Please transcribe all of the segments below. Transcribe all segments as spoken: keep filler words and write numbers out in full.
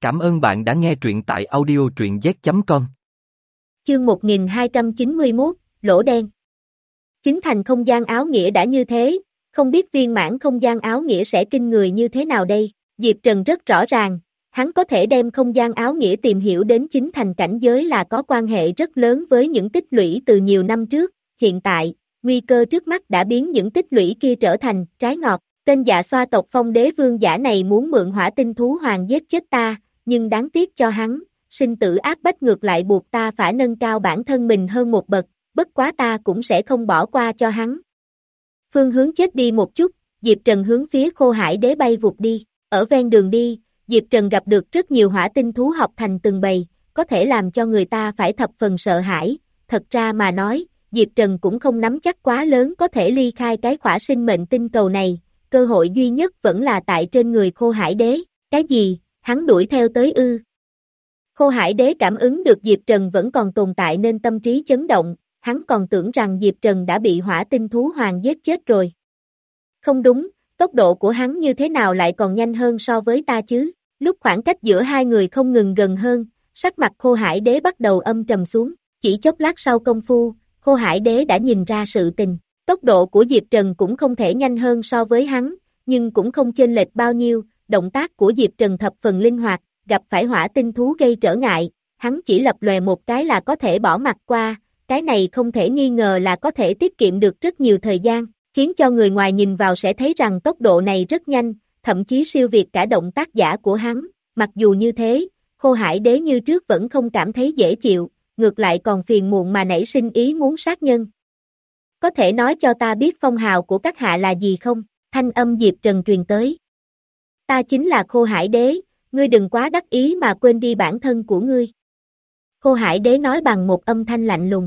Cảm ơn bạn đã nghe truyện tại audio truyện z chấm com. Chương một nghìn hai trăm chín mươi mốt, Lỗ Đen. Chính thành không gian áo nghĩa đã như thế, không biết viên mãn không gian áo nghĩa sẽ kinh người như thế nào đây. Diệp Trần rất rõ ràng, hắn có thể đem không gian áo nghĩa tìm hiểu đến chính thành cảnh giới là có quan hệ rất lớn với những tích lũy từ nhiều năm trước. Hiện tại, nguy cơ trước mắt đã biến những tích lũy kia trở thành trái ngọt. Tên Dạ Xoa tộc Phong Đế vương giả này muốn mượn hỏa tinh thú hoàng giết chết ta, nhưng đáng tiếc cho hắn, sinh tử áp bách ngược lại buộc ta phải nâng cao bản thân mình hơn một bậc, bất quá ta cũng sẽ không bỏ qua cho hắn. Phương hướng chết đi một chút, Diệp Trần hướng phía Khô Hải Đế bay vụt đi. Ở ven đường đi, Diệp Trần gặp được rất nhiều hỏa tinh thú học thành từng bầy, có thể làm cho người ta phải thập phần sợ hãi. Thật ra mà nói, Diệp Trần cũng không nắm chắc quá lớn có thể ly khai cái khỏa sinh mệnh tinh cầu này, cơ hội duy nhất vẫn là tại trên người Khô Hải Đế. Cái gì? Hắn đuổi theo tới ư? Khô Hải Đế cảm ứng được Diệp Trần vẫn còn tồn tại nên tâm trí chấn động, hắn còn tưởng rằng Diệp Trần đã bị hỏa tinh thú hoàng giết chết rồi. Không đúng, tốc độ của hắn như thế nào lại còn nhanh hơn so với ta chứ? Lúc khoảng cách giữa hai người không ngừng gần hơn, sắc mặt Khô Hải Đế bắt đầu âm trầm xuống, chỉ chốc lát sau công phu, Khô Hải Đế đã nhìn ra sự tình. Tốc độ của Diệp Trần cũng không thể nhanh hơn so với hắn, nhưng cũng không chênh lệch bao nhiêu, động tác của Diệp Trần thập phần linh hoạt, gặp phải hỏa tinh thú gây trở ngại, hắn chỉ lập lòe một cái là có thể bỏ mặt qua, cái này không thể nghi ngờ là có thể tiết kiệm được rất nhiều thời gian, khiến cho người ngoài nhìn vào sẽ thấy rằng tốc độ này rất nhanh, thậm chí siêu việt cả động tác giả của hắn, mặc dù như thế, Khô Hải Đế như trước vẫn không cảm thấy dễ chịu, ngược lại còn phiền muộn mà nảy sinh ý muốn sát nhân. Có thể nói cho ta biết phong hào của các hạ là gì không? Thanh âm Diệp Trần truyền tới. Ta chính là Khô Hải Đế, ngươi đừng quá đắc ý mà quên đi bản thân của ngươi. Khô Hải Đế nói bằng một âm thanh lạnh lùng.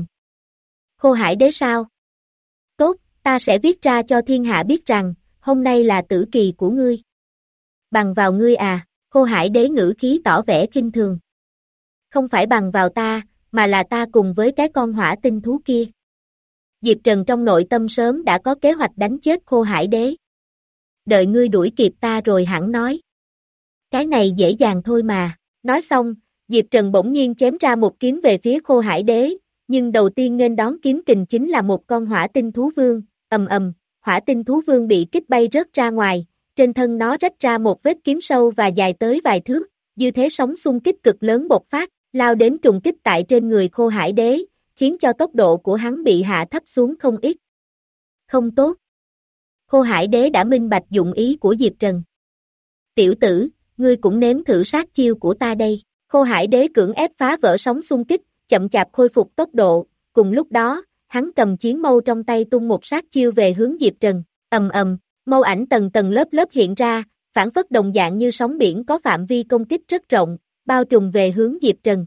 Khô Hải Đế sao? Tốt, ta sẽ viết ra cho thiên hạ biết rằng, hôm nay là tử kỳ của ngươi. Bằng vào ngươi à? Khô Hải Đế ngữ khí tỏ vẻ khinh thường. Không phải bằng vào ta, mà là ta cùng với cái con hỏa tinh thú kia. Diệp Trần trong nội tâm sớm đã có kế hoạch đánh chết Khô Hải Đế. Đợi ngươi đuổi kịp ta rồi hẳn nói. Cái này dễ dàng thôi mà. Nói xong, Diệp Trần bỗng nhiên chém ra một kiếm về phía Khô Hải Đế, nhưng đầu tiên nghênh đón kiếm kình chính là một con hỏa tinh thú vương, ầm ầm, hỏa tinh thú vương bị kích bay rớt ra ngoài, trên thân nó rách ra một vết kiếm sâu và dài tới vài thước, như thế sóng xung kích cực lớn bộc phát, lao đến trùng kích tại trên người Khô Hải Đế, khiến cho tốc độ của hắn bị hạ thấp xuống không ít. Không tốt. Khô Hải Đế đã minh bạch dụng ý của Diệp Trần. Tiểu tử, ngươi cũng nếm thử sát chiêu của ta đây. Khô Hải Đế cưỡng ép phá vỡ sóng xung kích, chậm chạp khôi phục tốc độ, cùng lúc đó, hắn cầm chiến mâu trong tay tung một sát chiêu về hướng Diệp Trần, ầm ầm, mâu ảnh tầng tầng lớp lớp hiện ra, phản phất đồng dạng như sóng biển có phạm vi công kích rất rộng, bao trùm về hướng Diệp Trần.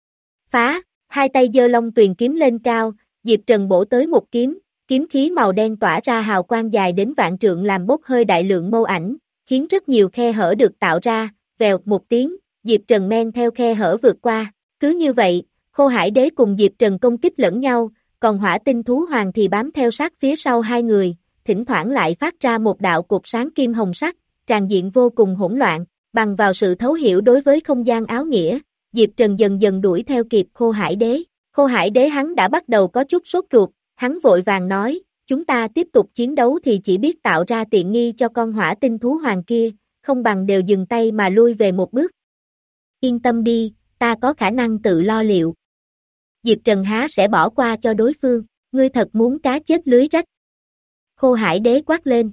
Phá, hai tay giơ long tuyền kiếm lên cao, Diệp Trần bổ tới một kiếm, kiếm khí màu đen tỏa ra hào quang dài đến vạn trượng làm bốc hơi đại lượng mâu ảnh, khiến rất nhiều khe hở được tạo ra, vèo một tiếng, Diệp Trần men theo khe hở vượt qua, cứ như vậy, Khô Hải Đế cùng Diệp Trần công kích lẫn nhau, còn hỏa tinh thú hoàng thì bám theo sát phía sau hai người, thỉnh thoảng lại phát ra một đạo cột sáng kim hồng sắc, tràn diện vô cùng hỗn loạn, bằng vào sự thấu hiểu đối với không gian áo nghĩa, Diệp Trần dần dần đuổi theo kịp Khô Hải Đế. Khô Hải Đế hắn đã bắt đầu có chút sốt ruột, hắn vội vàng nói, chúng ta tiếp tục chiến đấu thì chỉ biết tạo ra tiện nghi cho con hỏa tinh thú hoàng kia, không bằng đều dừng tay mà lui về một bước. Yên tâm đi, ta có khả năng tự lo liệu. Diệp Trần há sẽ bỏ qua cho đối phương, ngươi thật muốn cá chết lưới rách. Khô Hải Đế quát lên.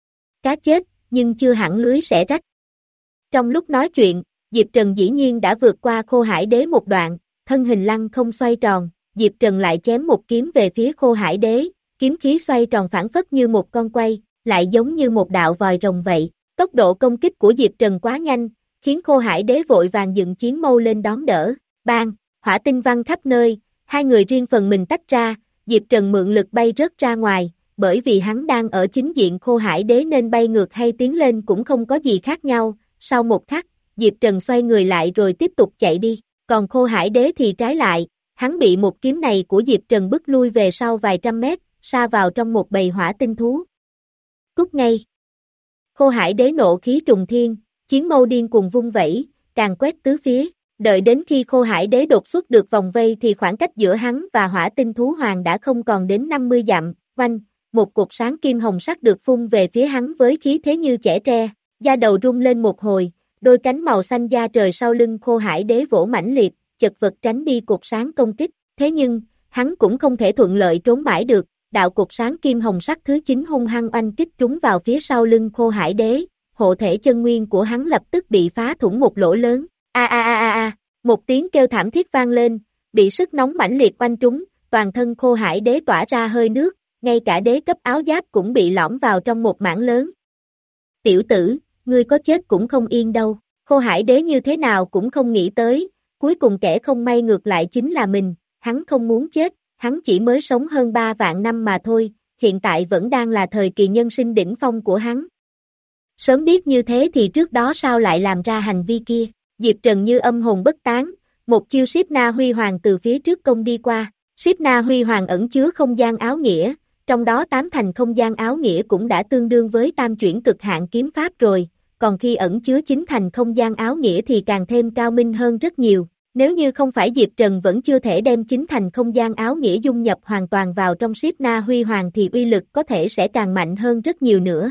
Cá chết, nhưng chưa hẳn lưới sẽ rách. Trong lúc nói chuyện, Diệp Trần dĩ nhiên đã vượt qua Khô Hải Đế một đoạn, thân hình lăng không xoay tròn, Diệp Trần lại chém một kiếm về phía Khô Hải Đế, kiếm khí xoay tròn phản phất như một con quay, lại giống như một đạo vòi rồng vậy. Tốc độ công kích của Diệp Trần quá nhanh, khiến Khô Hải Đế vội vàng dựng chiến mâu lên đón đỡ. Bang, hỏa tinh văng khắp nơi, hai người riêng phần mình tách ra, Diệp Trần mượn lực bay rớt ra ngoài, bởi vì hắn đang ở chính diện Khô Hải Đế nên bay ngược hay tiến lên cũng không có gì khác nhau. Sau một khắc, Diệp Trần xoay người lại rồi tiếp tục chạy đi, còn Khô Hải Đế thì trái lại, hắn bị một kiếm này của Diệp Trần bức lui về sau vài trăm mét, sa vào trong một bầy hỏa tinh thú. Cút ngay! Khô Hải Đế nộ khí trùng thiên, chiến mâu điên cuồng vung vẩy, càng quét tứ phía, đợi đến khi Khô Hải Đế đột xuất được vòng vây thì khoảng cách giữa hắn và Hỏa Tinh Thú Hoàng đã không còn đến năm mươi dặm, oanh, một cột sáng kim hồng sắc được phun về phía hắn với khí thế như chẻ tre, da đầu rung lên một hồi, đôi cánh màu xanh da trời sau lưng Khô Hải Đế vỗ mãnh liệt, chật vật tránh đi cột sáng công kích, thế nhưng, hắn cũng không thể thuận lợi trốn mãi được, đạo cột sáng kim hồng sắc thứ chín hung hăng oanh kích trúng vào phía sau lưng Khô Hải Đế, hộ thể chân nguyên của hắn lập tức bị phá thủng một lỗ lớn, a a a a a, một tiếng kêu thảm thiết vang lên, bị sức nóng mãnh liệt oanh trúng, toàn thân Khô Hải Đế tỏa ra hơi nước, ngay cả đế cấp áo giáp cũng bị lõm vào trong một mảng lớn. Tiểu tử, ngươi có chết cũng không yên đâu, Khô Hải Đế như thế nào cũng không nghĩ tới, cuối cùng kẻ không may ngược lại chính là mình, hắn không muốn chết, hắn chỉ mới sống hơn ba vạn năm mà thôi, hiện tại vẫn đang là thời kỳ nhân sinh đỉnh phong của hắn. Sớm biết như thế thì trước đó sao lại làm ra hành vi kia, Diệp Trần như âm hồn bất tán, một chiêu Siết Na Huy Hoàng từ phía trước công đi qua, Siết Na Huy Hoàng ẩn chứa không gian áo nghĩa, trong đó tám thành không gian áo nghĩa cũng đã tương đương với tam chuyển cực hạn kiếm pháp rồi, còn khi ẩn chứa chín thành không gian áo nghĩa thì càng thêm cao minh hơn rất nhiều. Nếu như không phải Diệp Trần vẫn chưa thể đem chín thành không gian áo nghĩa dung nhập hoàn toàn vào trong Siết Na Huy Hoàng thì uy lực có thể sẽ càng mạnh hơn rất nhiều nữa.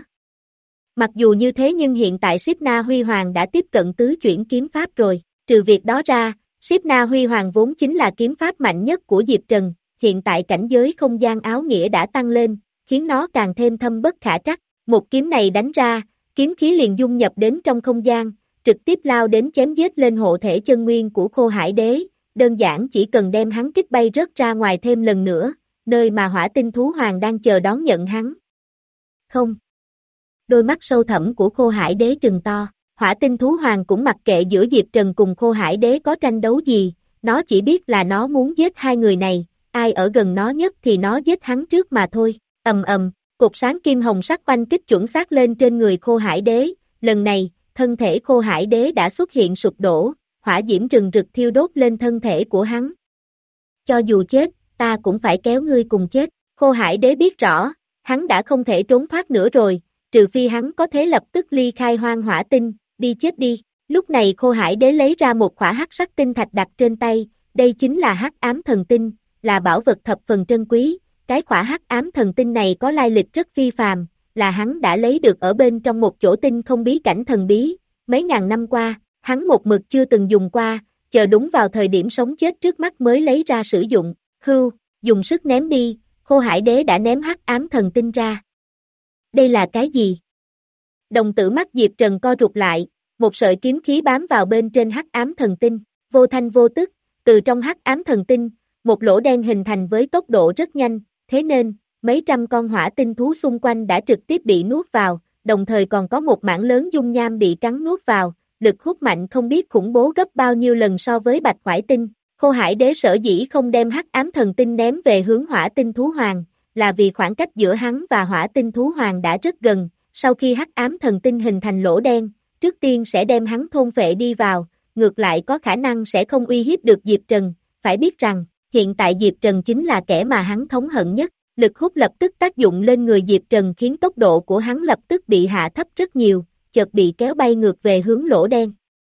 Mặc dù như thế nhưng hiện tại Siết Na Huy Hoàng đã tiếp cận tứ chuyển kiếm pháp rồi, trừ việc đó ra, Siết Na Huy Hoàng vốn chính là kiếm pháp mạnh nhất của Diệp Trần, hiện tại cảnh giới không gian áo nghĩa đã tăng lên, khiến nó càng thêm thâm bất khả trắc, một kiếm này đánh ra, kiếm khí liền dung nhập đến trong không gian, trực tiếp lao đến chém giết lên hộ thể chân nguyên của Khô Hải Đế, đơn giản chỉ cần đem hắn kích bay rớt ra ngoài thêm lần nữa, nơi mà Hỏa Tinh Thú Hoàng đang chờ đón nhận hắn. Không. Đôi mắt sâu thẳm của Khô Hải Đế trừng to, Hỏa Tinh Thú Hoàng cũng mặc kệ giữa Diệp Trần cùng Khô Hải Đế có tranh đấu gì, nó chỉ biết là nó muốn giết hai người này, ai ở gần nó nhất thì nó giết hắn trước mà thôi, ầm ầm, cột sáng kim hồng sắc oanh kích chuẩn xác lên trên người Khô Hải Đế, lần này, thân thể Khô Hải Đế đã xuất hiện sụp đổ, hỏa diễm rừng rực thiêu đốt lên thân thể của hắn. Cho dù chết, ta cũng phải kéo ngươi cùng chết, Khô Hải Đế biết rõ, hắn đã không thể trốn thoát nữa rồi, trừ phi hắn có thể lập tức ly khai Hoang Hỏa Tinh, đi chết đi. Lúc này Khô Hải Đế lấy ra một khỏa hắc sắc tinh thạch đặt trên tay, đây chính là hắc ám thần tinh, là bảo vật thập phần trân quý, cái khỏa hắc ám thần tinh này có lai lịch rất phi phàm, là hắn đã lấy được ở bên trong một chỗ tinh không bí cảnh thần bí, mấy ngàn năm qua, hắn một mực chưa từng dùng qua, chờ đúng vào thời điểm sống chết trước mắt mới lấy ra sử dụng, hưu, dùng sức ném đi, Khô Hải Đế đã ném hắc ám thần tinh ra. Đây là cái gì? Đồng tử mắt Diệp Trần co rụt lại, một sợi kiếm khí bám vào bên trên hắc ám thần tinh, vô thanh vô tức, từ trong hắc ám thần tinh, một lỗ đen hình thành với tốc độ rất nhanh, thế nên, mấy trăm con hỏa tinh thú xung quanh đã trực tiếp bị nuốt vào, đồng thời còn có một mảng lớn dung nham bị cắn nuốt vào, lực hút mạnh không biết khủng bố gấp bao nhiêu lần so với bạch quải tinh. Khô Hải Đế sở dĩ không đem hắc ám thần tinh ném về hướng hỏa tinh thú hoàng, là vì khoảng cách giữa hắn và hỏa tinh thú hoàng đã rất gần, sau khi hắc ám thần tinh hình thành lỗ đen, trước tiên sẽ đem hắn thôn phệ đi vào, ngược lại có khả năng sẽ không uy hiếp được Diệp Trần, phải biết rằng, hiện tại Diệp Trần chính là kẻ mà hắn thống hận nhất, lực hút lập tức tác dụng lên người Diệp Trần khiến tốc độ của hắn lập tức bị hạ thấp rất nhiều, chợt bị kéo bay ngược về hướng lỗ đen.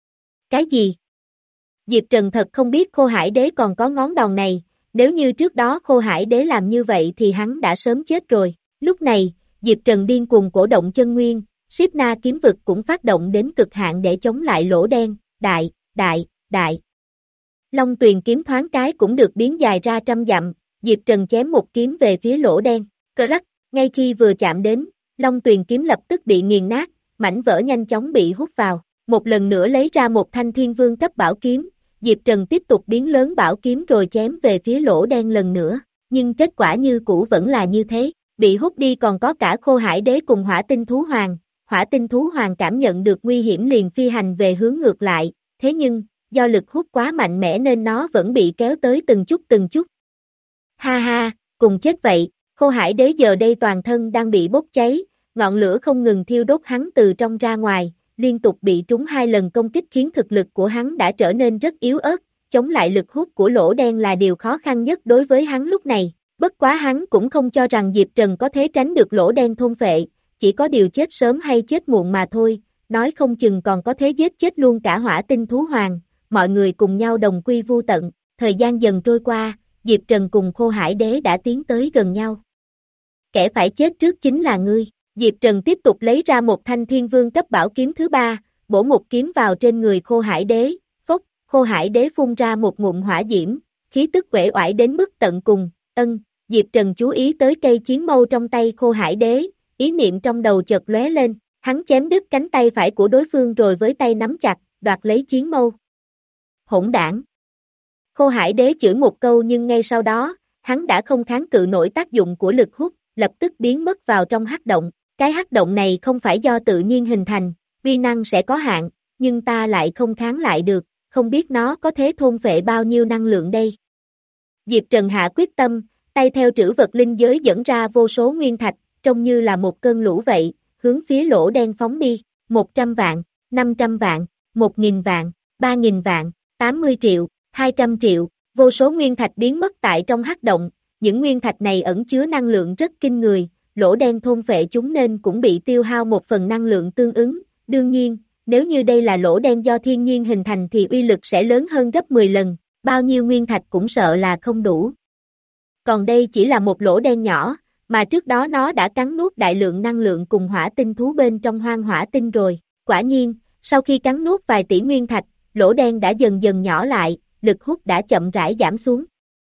Cái gì? Diệp Trần thật không biết Khô Hải Đế còn có ngón đòn này, nếu như trước đó Khô Hải Đế làm như vậy thì hắn đã sớm chết rồi. Lúc này, Diệp Trần điên cuồng cổ động chân nguyên, Siết Na kiếm vực cũng phát động đến cực hạn để chống lại lỗ đen, đại, đại, đại. Long Tuyền kiếm thoáng cái cũng được biến dài ra trăm dặm, Diệp Trần chém một kiếm về phía lỗ đen, cơ rắc, ngay khi vừa chạm đến, Long Tuyền kiếm lập tức bị nghiền nát, mảnh vỡ nhanh chóng bị hút vào, một lần nữa lấy ra một thanh thiên vương cấp bảo kiếm, Diệp Trần tiếp tục biến lớn bảo kiếm rồi chém về phía lỗ đen lần nữa, nhưng kết quả như cũ vẫn là như thế, bị hút đi còn có cả Khô Hải Đế cùng Hỏa Tinh Thú Hoàng, Hỏa Tinh Thú Hoàng cảm nhận được nguy hiểm liền phi hành về hướng ngược lại, thế nhưng, do lực hút quá mạnh mẽ nên nó vẫn bị kéo tới từng chút từng chút. Ha ha, cùng chết vậy, Khô Hải Đế giờ đây toàn thân đang bị bốc cháy, ngọn lửa không ngừng thiêu đốt hắn từ trong ra ngoài, liên tục bị trúng hai lần công kích khiến thực lực của hắn đã trở nên rất yếu ớt, chống lại lực hút của lỗ đen là điều khó khăn nhất đối với hắn lúc này, bất quá hắn cũng không cho rằng Diệp Trần có thể tránh được lỗ đen thôn phệ, chỉ có điều chết sớm hay chết muộn mà thôi, nói không chừng còn có thế giết chết luôn cả hỏa tinh thú hoàng, mọi người cùng nhau đồng quy vu tận. Thời gian dần trôi qua, Diệp Trần cùng Khô Hải Đế đã tiến tới gần nhau. Kẻ phải chết trước chính là ngươi. Diệp Trần tiếp tục lấy ra một thanh thiên vương cấp bảo kiếm thứ ba, bổ một kiếm vào trên người Khô Hải Đế. Phốc, Khô Hải Đế phun ra một ngụm hỏa diễm, khí tức uể oải đến mức tận cùng. Ân, Diệp Trần chú ý tới cây chiến mâu trong tay Khô Hải Đế, ý niệm trong đầu chợt lóe lên, hắn chém đứt cánh tay phải của đối phương rồi với tay nắm chặt, đoạt lấy chiến mâu. Hỗn đảng. Khô Hải Đế chửi một câu nhưng ngay sau đó, hắn đã không kháng cự nổi tác dụng của lực hút, lập tức biến mất vào trong hắc động. Cái hắc động này không phải do tự nhiên hình thành, uy năng sẽ có hạn, nhưng ta lại không kháng lại được, không biết nó có thể thôn phệ bao nhiêu năng lượng đây. Diệp Trần hạ quyết tâm, tay theo trữ vật linh giới dẫn ra vô số nguyên thạch, trông như là một cơn lũ vậy, hướng phía lỗ đen phóng đi, một trăm vạn, năm trăm vạn, một nghìn vạn, ba nghìn vạn, tám mươi triệu, hai trăm triệu, vô số nguyên thạch biến mất tại trong hắc động, những nguyên thạch này ẩn chứa năng lượng rất kinh người, lỗ đen thôn phệ chúng nên cũng bị tiêu hao một phần năng lượng tương ứng, đương nhiên, nếu như đây là lỗ đen do thiên nhiên hình thành thì uy lực sẽ lớn hơn gấp mười lần, bao nhiêu nguyên thạch cũng sợ là không đủ. Còn đây chỉ là một lỗ đen nhỏ, mà trước đó nó đã cắn nuốt đại lượng năng lượng cùng hỏa tinh thú bên trong hoang hỏa tinh rồi, quả nhiên, sau khi cắn nuốt vài tỷ nguyên thạch, lỗ đen đã dần dần nhỏ lại, lực hút đã chậm rãi giảm xuống.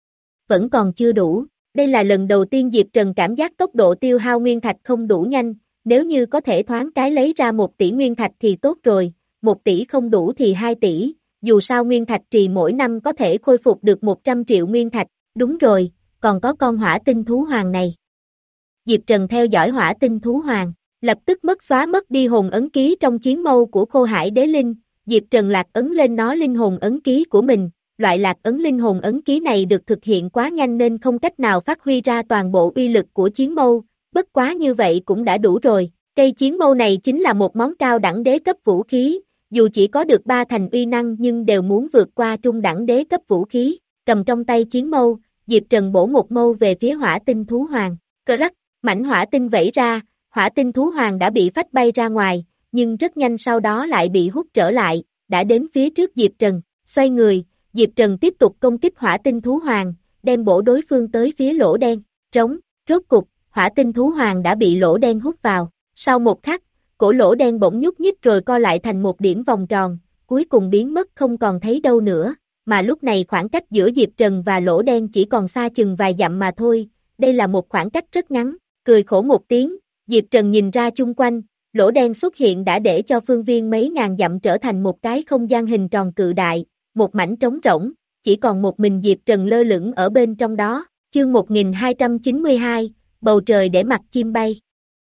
Vẫn còn chưa đủ, đây là lần đầu tiên Diệp Trần cảm giác tốc độ tiêu hao nguyên thạch không đủ nhanh, nếu như có thể thoáng cái lấy ra một tỷ nguyên thạch thì tốt rồi, một tỷ không đủ thì hai tỷ, dù sao nguyên thạch trì mỗi năm có thể khôi phục được một trăm triệu nguyên thạch, đúng rồi, còn có con hỏa tinh thú hoàng này. Diệp Trần theo dõi hỏa tinh thú hoàng, lập tức mất xóa mất đi hồn ấn ký trong chiến mâu của Khô Hải Đế Linh, Diệp Trần lạc ấn lên nó linh hồn ấn ký của mình, loại lạc ấn linh hồn ấn ký này được thực hiện quá nhanh nên không cách nào phát huy ra toàn bộ uy lực của chiến mâu, bất quá như vậy cũng đã đủ rồi, cây chiến mâu này chính là một món cao đẳng đế cấp vũ khí, dù chỉ có được ba thành uy năng nhưng đều muốn vượt qua trung đẳng đế cấp vũ khí, cầm trong tay chiến mâu, Diệp Trần bổ một mâu về phía hỏa tinh thú hoàng, cơ rắc, mảnh hỏa tinh vẩy ra, hỏa tinh thú hoàng đã bị phách bay ra ngoài, nhưng rất nhanh sau đó lại bị hút trở lại, đã đến phía trước Diệp Trần, xoay người, Diệp Trần tiếp tục công kích hỏa tinh thú hoàng, đem bổ đối phương tới phía lỗ đen, trống, rốt cục, hỏa tinh thú hoàng đã bị lỗ đen hút vào, sau một khắc, cổ lỗ đen bỗng nhúc nhích rồi co lại thành một điểm vòng tròn, cuối cùng biến mất không còn thấy đâu nữa, mà lúc này khoảng cách giữa Diệp Trần và lỗ đen chỉ còn xa chừng vài dặm mà thôi, đây là một khoảng cách rất ngắn, cười khổ một tiếng, Diệp Trần nhìn ra chung quanh, lỗ đen xuất hiện đã để cho phương viên mấy ngàn dặm trở thành một cái không gian hình tròn cự đại, một mảnh trống rỗng, chỉ còn một mình Diệp Trần lơ lửng ở bên trong đó, chương một nghìn hai trăm chín mươi hai, bầu trời để mặc chim bay.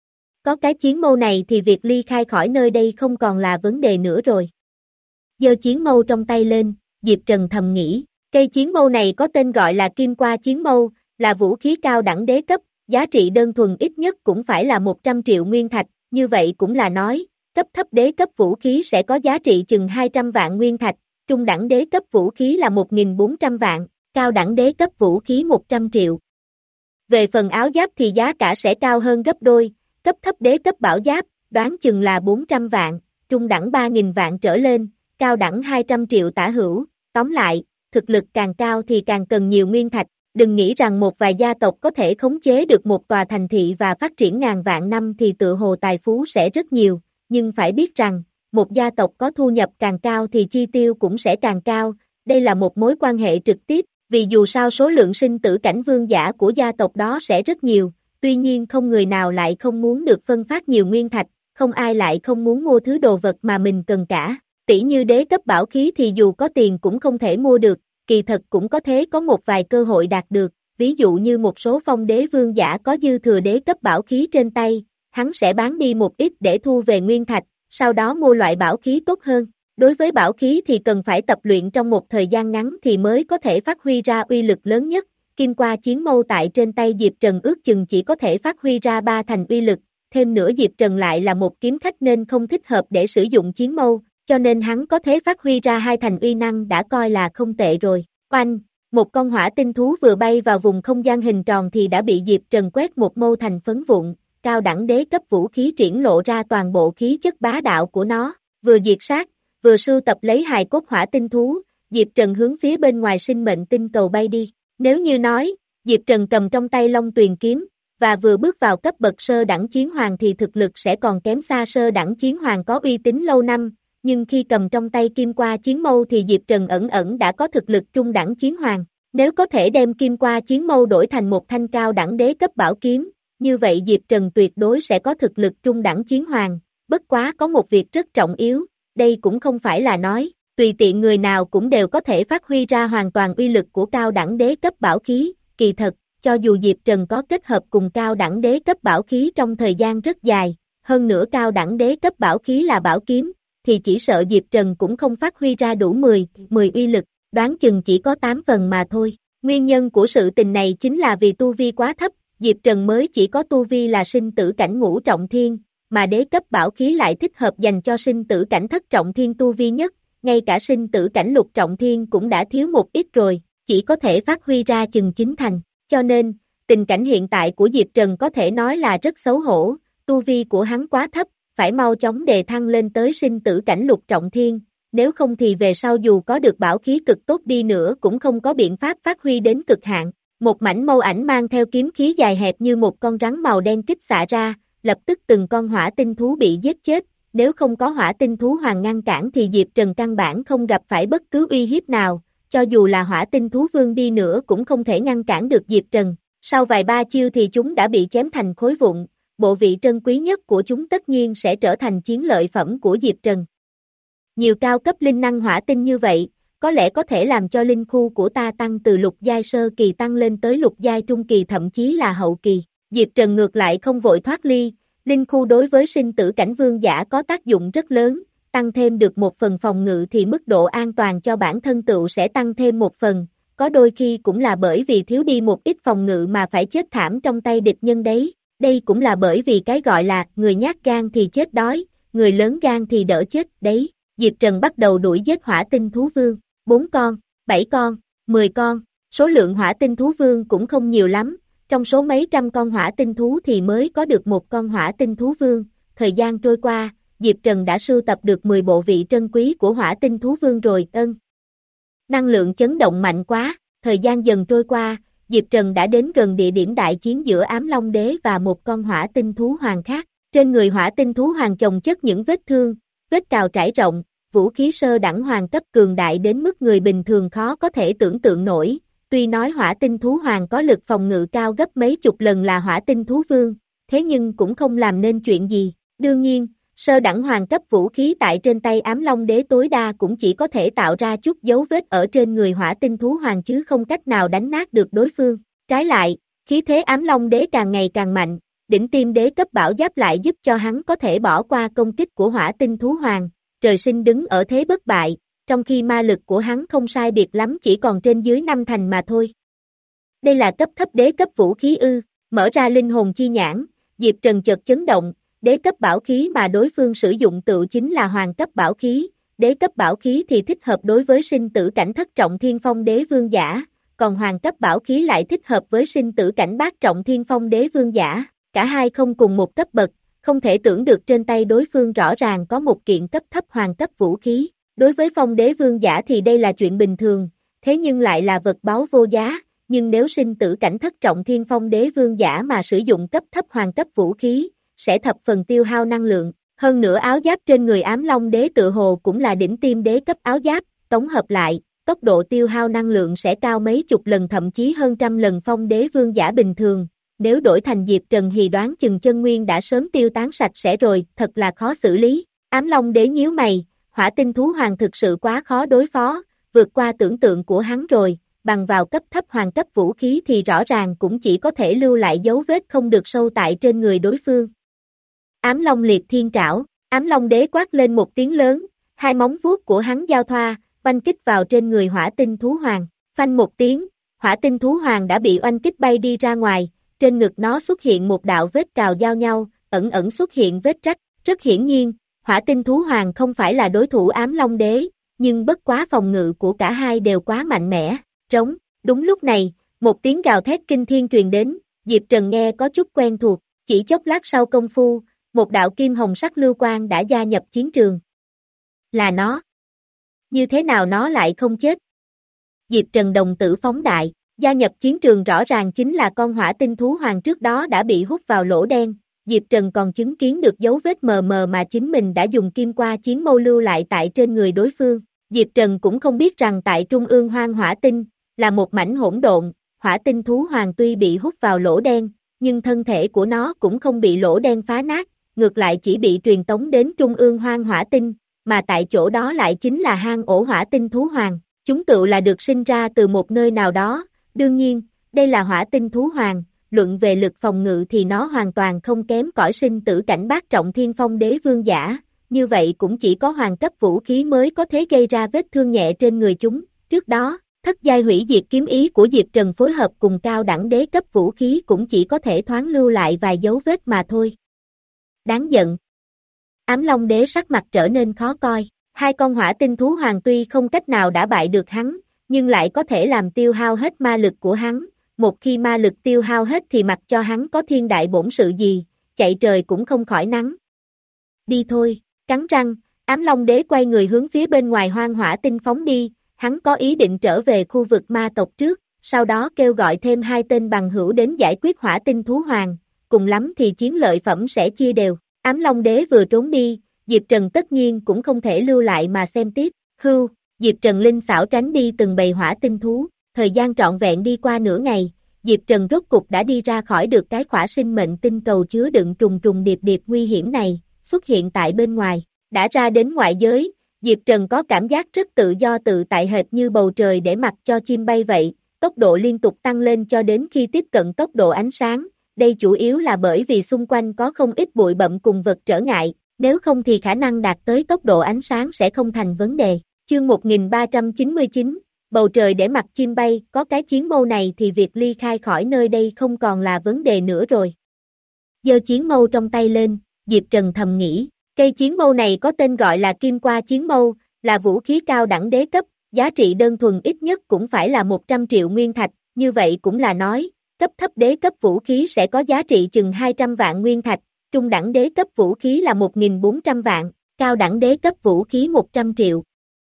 Có cái chiến mâu này thì việc ly khai khỏi nơi đây không còn là vấn đề nữa rồi. Giơ chiến mâu trong tay lên, Diệp Trần thầm nghĩ, cây chiến mâu này có tên gọi là Kim Qua chiến mâu, là vũ khí cao đẳng đế cấp, giá trị đơn thuần ít nhất cũng phải là một trăm triệu nguyên thạch, như vậy cũng là nói, cấp thấp đế cấp vũ khí sẽ có giá trị chừng hai trăm vạn nguyên thạch, trung đẳng đế cấp vũ khí là một nghìn bốn trăm vạn, cao đẳng đế cấp vũ khí một trăm triệu. Về phần áo giáp thì giá cả sẽ cao hơn gấp đôi, cấp thấp đế cấp bảo giáp, đoán chừng là bốn trăm vạn, trung đẳng ba nghìn vạn trở lên, cao đẳng hai trăm triệu tả hữu, tóm lại, thực lực càng cao thì càng cần nhiều nguyên thạch, đừng nghĩ rằng một vài gia tộc có thể khống chế được một tòa thành thị và phát triển ngàn vạn năm thì tự hồ tài phú sẽ rất nhiều, nhưng phải biết rằng, một gia tộc có thu nhập càng cao thì chi tiêu cũng sẽ càng cao, đây là một mối quan hệ trực tiếp, vì dù sao số lượng sinh tử cảnh vương giả của gia tộc đó sẽ rất nhiều, tuy nhiên không người nào lại không muốn được phân phát nhiều nguyên thạch, không ai lại không muốn mua thứ đồ vật mà mình cần cả, tỷ như đế cấp bảo khí thì dù có tiền cũng không thể mua được, kỳ thật cũng có thế có một vài cơ hội đạt được, ví dụ như một số phong đế vương giả có dư thừa đế cấp bảo khí trên tay, hắn sẽ bán đi một ít để thu về nguyên thạch, sau đó mua loại bảo khí tốt hơn. Đối với bảo khí thì cần phải tập luyện trong một thời gian ngắn thì mới có thể phát huy ra uy lực lớn nhất, Kim Qua chiến mâu tại trên tay Diệp Trần ước chừng chỉ có thể phát huy ra ba thành uy lực, thêm nữa Diệp Trần lại là một kiếm khách nên không thích hợp để sử dụng chiến mâu, cho nên hắn có thể phát huy ra hai thành uy năng đã coi là không tệ rồi. Oanh, một con hỏa tinh thú vừa bay vào vùng không gian hình tròn thì đã bị Diệp Trần quét một mâu thành phấn vụn, cao đẳng đế cấp vũ khí triển lộ ra toàn bộ khí chất bá đạo của nó, vừa diệt sát, vừa sưu tập lấy hài cốt hỏa tinh thú, Diệp Trần hướng phía bên ngoài sinh mệnh tinh cầu bay đi. Nếu như nói, Diệp Trần cầm trong tay Long Tuyền kiếm, và vừa bước vào cấp bậc sơ đẳng chiến hoàng thì thực lực sẽ còn kém xa sơ đẳng chiến hoàng có uy tín lâu năm, nhưng khi cầm trong tay kim qua chiến mâu thì Diệp Trần ẩn ẩn đã có thực lực trung đẳng chiến hoàng. Nếu có thể đem kim qua chiến mâu đổi thành một thanh cao đẳng đế cấp bảo kiếm, như vậy Diệp Trần tuyệt đối sẽ có thực lực trung đẳng chiến hoàng. Bất quá có một việc rất trọng yếu, đây cũng không phải là nói, tùy tiện người nào cũng đều có thể phát huy ra hoàn toàn uy lực của cao đẳng đế cấp bảo khí, kỳ thật, cho dù Diệp Trần có kết hợp cùng cao đẳng đế cấp bảo khí trong thời gian rất dài, hơn nữa cao đẳng đế cấp bảo khí là bảo kiếm, thì chỉ sợ Diệp Trần cũng không phát huy ra đủ mười, mười uy lực, đoán chừng chỉ có tám phần mà thôi. Nguyên nhân của sự tình này chính là vì tu vi quá thấp, Diệp Trần mới chỉ có tu vi là sinh tử cảnh ngũ trọng thiên, mà đế cấp bảo khí lại thích hợp dành cho sinh tử cảnh thất trọng thiên tu vi nhất, ngay cả sinh tử cảnh lục trọng thiên cũng đã thiếu một ít rồi, chỉ có thể phát huy ra chừng chín thành, cho nên, tình cảnh hiện tại của Diệp Trần có thể nói là rất xấu hổ, tu vi của hắn quá thấp, phải mau chóng đề thăng lên tới sinh tử cảnh lục trọng thiên, nếu không thì về sau dù có được bảo khí cực tốt đi nữa cũng không có biện pháp phát huy đến cực hạn. Một mảnh mâu ảnh mang theo kiếm khí dài hẹp như một con rắn màu đen kích xạ ra, lập tức từng con hỏa tinh thú bị giết chết, nếu không có hỏa tinh thú hoàng ngăn cản thì Diệp Trần căn bản không gặp phải bất cứ uy hiếp nào, cho dù là hỏa tinh thú vương đi nữa cũng không thể ngăn cản được Diệp Trần. Sau vài ba chiêu thì chúng đã bị chém thành khối vụn, bộ vị trân quý nhất của chúng tất nhiên sẽ trở thành chiến lợi phẩm của Diệp Trần. Nhiều cao cấp linh năng hỏa tinh như vậy, có lẽ có thể làm cho linh khu của ta tăng từ lục giai sơ kỳ tăng lên tới lục giai trung kỳ thậm chí là hậu kỳ. Diệp Trần ngược lại không vội thoát ly, linh khu đối với sinh tử cảnh vương giả có tác dụng rất lớn, tăng thêm được một phần phòng ngự thì mức độ an toàn cho bản thân tựu sẽ tăng thêm một phần, có đôi khi cũng là bởi vì thiếu đi một ít phòng ngự mà phải chết thảm trong tay địch nhân đấy, đây cũng là bởi vì cái gọi là người nhát gan thì chết đói, người lớn gan thì đỡ chết đấy. Diệp Trần bắt đầu đuổi giết hỏa tinh thú vương, bốn con, bảy con, mười con, số lượng hỏa tinh thú vương cũng không nhiều lắm, trong số mấy trăm con hỏa tinh thú thì mới có được một con hỏa tinh thú vương, thời gian trôi qua, Diệp Trần đã sưu tập được mười bộ vị trân quý của hỏa tinh thú vương rồi, ân. Năng lượng chấn động mạnh quá, thời gian dần trôi qua, Diệp Trần đã đến gần địa điểm đại chiến giữa Ám Long Đế và một con hỏa tinh thú hoàng khác, trên người hỏa tinh thú hoàng chồng chất những vết thương, vết cào trải rộng, vũ khí sơ đẳng hoàng cấp cường đại đến mức người bình thường khó có thể tưởng tượng nổi, tuy nói hỏa tinh thú hoàng có lực phòng ngự cao gấp mấy chục lần là hỏa tinh thú vương, thế nhưng cũng không làm nên chuyện gì, đương nhiên, sơ đẳng hoàng cấp vũ khí tại trên tay Ám Long Đế tối đa cũng chỉ có thể tạo ra chút dấu vết ở trên người hỏa tinh thú hoàng chứ không cách nào đánh nát được đối phương, trái lại, khí thế Ám Long Đế càng ngày càng mạnh, đỉnh tiêm đế cấp bảo giáp lại giúp cho hắn có thể bỏ qua công kích của hỏa tinh thú hoàng, trời sinh đứng ở thế bất bại, trong khi ma lực của hắn không sai biệt lắm chỉ còn trên dưới năm thành mà thôi. Đây là cấp thấp đế cấp vũ khí ư, mở ra linh hồn chi nhãn, Diệp Trần chợt chấn động, đế cấp bảo khí mà đối phương sử dụng tự chính là hoàng cấp bảo khí, đế cấp bảo khí thì thích hợp đối với sinh tử cảnh thất trọng thiên phong đế vương giả, còn hoàng cấp bảo khí lại thích hợp với sinh tử cảnh bát trọng thiên phong đế vương giả, cả hai không cùng một cấp bậc, không thể tưởng được trên tay đối phương rõ ràng có một kiện cấp thấp hoàng cấp vũ khí, đối với phong đế vương giả thì đây là chuyện bình thường, thế nhưng lại là vật báu vô giá, nhưng nếu sinh tử cảnh thất trọng thiên phong đế vương giả mà sử dụng cấp thấp hoàng cấp vũ khí, sẽ thập phần tiêu hao năng lượng, hơn nữa áo giáp trên người Ám Long Đế tự hồ cũng là đỉnh tiêm đế cấp áo giáp, tổng hợp lại, tốc độ tiêu hao năng lượng sẽ cao mấy chục lần thậm chí hơn trăm lần phong đế vương giả bình thường, nếu đổi thành Diệp Trần thì đoán chừng chân nguyên đã sớm tiêu tán sạch sẽ rồi, thật là khó xử lý. Ám Long Đế nhíu mày, hỏa tinh thú hoàng thực sự quá khó đối phó, vượt qua tưởng tượng của hắn rồi, bằng vào cấp thấp hoàng cấp vũ khí thì rõ ràng cũng chỉ có thể lưu lại dấu vết không được sâu tại trên người đối phương. Ám Long liệt thiên trảo, Ám Long Đế quát lên một tiếng lớn, hai móng vuốt của hắn giao thoa, oanh kích vào trên người hỏa tinh thú hoàng, phanh một tiếng, hỏa tinh thú hoàng đã bị oanh kích bay đi ra ngoài, trên ngực nó xuất hiện một đạo vết cào giao nhau, ẩn ẩn xuất hiện vết rách, rất hiển nhiên, hỏa tinh thú hoàng không phải là đối thủ Ám Long Đế, nhưng bất quá phòng ngự của cả hai đều quá mạnh mẽ, trống, đúng lúc này, một tiếng gào thét kinh thiên truyền đến, Diệp Trần nghe có chút quen thuộc, Chỉ chốc lát sau công phu, một đạo kim hồng sắc lưu quang đã gia nhập chiến trường. Là nó. Như thế nào nó lại không chết? Diệp Trần đồng tử phóng đại, gia nhập chiến trường rõ ràng chính là con hỏa tinh thú hoàng trước đó đã bị hút vào lỗ đen. Diệp Trần còn chứng kiến được dấu vết mờ mờ mà chính mình đã dùng kim qua chiến mâu lưu lại tại trên người đối phương. Diệp Trần cũng không biết rằng tại trung ương hoang hỏa tinh, là một mảnh hỗn độn, hỏa tinh thú hoàng tuy bị hút vào lỗ đen, nhưng thân thể của nó cũng không bị lỗ đen phá nát, ngược lại chỉ bị truyền tống đến trung ương hoang hỏa tinh, mà tại chỗ đó lại chính là hang ổ hỏa tinh thú hoàng. Chúng tựu là được sinh ra từ một nơi nào đó, đương nhiên, đây là hỏa tinh thú hoàng, luận về lực phòng ngự thì nó hoàn toàn không kém cỏi sinh tử cảnh bát trọng thiên phong đế vương giả, như vậy cũng chỉ có hoàng cấp vũ khí mới có thể gây ra vết thương nhẹ trên người chúng. Trước đó, thất giai hủy diệt kiếm ý của Diệp Trần phối hợp cùng cao đẳng đế cấp vũ khí cũng chỉ có thể thoáng lưu lại vài dấu vết mà thôi. Đáng giận. Ám Long đế sắc mặt trở nên khó coi, hai con hỏa tinh thú hoàng tuy không cách nào đã bại được hắn, nhưng lại có thể làm tiêu hao hết ma lực của hắn, một khi ma lực tiêu hao hết thì mặc cho hắn có thiên đại bổn sự gì, chạy trời cũng không khỏi nắng. Đi thôi, cắn răng, Ám Long đế quay người hướng phía bên ngoài hoang hỏa tinh phóng đi, hắn có ý định trở về khu vực ma tộc trước, sau đó kêu gọi thêm hai tên bằng hữu đến giải quyết hỏa tinh thú hoàng, cùng lắm thì chiến lợi phẩm sẽ chia đều. Ám Long đế vừa trốn đi, Diệp Trần tất nhiên cũng không thể lưu lại mà xem tiếp, hưu, Diệp Trần linh xảo tránh đi từng bầy hỏa tinh thú, thời gian trọn vẹn đi qua nửa ngày, Diệp Trần rốt cục đã đi ra khỏi được cái khỏa sinh mệnh tinh cầu chứa đựng trùng trùng điệp điệp nguy hiểm này, xuất hiện tại bên ngoài, đã ra đến ngoại giới, Diệp Trần có cảm giác rất tự do tự tại hệt như bầu trời để mặc cho chim bay vậy, tốc độ liên tục tăng lên cho đến khi tiếp cận tốc độ ánh sáng, đây chủ yếu là bởi vì xung quanh có không ít bụi bặm cùng vật trở ngại, nếu không thì khả năng đạt tới tốc độ ánh sáng sẽ không thành vấn đề. Chương một nghìn ba trăm chín mươi chín, bầu trời để mặc chim bay, có cái chiến mâu này thì việc ly khai khỏi nơi đây không còn là vấn đề nữa rồi. Giơ chiến mâu trong tay lên, Diệp Trần thầm nghĩ, cây chiến mâu này có tên gọi là kim qua chiến mâu, là vũ khí cao đẳng đế cấp, giá trị đơn thuần ít nhất cũng phải là một trăm triệu nguyên thạch, như vậy cũng là nói, cấp thấp đế cấp vũ khí sẽ có giá trị chừng hai trăm vạn nguyên thạch, trung đẳng đế cấp vũ khí là một nghìn bốn trăm vạn, cao đẳng đế cấp vũ khí một trăm triệu.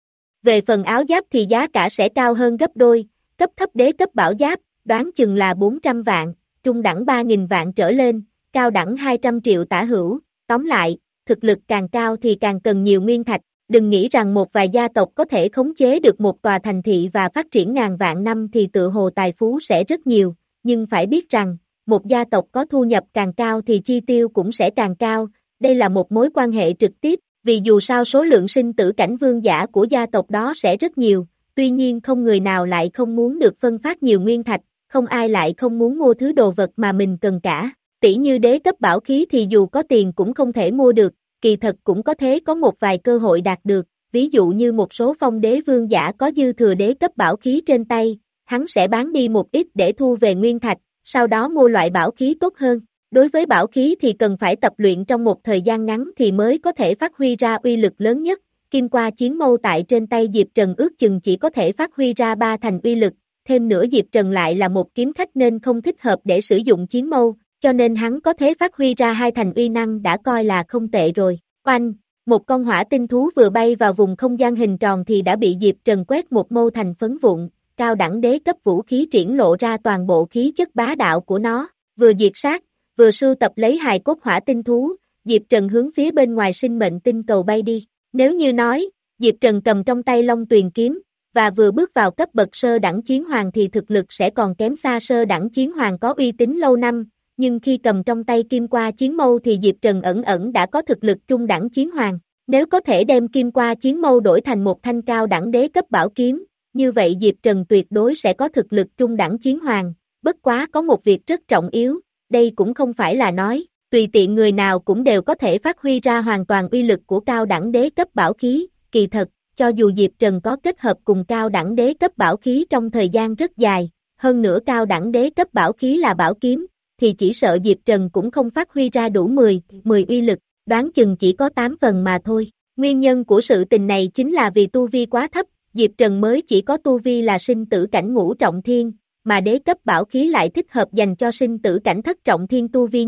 Về phần áo giáp thì giá cả sẽ cao hơn gấp đôi, cấp thấp đế cấp bảo giáp, đoán chừng là bốn trăm vạn, trung đẳng ba nghìn vạn trở lên, cao đẳng hai trăm triệu tả hữu, tóm lại, thực lực càng cao thì càng cần nhiều nguyên thạch, đừng nghĩ rằng một vài gia tộc có thể khống chế được một tòa thành thị và phát triển ngàn vạn năm thì tự hồ tài phú sẽ rất nhiều, nhưng phải biết rằng, một gia tộc có thu nhập càng cao thì chi tiêu cũng sẽ càng cao, đây là một mối quan hệ trực tiếp, vì dù sao số lượng sinh tử cảnh vương giả của gia tộc đó sẽ rất nhiều, tuy nhiên không người nào lại không muốn được phân phát nhiều nguyên thạch, không ai lại không muốn mua thứ đồ vật mà mình cần cả, tỷ như đế cấp bảo khí thì dù có tiền cũng không thể mua được, kỳ thật cũng có thế có một vài cơ hội đạt được, ví dụ như một số phong đế vương giả có dư thừa đế cấp bảo khí trên tay, hắn sẽ bán đi một ít để thu về nguyên thạch, sau đó mua loại bảo khí tốt hơn. Đối với bảo khí thì cần phải tập luyện trong một thời gian ngắn thì mới có thể phát huy ra uy lực lớn nhất, kim qua chiến mâu tại trên tay Diệp Trần ước chừng chỉ có thể phát huy ra ba thành uy lực, thêm nữa Diệp Trần lại là một kiếm khách nên không thích hợp để sử dụng chiến mâu, cho nên hắn có thể phát huy ra hai thành uy năng đã coi là không tệ rồi. Oanh, một con hỏa tinh thú vừa bay vào vùng không gian hình tròn thì đã bị Diệp Trần quét một mâu thành phấn vụn, cao đẳng đế cấp vũ khí triển lộ ra toàn bộ khí chất bá đạo của nó, vừa diệt sát, vừa sưu tập lấy hài cốt hỏa tinh thú, Diệp Trần hướng phía bên ngoài sinh mệnh tinh cầu bay đi. Nếu như nói, Diệp Trần cầm trong tay Long Tuyền kiếm, và vừa bước vào cấp bậc sơ đẳng chiến hoàng thì thực lực sẽ còn kém xa sơ đẳng chiến hoàng có uy tín lâu năm, nhưng khi cầm trong tay kim qua chiến mâu thì Diệp Trần ẩn ẩn đã có thực lực trung đẳng chiến hoàng. Nếu có thể đem kim qua chiến mâu đổi thành một thanh cao đẳng đế cấp bảo kiếm, như vậy Diệp Trần tuyệt đối sẽ có thực lực trung đẳng chiến hoàng, bất quá có một việc rất trọng yếu. Đây cũng không phải là nói, tùy tiện người nào cũng đều có thể phát huy ra hoàn toàn uy lực của cao đẳng đế cấp bảo khí, kỳ thật, cho dù Diệp Trần có kết hợp cùng cao đẳng đế cấp bảo khí trong thời gian rất dài, hơn nữa cao đẳng đế cấp bảo khí là bảo kiếm, thì chỉ sợ Diệp Trần cũng không phát huy ra đủ mười, mười uy lực, đoán chừng chỉ có tám phần mà thôi. Nguyên nhân của sự tình này chính là vì tu vi quá thấp, Diệp Trần mới chỉ có tu vi là sinh tử cảnh ngũ trọng thiên, mà đế cấp bảo khí lại thích hợp dành cho sinh tử cảnh thất trọng thiên tu vi nhất,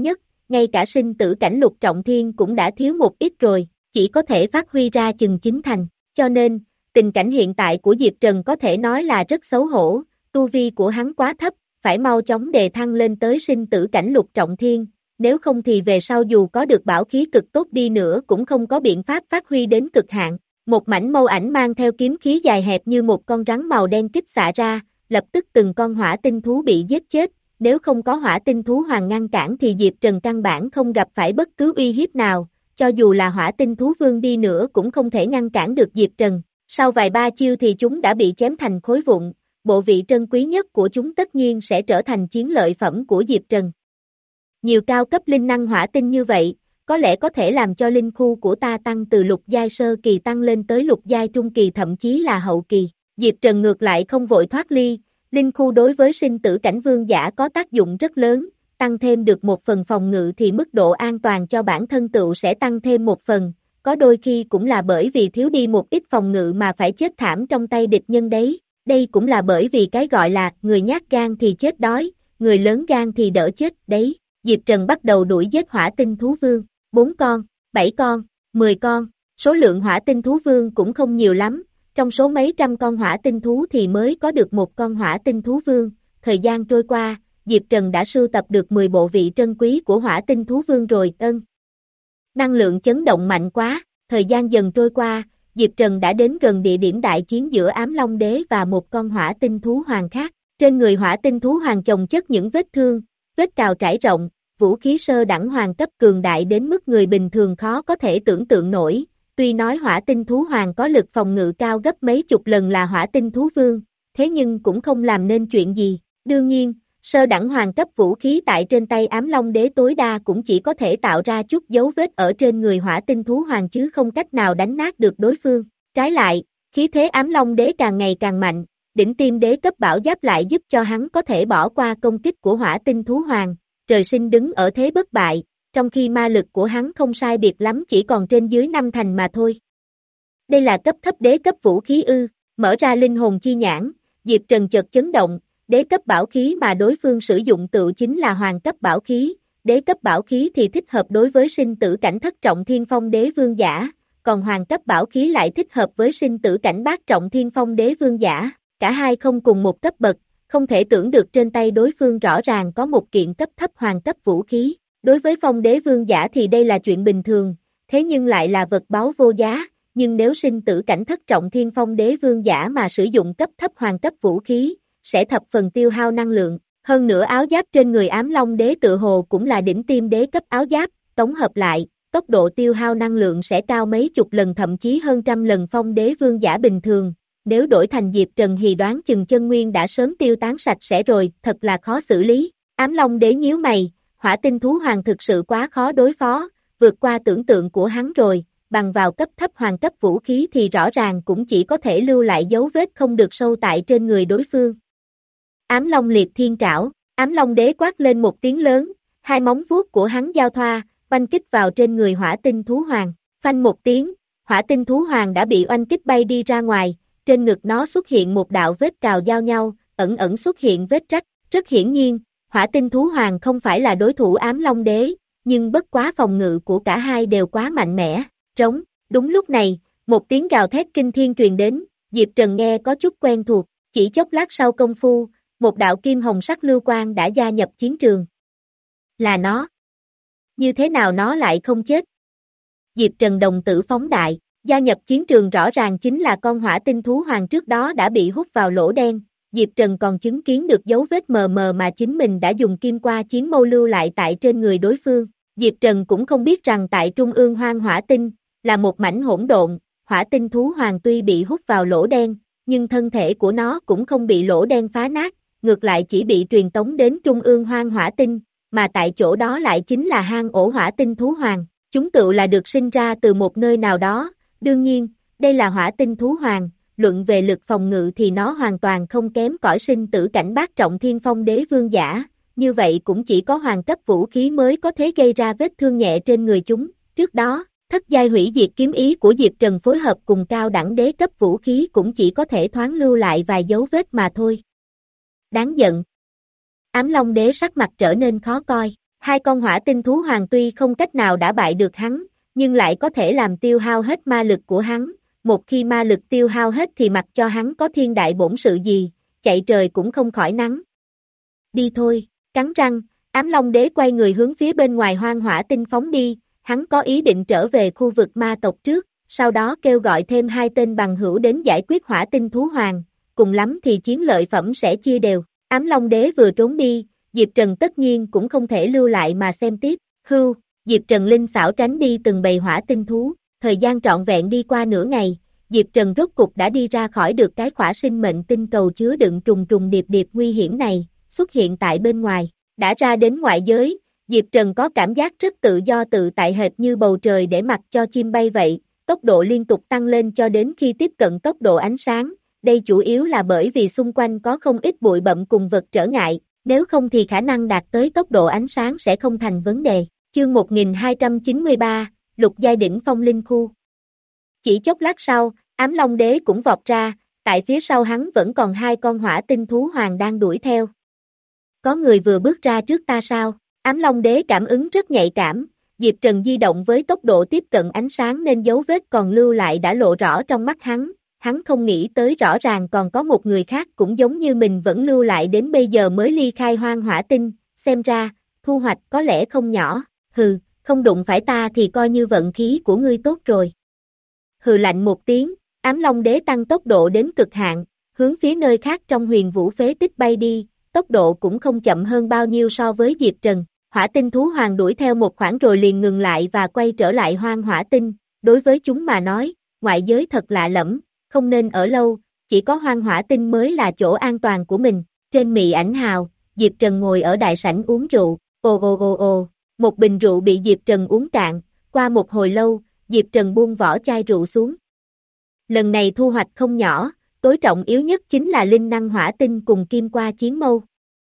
ngay cả sinh tử cảnh lục trọng thiên cũng đã thiếu một ít rồi, chỉ có thể phát huy ra chừng chín thành, cho nên, tình cảnh hiện tại của Diệp Trần có thể nói là rất xấu hổ, tu vi của hắn quá thấp, phải mau chóng đề thăng lên tới sinh tử cảnh lục trọng thiên, nếu không thì về sau dù có được bảo khí cực tốt đi nữa cũng không có biện pháp phát huy đến cực hạn. Một mảnh mâu ảnh mang theo kiếm khí dài hẹp như một con rắn màu đen kích xạ ra, lập tức từng con hỏa tinh thú bị giết chết, nếu không có hỏa tinh thú hoàng ngăn cản thì Diệp Trần căn bản không gặp phải bất cứ uy hiếp nào, cho dù là hỏa tinh thú vương đi nữa cũng không thể ngăn cản được Diệp Trần, sau vài ba chiêu thì chúng đã bị chém thành khối vụn, bộ vị trân quý nhất của chúng tất nhiên sẽ trở thành chiến lợi phẩm của Diệp Trần. Nhiều cao cấp linh năng hỏa tinh như vậy, có lẽ có thể làm cho linh khu của ta tăng từ lục giai sơ kỳ tăng lên tới lục giai trung kỳ thậm chí là hậu kỳ. Diệp Trần ngược lại không vội thoát ly, linh khu đối với sinh tử cảnh vương giả có tác dụng rất lớn, tăng thêm được một phần phòng ngự thì mức độ an toàn cho bản thân tựu sẽ tăng thêm một phần, có đôi khi cũng là bởi vì thiếu đi một ít phòng ngự mà phải chết thảm trong tay địch nhân đấy, đây cũng là bởi vì cái gọi là người nhát gan thì chết đói, người lớn gan thì đỡ chết đấy. Diệp Trần bắt đầu đuổi giết hỏa tinh thú vương, bốn con, bảy con, mười con, số lượng hỏa tinh thú vương cũng không nhiều lắm, trong số mấy trăm con hỏa tinh thú thì mới có được một con hỏa tinh thú vương, thời gian trôi qua, Diệp Trần đã sưu tập được mười bộ vị trân quý của hỏa tinh thú vương rồi, ân. Năng lượng chấn động mạnh quá, thời gian dần trôi qua, Diệp Trần đã đến gần địa điểm đại chiến giữa Ám Long Đế và một con hỏa tinh thú hoàng khác, trên người hỏa tinh thú hoàng chồng chất những vết thương, vết cào trải rộng, vũ khí sơ đẳng hoàng cấp cường đại đến mức người bình thường khó có thể tưởng tượng nổi, tuy nói hỏa tinh thú hoàng có lực phòng ngự cao gấp mấy chục lần là hỏa tinh thú vương, thế nhưng cũng không làm nên chuyện gì, đương nhiên, sơ đẳng hoàng cấp vũ khí tại trên tay Ám Long Đế tối đa cũng chỉ có thể tạo ra chút dấu vết ở trên người hỏa tinh thú hoàng chứ không cách nào đánh nát được đối phương, trái lại, khí thế Ám Long Đế càng ngày càng mạnh, đỉnh tiêm đế cấp bảo giáp lại giúp cho hắn có thể bỏ qua công kích của hỏa tinh thú hoàng, trời sinh đứng ở thế bất bại, trong khi ma lực của hắn không sai biệt lắm chỉ còn trên dưới năm thành mà thôi. Đây là cấp thấp đế cấp vũ khí ư, mở ra linh hồn chi nhãn, Diệp Trần chợt chấn động, đế cấp bảo khí mà đối phương sử dụng tự chính là hoàng cấp bảo khí, đế cấp bảo khí thì thích hợp đối với sinh tử cảnh thất trọng thiên phong đế vương giả, còn hoàng cấp bảo khí lại thích hợp với sinh tử cảnh bát trọng thiên phong đế vương giả, cả hai không cùng một cấp bậc, không thể tưởng được trên tay đối phương rõ ràng có một kiện cấp thấp hoàng cấp vũ khí, đối với phong đế vương giả thì đây là chuyện bình thường, thế nhưng lại là vật báu vô giá, nhưng nếu sinh tử cảnh thất trọng thiên phong đế vương giả mà sử dụng cấp thấp hoàng cấp vũ khí, sẽ thập phần tiêu hao năng lượng, hơn nữa áo giáp trên người Ám Long Đế tự hồ cũng là đỉnh tiêm đế cấp áo giáp, tổng hợp lại, tốc độ tiêu hao năng lượng sẽ cao mấy chục lần thậm chí hơn trăm lần phong đế vương giả bình thường, nếu đổi thành Diệp Trần thì đoán chừng chân nguyên đã sớm tiêu tán sạch sẽ rồi, thật là khó xử lý, Ám Long Đế nhíu mày, hỏa tinh thú hoàng thực sự quá khó đối phó, vượt qua tưởng tượng của hắn rồi, bằng vào cấp thấp hoàng cấp vũ khí thì rõ ràng cũng chỉ có thể lưu lại dấu vết không được sâu tại trên người đối phương. Ám Long liệt thiên trảo, Ám Long Đế quát lên một tiếng lớn, hai móng vuốt của hắn giao thoa, oanh kích vào trên người hỏa tinh thú hoàng, phanh một tiếng, hỏa tinh thú hoàng đã bị oanh kích bay đi ra ngoài, trên ngực nó xuất hiện một đạo vết cào giao nhau, ẩn ẩn xuất hiện vết rách, rất hiển nhiên, hỏa tinh thú hoàng không phải là đối thủ Ám Long Đế, nhưng bất quá phòng ngự của cả hai đều quá mạnh mẽ, trống, đúng lúc này, một tiếng gào thét kinh thiên truyền đến, Diệp Trần nghe có chút quen thuộc, chỉ chốc lát sau công phu, một đạo kim hồng sắc lưu quang đã gia nhập chiến trường. Là nó. Như thế nào nó lại không chết? Diệp Trần đồng tử phóng đại, gia nhập chiến trường rõ ràng chính là con hỏa tinh thú hoàng trước đó đã bị hút vào lỗ đen, Diệp Trần còn chứng kiến được dấu vết mờ mờ mà chính mình đã dùng kim qua chiến mâu lưu lại tại trên người đối phương. Diệp Trần cũng không biết rằng tại trung ương hoang hỏa tinh, là một mảnh hỗn độn, hỏa tinh thú hoàng tuy bị hút vào lỗ đen, nhưng thân thể của nó cũng không bị lỗ đen phá nát, ngược lại chỉ bị truyền tống đến trung ương hoang hỏa tinh, mà tại chỗ đó lại chính là hang ổ hỏa tinh thú hoàng, chúng tựu là được sinh ra từ một nơi nào đó, đương nhiên, đây là hỏa tinh thú hoàng, luận về lực phòng ngự thì nó hoàn toàn không kém cõi sinh tử cảnh bát trọng thiên phong đế vương giả, như vậy cũng chỉ có hoàng cấp vũ khí mới có thể gây ra vết thương nhẹ trên người chúng, trước đó, thất giai hủy diệt kiếm ý của Diệp Trần phối hợp cùng cao đẳng đế cấp vũ khí cũng chỉ có thể thoáng lưu lại vài dấu vết mà thôi. Đáng giận. Ám Long Đế sắc mặt trở nên khó coi, Hai con hỏa tinh thú hoàng tuy không cách nào đả bại được hắn, nhưng lại có thể làm tiêu hao hết ma lực của hắn, một khi ma lực tiêu hao hết thì mặc cho hắn có thiên đại bổn sự gì, chạy trời cũng không khỏi nắng. Đi thôi, cắn răng, Ám Long Đế quay người hướng phía bên ngoài hoang hỏa tinh phóng đi, hắn có ý định trở về khu vực ma tộc trước, sau đó kêu gọi thêm hai tên bằng hữu đến giải quyết hỏa tinh thú hoàng, cùng lắm thì chiến lợi phẩm sẽ chia đều. Ám Long Đế vừa trốn đi, Diệp Trần tất nhiên cũng không thể lưu lại mà xem tiếp, hưu, Diệp Trần linh xảo tránh đi từng bầy hỏa tinh thú, thời gian trọn vẹn đi qua nửa ngày, Diệp Trần rốt cục đã đi ra khỏi được cái khỏa sinh mệnh tinh cầu chứa đựng trùng trùng điệp điệp nguy hiểm này, xuất hiện tại bên ngoài, đã ra đến ngoại giới, Diệp Trần có cảm giác rất tự do tự tại hệt như bầu trời để mặc cho chim bay vậy, tốc độ liên tục tăng lên cho đến khi tiếp cận tốc độ ánh sáng, đây chủ yếu là bởi vì xung quanh có không ít bụi bặm cùng vật trở ngại, nếu không thì khả năng đạt tới tốc độ ánh sáng sẽ không thành vấn đề. Chương một nghìn hai trăm chín mươi ba, Lục Giai Đỉnh Phong Linh Khu. Chỉ chốc lát sau, Ám Long Đế cũng vọt ra, tại phía sau hắn vẫn còn hai con hỏa tinh thú hoàng đang đuổi theo. Có người vừa bước ra trước ta sao? Ám Long Đế cảm ứng rất nhạy cảm, Diệp Trần di động với tốc độ tiếp cận ánh sáng nên dấu vết còn lưu lại đã lộ rõ trong mắt hắn, hắn không nghĩ tới rõ ràng còn có một người khác cũng giống như mình vẫn lưu lại đến bây giờ mới ly khai hoang hỏa tinh, xem ra, thu hoạch có lẽ không nhỏ, hừ, không đụng phải ta thì coi như vận khí của ngươi tốt rồi. Hừ lạnh một tiếng, Ám Long Đế tăng tốc độ đến cực hạn, hướng phía nơi khác trong huyền vũ phế tích bay đi, tốc độ cũng không chậm hơn bao nhiêu so với Diệp Trần. Hỏa tinh thú hoàng đuổi theo một khoảng rồi liền ngừng lại và quay trở lại hoang hỏa tinh, đối với chúng mà nói, ngoại giới thật lạ lẫm, không nên ở lâu, chỉ có hoang hỏa tinh mới là chỗ an toàn của mình. Trên mị ảnh hào, Diệp Trần ngồi ở đại sảnh uống rượu, ồ ồ ồ ồ, một bình rượu bị Diệp Trần uống cạn, qua một hồi lâu, Diệp Trần buông vỏ chai rượu xuống. Lần này thu hoạch không nhỏ, tối trọng yếu nhất chính là linh năng hỏa tinh cùng kim qua chiến mâu.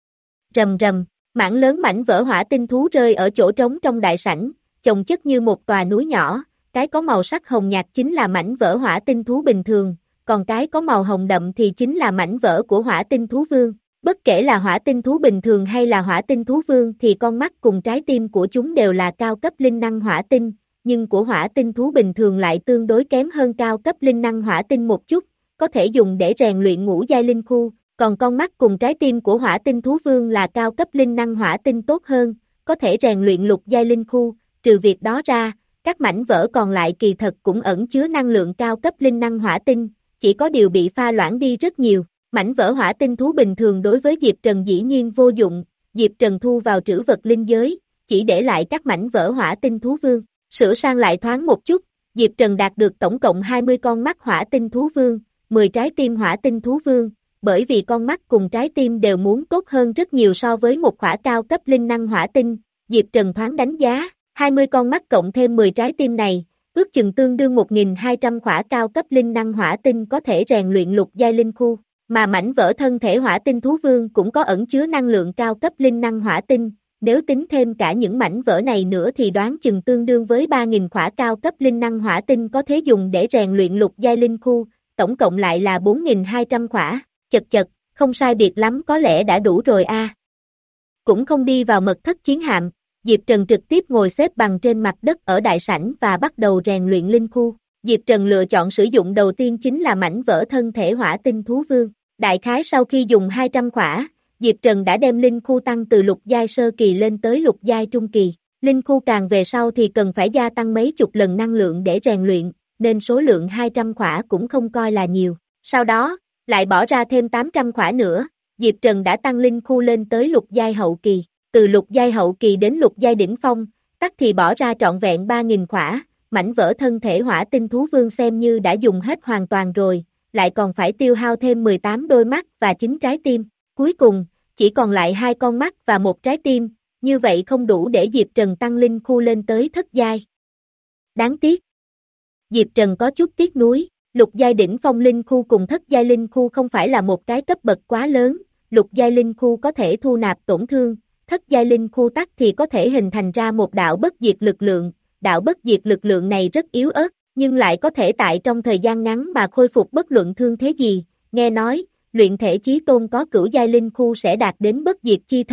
Rầm rầm, mảng lớn mảnh vỡ hỏa tinh thú rơi ở chỗ trống trong đại sảnh, chồng chất như một tòa núi nhỏ, cái có màu sắc hồng nhạt chính là mảnh vỡ hỏa tinh thú bình thường, còn cái có màu hồng đậm thì chính là mảnh vỡ của hỏa tinh thú vương. Bất kể là hỏa tinh thú bình thường hay là hỏa tinh thú vương thì con mắt cùng trái tim của chúng đều là cao cấp linh năng hỏa tinh, nhưng của hỏa tinh thú bình thường lại tương đối kém hơn cao cấp linh năng hỏa tinh một chút, có thể dùng để rèn luyện ngũ giai linh khu, còn con mắt cùng trái tim của hỏa tinh thú vương là cao cấp linh năng hỏa tinh tốt hơn, có thể rèn luyện lục giai linh khu, trừ việc đó ra, các mảnh vỡ còn lại kỳ thật cũng ẩn chứa năng lượng cao cấp linh năng hỏa tinh, chỉ có điều bị pha loãng đi rất nhiều. Mảnh vỡ hỏa tinh thú bình thường đối với Diệp Trần dĩ nhiên vô dụng, Diệp Trần thu vào trữ vật linh giới, chỉ để lại các mảnh vỡ hỏa tinh thú vương, sửa sang lại thoáng một chút, Diệp Trần đạt được tổng cộng hai mươi con mắt hỏa tinh thú vương, mười trái tim hỏa tinh thú vương, bởi vì con mắt cùng trái tim đều muốn tốt hơn rất nhiều so với một khỏa cao cấp linh năng hỏa tinh, Diệp Trần thoáng đánh giá, hai mươi con mắt cộng thêm mười trái tim này, ước chừng tương đương một nghìn hai trăm khỏa cao cấp linh năng hỏa tinh có thể rèn luyện lục giai linh khu. Mà mảnh vỡ thân thể hỏa tinh thú vương cũng có ẩn chứa năng lượng cao cấp linh năng hỏa tinh, nếu tính thêm cả những mảnh vỡ này nữa thì đoán chừng tương đương với ba nghìn khỏa cao cấp linh năng hỏa tinh có thể dùng để rèn luyện lục giai linh khu, tổng cộng lại là bốn nghìn hai trăm khỏa, chật chật, không sai biệt lắm có lẽ đã đủ rồi a. À. Cũng không đi vào mật thất chiến hạm, Diệp Trần trực tiếp ngồi xếp bằng trên mặt đất ở đại sảnh và bắt đầu rèn luyện linh khu. Diệp Trần lựa chọn sử dụng đầu tiên chính là mảnh vỡ thân thể hỏa tinh thú vương. Đại khái sau khi dùng hai trăm khỏa, Diệp Trần đã đem linh khu tăng từ lục giai sơ kỳ lên tới lục giai trung kỳ. Linh khu càng về sau thì cần phải gia tăng mấy chục lần năng lượng để rèn luyện, nên số lượng hai trăm khỏa cũng không coi là nhiều. Sau đó, lại bỏ ra thêm tám trăm khỏa nữa, Diệp Trần đã tăng linh khu lên tới lục giai hậu kỳ. Từ lục giai hậu kỳ đến lục giai đỉnh phong, tắc thì bỏ ra trọn vẹn ba nghìn khỏa, mảnh vỡ thân thể hỏa tinh thú vương xem như đã dùng hết hoàn toàn rồi. Lại còn phải tiêu hao thêm mười tám đôi mắt và chín trái tim, cuối cùng, chỉ còn lại hai con mắt và một trái tim, như vậy không đủ để Diệp Trần tăng linh khu lên tới thất giai. Đáng tiếc. Diệp Trần có chút tiếc nuối, lục giai đỉnh phong linh khu cùng thất giai linh khu không phải là một cái cấp bậc quá lớn, lục giai linh khu có thể thu nạp tổn thương, thất giai linh khu tắc thì có thể hình thành ra một đạo bất diệt lực lượng, đạo bất diệt lực lượng này rất yếu ớt, nhưng lại có thể tại trong thời gian ngắn mà khôi phục bất luận thương thế gì, nghe nói, luyện thể chí tôn có cửu giai linh khu sẽ đạt đến bất diệt chi thân,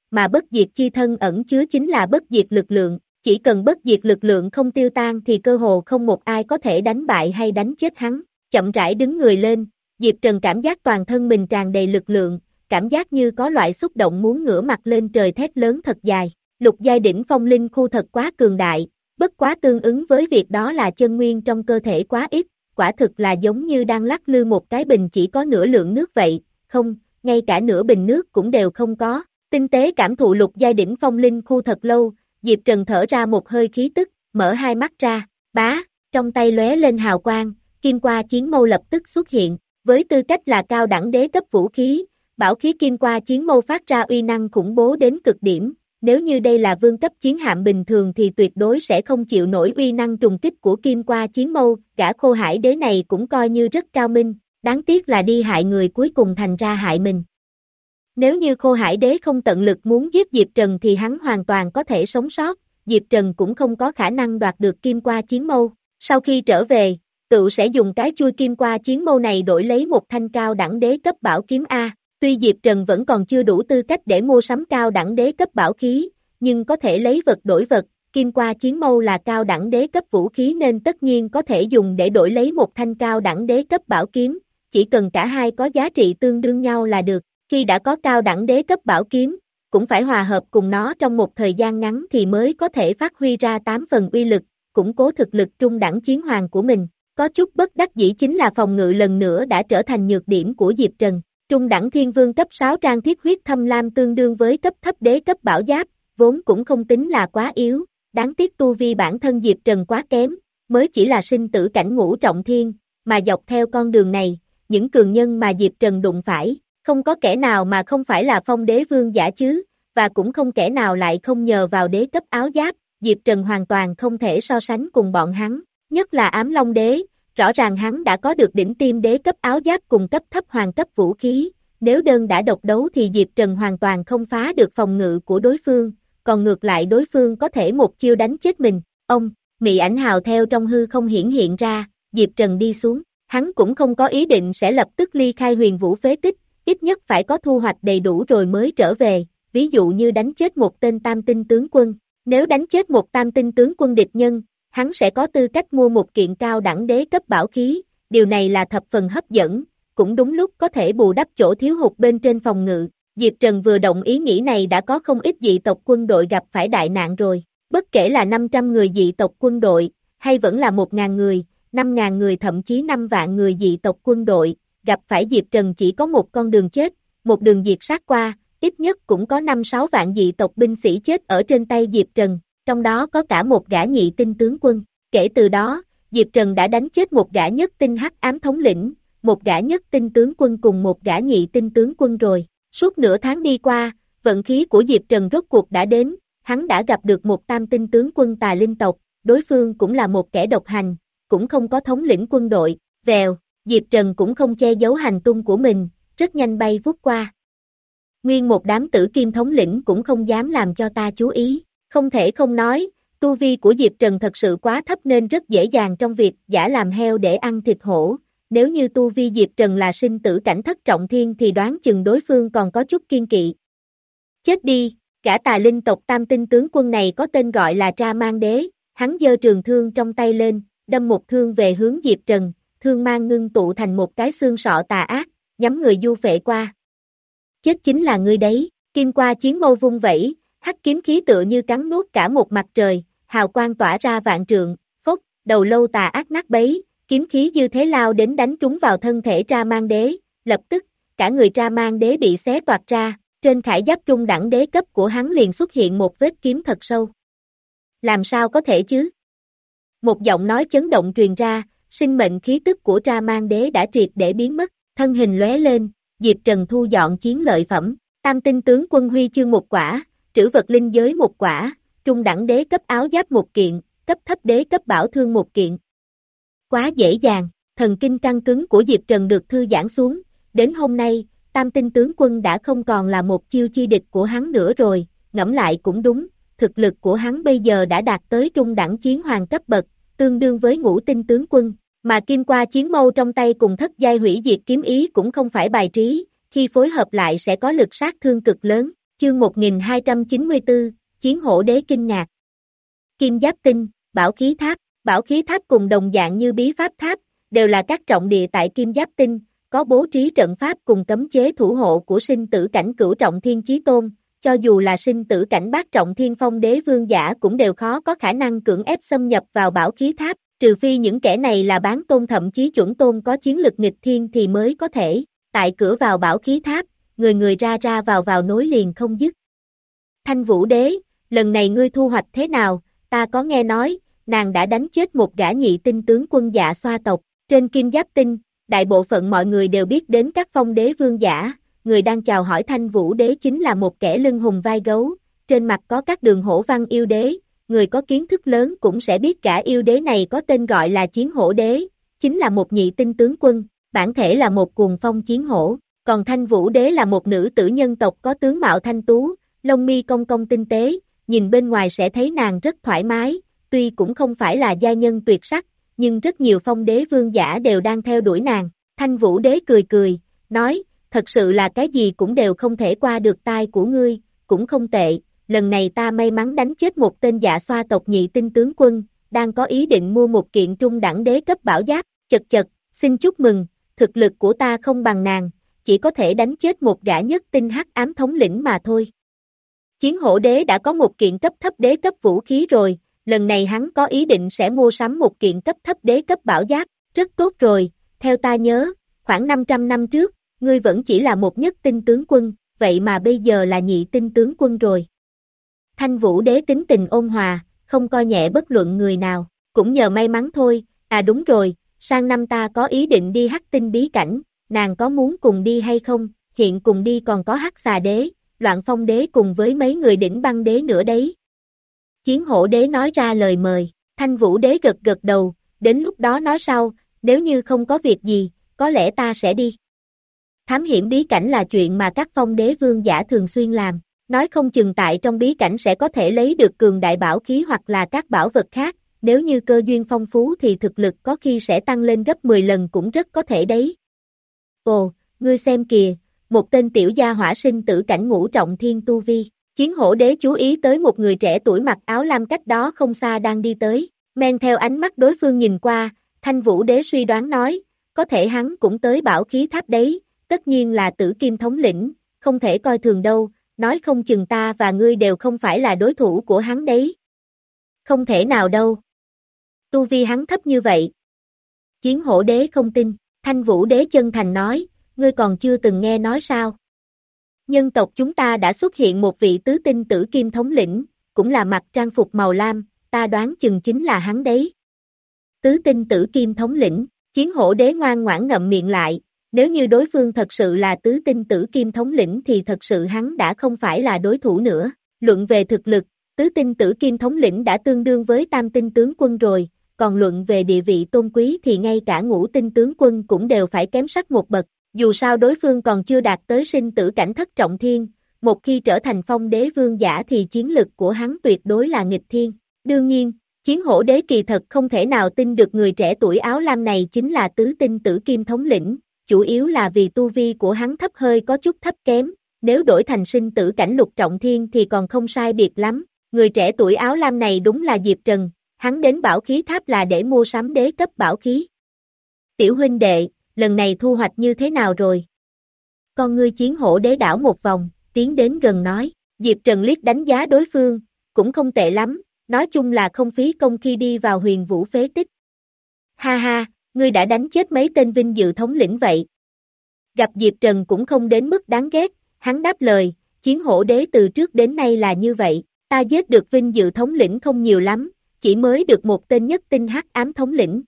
mà bất diệt chi thân ẩn chứa chính là bất diệt lực lượng, chỉ cần bất diệt lực lượng không tiêu tan thì cơ hồ không một ai có thể đánh bại hay đánh chết hắn. Chậm rãi đứng người lên, Diệp Trần cảm giác toàn thân mình tràn đầy lực lượng, cảm giác như có loại xúc động muốn ngửa mặt lên trời thét lớn thật dài. Lục giai đỉnh phong linh khu thật quá cường đại, bất quá tương ứng với việc đó là chân nguyên trong cơ thể quá ít, quả thực là giống như đang lắc lư một cái bình chỉ có nửa lượng nước vậy, không, ngay cả nửa bình nước cũng đều không có. Tinh tế cảm thụ lục giai đỉnh phong linh khu thật lâu, Diệp Trần thở ra một hơi khí tức, mở hai mắt ra, bá, trong tay lóe lên hào quang, kim qua chiến mâu lập tức xuất hiện, với tư cách là cao đẳng đế cấp vũ khí, bảo khí kim qua chiến mâu phát ra uy năng khủng bố đến cực điểm, nếu như đây là vương cấp chiến hạm bình thường thì tuyệt đối sẽ không chịu nổi uy năng trùng kích của kim qua chiến mâu, gã Khô Hải đế này cũng coi như rất cao minh, đáng tiếc là đi hại người cuối cùng thành ra hại mình. Nếu như Khô Hải đế không tận lực muốn giết Diệp Trần thì hắn hoàn toàn có thể sống sót, Diệp Trần cũng không có khả năng đoạt được kim qua chiến mâu. Sau khi trở về, cựu sẽ dùng cái chui kim qua chiến mâu này đổi lấy một thanh cao đẳng đế cấp bảo kiếm A. Tuy Diệp Trần vẫn còn chưa đủ tư cách để mua sắm cao đẳng đế cấp bảo khí, nhưng có thể lấy vật đổi vật, kim qua chiến mâu là cao đẳng đế cấp vũ khí nên tất nhiên có thể dùng để đổi lấy một thanh cao đẳng đế cấp bảo kiếm, chỉ cần cả hai có giá trị tương đương nhau là được. Khi đã có cao đẳng đế cấp bảo kiếm, cũng phải hòa hợp cùng nó trong một thời gian ngắn thì mới có thể phát huy ra tám phần uy lực, củng cố thực lực trung đẳng chiến hoàng của mình. Có chút bất đắc dĩ chính là phòng ngự lần nữa đã trở thành nhược điểm của Diệp Trần. Trung đẳng thiên vương cấp sáu trang thiết huyết thâm lam tương đương với cấp thấp đế cấp bảo giáp, vốn cũng không tính là quá yếu, đáng tiếc tu vi bản thân Diệp Trần quá kém, mới chỉ là sinh tử cảnh ngũ trọng thiên, mà dọc theo con đường này, những cường nhân mà Diệp Trần đụng phải, không có kẻ nào mà không phải là phong đế vương giả chứ, và cũng không kẻ nào lại không nhờ vào đế cấp áo giáp, Diệp Trần hoàn toàn không thể so sánh cùng bọn hắn, nhất là Ám Long đế, rõ ràng hắn đã có được đỉnh tiêm đế cấp áo giáp cùng cấp thấp hoàng cấp vũ khí, nếu đơn đã độc đấu thì Diệp Trần hoàn toàn không phá được phòng ngự của đối phương, còn ngược lại đối phương có thể một chiêu đánh chết mình. Ông, mị ảnh hào theo trong hư không hiển hiện ra, Diệp Trần đi xuống, hắn cũng không có ý định sẽ lập tức ly khai Huyền Vũ phế tích, ít nhất phải có thu hoạch đầy đủ rồi mới trở về, ví dụ như đánh chết một tên tam tinh tướng quân, nếu đánh chết một tam tinh tướng quân địch nhân, hắn sẽ có tư cách mua một kiện cao đẳng đế cấp bảo khí, điều này là thập phần hấp dẫn, cũng đúng lúc có thể bù đắp chỗ thiếu hụt bên trên phòng ngự. Diệp Trần vừa động ý nghĩ này đã có không ít dị tộc quân đội gặp phải đại nạn rồi, bất kể là năm trăm người dị tộc quân đội, hay vẫn là một nghìn người, năm nghìn người thậm chí năm vạn người dị tộc quân đội, gặp phải Diệp Trần chỉ có một con đường chết, một đường diệt sát qua, ít nhất cũng có năm sáu vạn dị tộc binh sĩ chết ở trên tay Diệp Trần, trong đó có cả một gã nhị tinh tướng quân. Kể từ đó, Diệp Trần đã đánh chết một gã nhất tinh hắc ám thống lĩnh, một gã nhất tinh tướng quân cùng một gã nhị tinh tướng quân rồi. Suốt nửa tháng đi qua, vận khí của Diệp Trần rốt cuộc đã đến, hắn đã gặp được một tam tinh tướng quân tà linh tộc, đối phương cũng là một kẻ độc hành, cũng không có thống lĩnh quân đội, vèo, Diệp Trần cũng không che giấu hành tung của mình, rất nhanh bay vút qua. Nguyên một đám tử kim thống lĩnh cũng không dám làm cho ta chú ý, không thể không nói, tu vi của Diệp Trần thật sự quá thấp nên rất dễ dàng trong việc giả làm heo để ăn thịt hổ. Nếu như tu vi Diệp Trần là sinh tử cảnh thất trọng thiên thì đoán chừng đối phương còn có chút kiên kỵ. Chết đi, cả tà linh tộc tam tinh tướng quân này có tên gọi là Tra Mang Đế, hắn giơ trường thương trong tay lên, đâm một thương về hướng Diệp Trần, thương mang ngưng tụ thành một cái xương sọ tà ác, nhắm người du phệ qua. Chết chính là ngươi đấy, kim qua chiến mâu vung vẩy, hắc kiếm khí tựa như cắn nuốt cả một mặt trời, hào quang tỏa ra vạn trượng, phốc, đầu lâu tà ác nát bấy. Kiếm khí dư thế lao đến đánh trúng vào thân thể Tra Mang Đế, lập tức, cả người Tra Mang Đế bị xé toạc ra, trên khải giáp trung đẳng đế cấp của hắn liền xuất hiện một vết kiếm thật sâu. Làm sao có thể chứ? Một giọng nói chấn động truyền ra, sinh mệnh khí tức của Tra Mang Đế đã triệt để biến mất, thân hình lóe lên, Diệp Trần thu dọn chiến lợi phẩm, tam tinh tướng quân huy chương một quả, trữ vật linh giới một quả, trung đẳng đế cấp áo giáp một kiện, cấp thấp đế cấp bảo thương một kiện. Quá dễ dàng, thần kinh căng cứng của Diệp Trần được thư giãn xuống, đến hôm nay, tam tinh tướng quân đã không còn là một chiêu chi địch của hắn nữa rồi, ngẫm lại cũng đúng, thực lực của hắn bây giờ đã đạt tới trung đẳng chiến hoàng cấp bậc, tương đương với ngũ tinh tướng quân, mà kim qua chiến mâu trong tay cùng thất giai hủy diệt kiếm ý cũng không phải bài trí, khi phối hợp lại sẽ có lực sát thương cực lớn, Chương một nghìn hai trăm chín mươi tư, Chiến hổ đế kinh ngạc. Kim giáp tinh, bảo khí tháp. Bảo khí tháp cùng đồng dạng như bí pháp tháp, đều là các trọng địa tại Kim Giáp Tinh, có bố trí trận pháp cùng cấm chế thủ hộ của sinh tử cảnh cửu trọng thiên chí tôn, cho dù là sinh tử cảnh bát trọng thiên phong đế vương giả cũng đều khó có khả năng cưỡng ép xâm nhập vào bảo khí tháp, trừ phi những kẻ này là bán tôn thậm chí chuẩn tôn có chiến lực nghịch thiên thì mới có thể. Tại cửa vào bảo khí tháp, người người ra ra vào vào nối liền không dứt. Thanh Vũ đế, lần này ngươi thu hoạch thế nào? Ta có nghe nói, nàng đã đánh chết một gã nhị tinh tướng quân Dạ Xoa tộc. Trên Kim Giáp Tinh, đại bộ phận mọi người đều biết đến các phong đế vương giả, người đang chào hỏi Thanh Vũ đế chính là một kẻ lưng hùng vai gấu, trên mặt có các đường hổ văn yêu đế, người có kiến thức lớn cũng sẽ biết gã yêu đế này có tên gọi là Chiến hổ đế, chính là một nhị tinh tướng quân, bản thể là một cuồng phong chiến hổ, còn Thanh Vũ đế là một nữ tử nhân tộc có tướng mạo thanh tú, lông mi cong cong tinh tế, nhìn bên ngoài sẽ thấy nàng rất thoải mái, tuy cũng không phải là giai nhân tuyệt sắc, nhưng rất nhiều phong đế vương giả đều đang theo đuổi nàng. Thanh Vũ đế cười cười, nói, thật sự là cái gì cũng đều không thể qua được tai của ngươi, cũng không tệ, lần này ta may mắn đánh chết một tên Dạ Xoa tộc nhị tinh tướng quân, đang có ý định mua một kiện trung đẳng đế cấp bảo giáp, chật chật, xin chúc mừng, thực lực của ta không bằng nàng, chỉ có thể đánh chết một gã nhất tinh hắc ám thống lĩnh mà thôi. Chiến hổ đế đã có một kiện cấp thấp đế cấp vũ khí rồi, lần này hắn có ý định sẽ mua sắm một kiện cấp thấp đế cấp bảo giáp, rất tốt rồi, theo ta nhớ, khoảng năm trăm năm trước, ngươi vẫn chỉ là một nhất tinh tướng quân, vậy mà bây giờ là nhị tinh tướng quân rồi. Thanh Vũ đế tính tình ôn hòa, không coi nhẹ bất luận người nào, cũng nhờ may mắn thôi, à đúng rồi, sang năm ta có ý định đi hắc tinh bí cảnh, nàng có muốn cùng đi hay không, hiện cùng đi còn có hắc xà đế, Loạn Phong đế cùng với mấy người đỉnh băng đế nữa đấy. Chiến hổ đế nói ra lời mời, Thanh Vũ đế gật gật đầu, đến lúc đó nói sau, nếu như không có việc gì, có lẽ ta sẽ đi. Thám hiểm bí cảnh là chuyện mà các phong đế vương giả thường xuyên làm, nói không chừng tại trong bí cảnh sẽ có thể lấy được cường đại bảo khí hoặc là các bảo vật khác, nếu như cơ duyên phong phú thì thực lực có khi sẽ tăng lên gấp mười lần cũng rất có thể đấy. Ồ, ngươi xem kìa, một tên tiểu gia hỏa sinh tử cảnh ngũ trọng thiên tu vi. Chiến hổ đế chú ý tới một người trẻ tuổi mặc áo lam cách đó không xa đang đi tới, men theo ánh mắt đối phương nhìn qua, Thanh Vũ đế suy đoán nói, có thể hắn cũng tới bảo khí tháp đấy, tất nhiên là tử kim thống lĩnh, không thể coi thường đâu, nói không chừng ta và ngươi đều không phải là đối thủ của hắn đấy. Không thể nào đâu. Tu vi hắn thấp như vậy. Chiến hổ đế không tin, Thanh Vũ đế chân thành nói, ngươi còn chưa từng nghe nói sao? Nhân tộc chúng ta đã xuất hiện một vị tứ tinh tử kim thống lĩnh, cũng là mặc trang phục màu lam, ta đoán chừng chính là hắn đấy. Tứ tinh tử kim thống lĩnh, chiến hổ đế ngoan ngoãn ngậm miệng lại, nếu như đối phương thật sự là tứ tinh tử kim thống lĩnh thì thật sự hắn đã không phải là đối thủ nữa. Luận về thực lực, tứ tinh tử kim thống lĩnh đã tương đương với tam tinh tướng quân rồi, còn luận về địa vị tôn quý thì ngay cả ngũ tinh tướng quân cũng đều phải kém sắc một bậc. Dù sao đối phương còn chưa đạt tới sinh tử cảnh thất trọng thiên, một khi trở thành phong đế vương giả thì chiến lực của hắn tuyệt đối là nghịch thiên. Đương nhiên, chiến hổ đế kỳ thật không thể nào tin được người trẻ tuổi áo lam này chính là tứ tinh tử kim thống lĩnh, chủ yếu là vì tu vi của hắn thấp hơi có chút thấp kém, nếu đổi thành sinh tử cảnh lục trọng thiên thì còn không sai biệt lắm. Người trẻ tuổi áo lam này đúng là Diệp Trần, hắn đến bảo khí tháp là để mua sắm đế cấp bảo khí. Tiểu huynh đệ, lần này thu hoạch như thế nào rồi? Con ngươi chiến hổ đế đảo một vòng, tiến đến gần nói, Diệp Trần liếc đánh giá đối phương, cũng không tệ lắm, nói chung là không phí công khi đi vào huyền vũ phế tích. Ha ha, ngươi đã đánh chết mấy tên vinh dự thống lĩnh vậy. Gặp Diệp Trần cũng không đến mức đáng ghét, hắn đáp lời, chiến hổ đế từ trước đến nay là như vậy, ta giết được vinh dự thống lĩnh không nhiều lắm, chỉ mới được một tên nhất tinh hắc ám thống lĩnh.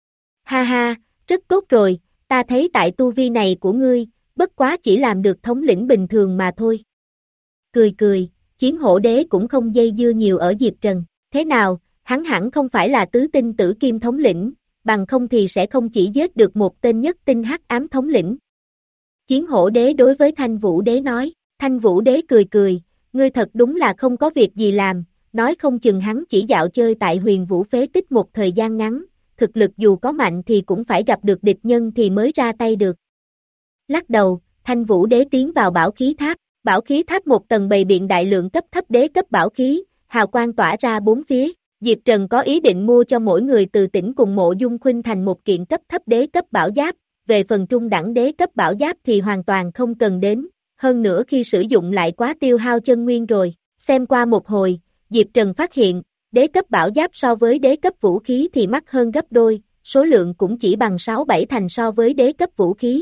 Ha ha, rất tốt rồi, ta thấy tại tu vi này của ngươi, bất quá chỉ làm được thống lĩnh bình thường mà thôi. Cười cười, chiến hổ đế cũng không dây dưa nhiều ở Diệp Trần, thế nào, hắn hẳn không phải là tứ tinh tử kim thống lĩnh, bằng không thì sẽ không chỉ giết được một tên nhất tinh hắc ám thống lĩnh. Chiến hổ đế đối với Thanh Vũ đế nói, Thanh Vũ đế cười cười, ngươi thật đúng là không có việc gì làm, nói không chừng hắn chỉ dạo chơi tại huyền vũ phế tích một thời gian ngắn, thực lực dù có mạnh thì cũng phải gặp được địch nhân thì mới ra tay được. Lắc đầu, Thanh Vũ đế tiến vào bảo khí tháp, Bảo khí tháp một tầng bày biện đại lượng cấp thấp đế cấp bảo khí, hào quang tỏa ra bốn phía. Diệp Trần có ý định mua cho mỗi người từ tỉnh cùng Mộ Dung Khuynh thành một kiện cấp thấp đế cấp bảo giáp, về phần trung đẳng đế cấp bảo giáp thì hoàn toàn không cần đến, hơn nữa khi sử dụng lại quá tiêu hao chân nguyên rồi. Xem qua một hồi, Diệp Trần phát hiện, đế cấp bảo giáp so với đế cấp vũ khí thì mắc hơn gấp đôi, số lượng cũng chỉ bằng sáu bảy thành so với đế cấp vũ khí.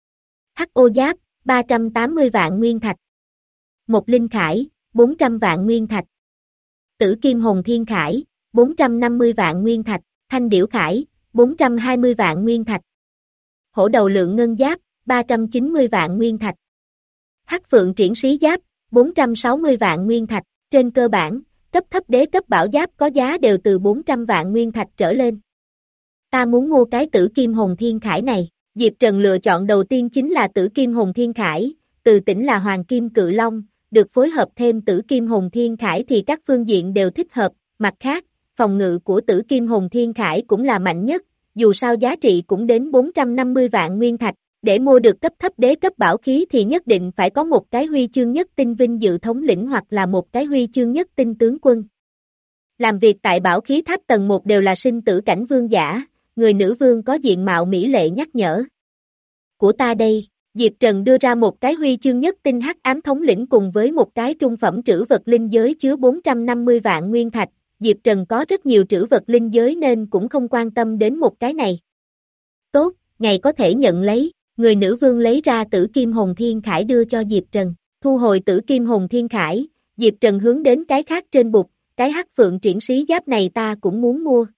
hắc ô giáp, ba trăm tám mươi vạn nguyên thạch. Một linh khải, bốn trăm vạn nguyên thạch. Tử kim hồn thiên khải, bốn trăm năm mươi vạn nguyên thạch. Thanh điểu khải, bốn trăm hai mươi vạn nguyên thạch. Hổ đầu lượng ngân giáp, ba trăm chín mươi vạn nguyên thạch. Hắc phượng triển sĩ giáp, bốn trăm sáu mươi vạn nguyên thạch. Trên cơ bản, cấp thấp đế cấp bảo giáp có giá đều từ bốn trăm vạn nguyên thạch trở lên. Ta muốn mua cái tử kim hồn thiên khải này. Diệp Trần lựa chọn đầu tiên chính là tử kim hồn thiên khải, từ tỉnh là hoàng kim cự long, được phối hợp thêm tử kim hồn thiên khải thì các phương diện đều thích hợp. Mặt khác, phòng ngự của tử kim hồn thiên khải cũng là mạnh nhất, dù sao giá trị cũng đến bốn trăm năm mươi vạn nguyên thạch. Để mua được cấp thấp đế cấp bảo khí thì nhất định phải có một cái huy chương nhất tinh vinh dự thống lĩnh hoặc là một cái huy chương nhất tinh tướng quân. Làm việc tại bảo khí tháp tầng một đều là sinh tử cảnh vương giả, người nữ vương có diện mạo mỹ lệ nhắc nhở. Của ta đây, Diệp Trần đưa ra một cái huy chương nhất tinh hắc ám thống lĩnh cùng với một cái trung phẩm trữ vật linh giới chứa bốn trăm năm mươi vạn nguyên thạch. Diệp Trần có rất nhiều trữ vật linh giới nên cũng không quan tâm đến một cái này. Tốt, ngày có thể nhận lấy. Người nữ vương lấy ra tử kim hồn thiên khải đưa cho Diệp Trần, thu hồi tử kim hồn thiên khải, Diệp Trần hướng đến cái khác trên bục, cái hắc phượng triển sĩ giáp này ta cũng muốn mua.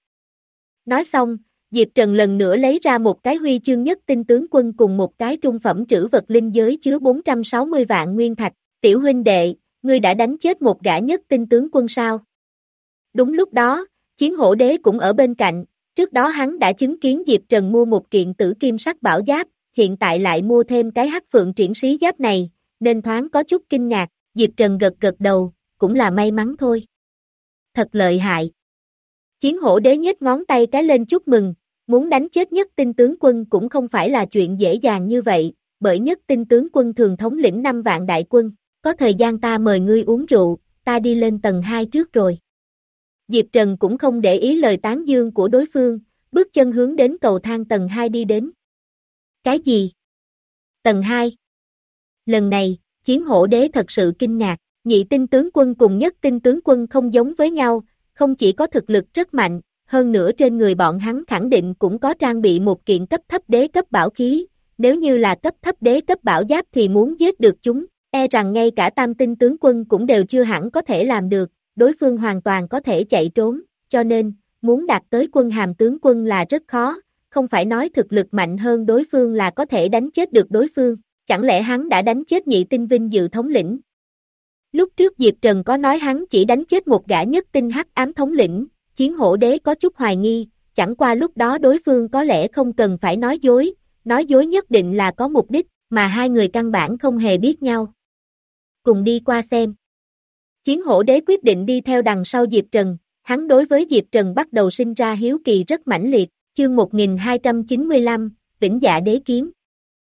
Nói xong, Diệp Trần lần nữa lấy ra một cái huy chương nhất tinh tướng quân cùng một cái trung phẩm trữ vật linh giới chứa bốn trăm sáu mươi vạn nguyên thạch. Tiểu huynh đệ, ngươi đã đánh chết một gã nhất tinh tướng quân sao? Đúng lúc đó, Chiến Hổ Đế cũng ở bên cạnh, trước đó hắn đã chứng kiến Diệp Trần mua một kiện tử kim sắc bảo giáp, hiện tại lại mua thêm cái hắc phượng triển sĩ giáp này, nên thoáng có chút kinh ngạc. Diệp Trần gật gật đầu, cũng là may mắn thôi. Thật lợi hại. Chiến Hổ Đế nhếch ngón tay cái lên chúc mừng, muốn đánh chết nhất tinh tướng quân cũng không phải là chuyện dễ dàng như vậy, bởi nhất tinh tướng quân thường thống lĩnh năm vạn đại quân, có thời gian ta mời ngươi uống rượu, ta đi lên tầng hai trước rồi. Diệp Trần cũng không để ý lời tán dương của đối phương, bước chân hướng đến cầu thang tầng hai đi đến. Cái gì? Tầng hai. Lần này, Chiến Hổ Đế thật sự kinh ngạc, nhị tinh tướng quân cùng nhất tinh tướng quân không giống với nhau, không chỉ có thực lực rất mạnh, hơn nữa trên người bọn hắn khẳng định cũng có trang bị một kiện cấp thấp đế cấp bảo khí, nếu như là cấp thấp đế cấp bảo giáp thì muốn giết được chúng, e rằng ngay cả tam tinh tướng quân cũng đều chưa hẳn có thể làm được, đối phương hoàn toàn có thể chạy trốn, cho nên, muốn đạt tới quân hàm tướng quân là rất khó. Không phải nói thực lực mạnh hơn đối phương là có thể đánh chết được đối phương, chẳng lẽ hắn đã đánh chết nhị tinh vinh dự thống lĩnh? Lúc trước Diệp Trần có nói hắn chỉ đánh chết một gã nhất tinh hắc ám thống lĩnh, Chiến Hổ Đế có chút hoài nghi, chẳng qua lúc đó đối phương có lẽ không cần phải nói dối, nói dối nhất định là có mục đích, mà hai người căn bản không hề biết nhau. Cùng đi qua xem. Chiến Hổ Đế quyết định đi theo đằng sau Diệp Trần, hắn đối với Diệp Trần bắt đầu sinh ra hiếu kỳ rất mãnh liệt. Chương một nghìn hai trăm chín mươi lăm, Vĩnh Dạ Đế Kiếm.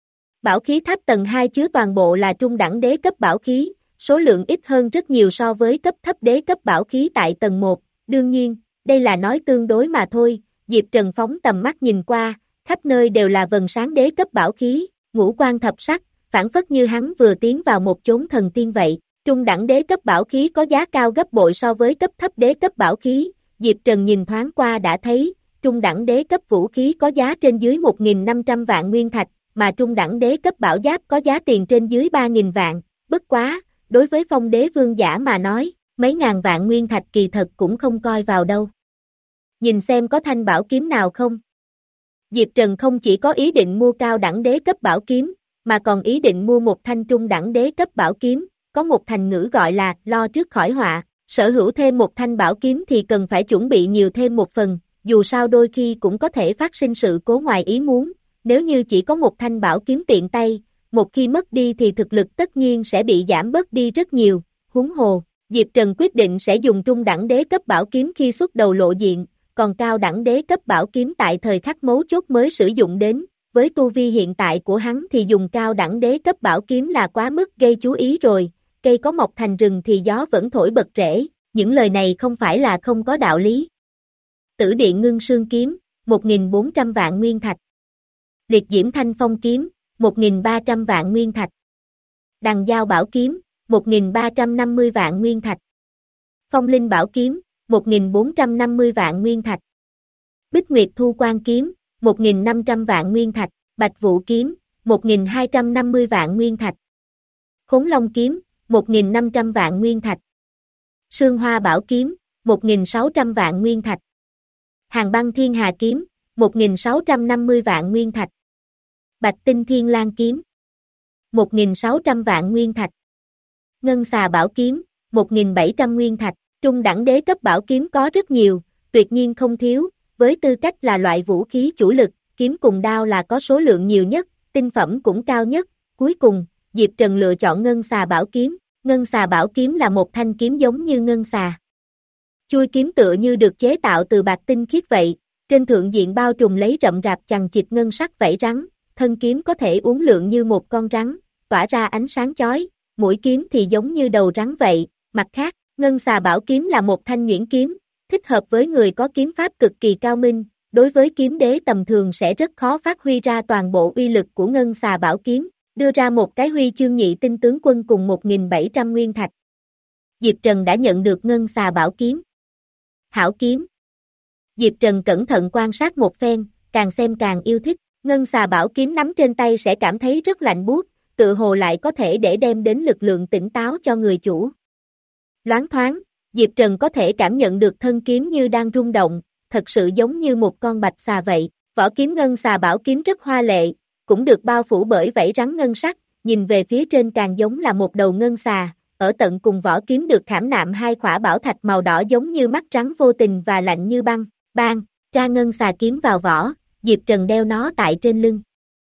Bảo khí tháp tầng hai chứa toàn bộ là trung đẳng đế cấp bảo khí, số lượng ít hơn rất nhiều so với cấp thấp đế cấp bảo khí tại tầng một, đương nhiên, đây là nói tương đối mà thôi. Diệp Trần phóng tầm mắt nhìn qua, khắp nơi đều là vầng sáng đế cấp bảo khí, ngũ quan thập sắc, phản phất như hắn vừa tiến vào một chốn thần tiên vậy. Trung đẳng đế cấp bảo khí có giá cao gấp bội so với cấp thấp đế cấp bảo khí, Diệp Trần nhìn thoáng qua đã thấy, trung đẳng đế cấp vũ khí có giá trên dưới một nghìn năm trăm vạn nguyên thạch, mà trung đẳng đế cấp bảo giáp có giá tiền trên dưới ba nghìn vạn, bất quá, đối với phong đế vương giả mà nói, mấy ngàn vạn nguyên thạch kỳ thật cũng không coi vào đâu. Nhìn xem có thanh bảo kiếm nào không? Diệp Trần không chỉ có ý định mua cao đẳng đế cấp bảo kiếm, mà còn ý định mua một thanh trung đẳng đế cấp bảo kiếm, có một thành ngữ gọi là lo trước khỏi họa, sở hữu thêm một thanh bảo kiếm thì cần phải chuẩn bị nhiều thêm một phần. Dù sao đôi khi cũng có thể phát sinh sự cố ngoài ý muốn, nếu như chỉ có một thanh bảo kiếm tiện tay, một khi mất đi thì thực lực tất nhiên sẽ bị giảm bớt đi rất nhiều, huống hồ, Diệp Trần quyết định sẽ dùng trung đẳng đế cấp bảo kiếm khi xuất đầu lộ diện, còn cao đẳng đế cấp bảo kiếm tại thời khắc mấu chốt mới sử dụng đến, với tu vi hiện tại của hắn thì dùng cao đẳng đế cấp bảo kiếm là quá mức gây chú ý rồi, cây có mọc thành rừng thì gió vẫn thổi bật rễ, những lời này không phải là không có đạo lý. Tử điện ngưng sương kiếm, một nghìn bốn trăm vạn nguyên thạch. Liệt diễm thanh phong kiếm, một nghìn ba trăm vạn nguyên thạch. Đằng dao bảo kiếm, một nghìn ba trăm năm mươi vạn nguyên thạch. Phong linh bảo kiếm, một nghìn bốn trăm năm mươi vạn nguyên thạch. Bích Nguyệt thu quan kiếm, một nghìn năm trăm vạn nguyên thạch. Bạch Vũ kiếm, một nghìn hai trăm năm mươi vạn nguyên thạch. Khốn Long kiếm, một nghìn năm trăm vạn nguyên thạch. Sương Hoa bảo kiếm, một nghìn sáu trăm vạn nguyên thạch. Hàng băng thiên hà kiếm, một nghìn sáu trăm năm mươi vạn nguyên thạch. Bạch tinh thiên lang kiếm, một nghìn sáu trăm vạn nguyên thạch. Ngân xà bảo kiếm, một nghìn bảy trăm nguyên thạch. Trung đẳng đế cấp bảo kiếm có rất nhiều, tuyệt nhiên không thiếu, với tư cách là loại vũ khí chủ lực, kiếm cùng đao là có số lượng nhiều nhất, tinh phẩm cũng cao nhất. Cuối cùng, Diệp Trần lựa chọn ngân xà bảo kiếm. Ngân xà bảo kiếm là một thanh kiếm giống như ngân xà. Chui kiếm tựa như được chế tạo từ bạc tinh khiết vậy, trên thượng diện bao trùm lấy rậm rạp chằng chịt ngân sắc vảy rắn, thân kiếm có thể uốn lượn như một con rắn, tỏa ra ánh sáng chói, mũi kiếm thì giống như đầu rắn vậy. Mặt khác, ngân xà bảo kiếm là một thanh nhuyễn kiếm, thích hợp với người có kiếm pháp cực kỳ cao minh, đối với kiếm đế tầm thường sẽ rất khó phát huy ra toàn bộ uy lực của ngân xà bảo kiếm, đưa ra một cái huy chương nhị tinh tướng quân cùng một nghìn bảy trăm nguyên thạch. Diệp Trần đã nhận được ngân xà bảo kiếm. Hảo kiếm. Diệp Trần cẩn thận quan sát một phen, càng xem càng yêu thích, ngân xà bảo kiếm nắm trên tay sẽ cảm thấy rất lạnh buốt, tự hồ lại có thể để đem đến lực lượng tỉnh táo cho người chủ. Loáng thoáng, Diệp Trần có thể cảm nhận được thân kiếm như đang rung động, thật sự giống như một con bạch xà vậy. Vỏ kiếm ngân xà bảo kiếm rất hoa lệ, cũng được bao phủ bởi vảy rắn ngân sắc, nhìn về phía trên càng giống là một đầu ngân xà, ở tận cùng vỏ kiếm được khảm nạm hai khỏa bảo thạch màu đỏ giống như mắt rắn vô tình và lạnh như băng. Bang, ra ngân xà kiếm vào vỏ, Diệp Trần đeo nó tại trên lưng.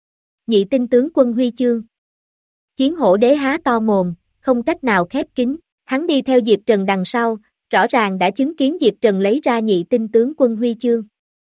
Nhị tinh tướng quân huy chương. Chiến hổ đế há to mồm, không cách nào khép kín, hắn đi theo Diệp Trần đằng sau, rõ ràng đã chứng kiến Diệp Trần lấy ra nhị tinh tướng quân huy chương.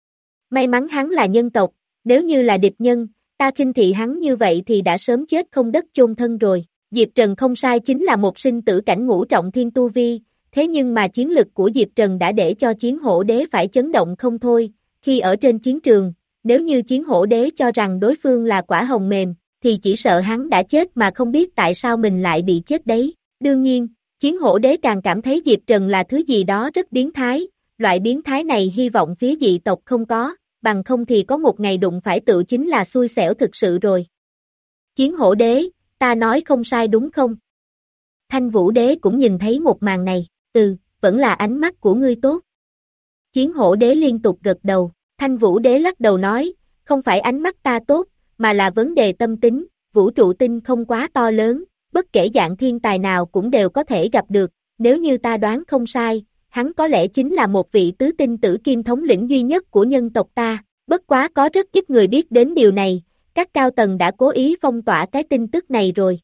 May mắn hắn là nhân tộc, nếu như là địch nhân, ta khinh thị hắn như vậy thì đã sớm chết không đất chôn thân rồi. Diệp Trần không sai chính là một sinh tử cảnh ngũ trọng thiên tu vi, thế nhưng mà chiến lực của Diệp Trần đã để cho chiến hổ đế phải chấn động không thôi. Khi ở trên chiến trường, nếu như chiến hổ đế cho rằng đối phương là quả hồng mềm, thì chỉ sợ hắn đã chết mà không biết tại sao mình lại bị chết đấy. Đương nhiên, chiến hổ đế càng cảm thấy Diệp Trần là thứ gì đó rất biến thái, loại biến thái này hy vọng phía dị tộc không có, bằng không thì có một ngày đụng phải tự chính là xui xẻo thực sự rồi. Chiến hổ đế, ta nói không sai đúng không? Thanh Vũ đế cũng nhìn thấy một màn này, ừ, vẫn là ánh mắt của ngươi tốt. Chiến hổ đế liên tục gật đầu, Thanh Vũ đế lắc đầu nói, không phải ánh mắt ta tốt, mà là vấn đề tâm tính, vũ trụ tinh không quá to lớn, bất kể dạng thiên tài nào cũng đều có thể gặp được, nếu như ta đoán không sai, hắn có lẽ chính là một vị tứ tinh tử kim thống lĩnh duy nhất của nhân tộc ta, bất quá có rất ít người biết đến điều này, các cao tầng đã cố ý phong tỏa cái tin tức này rồi.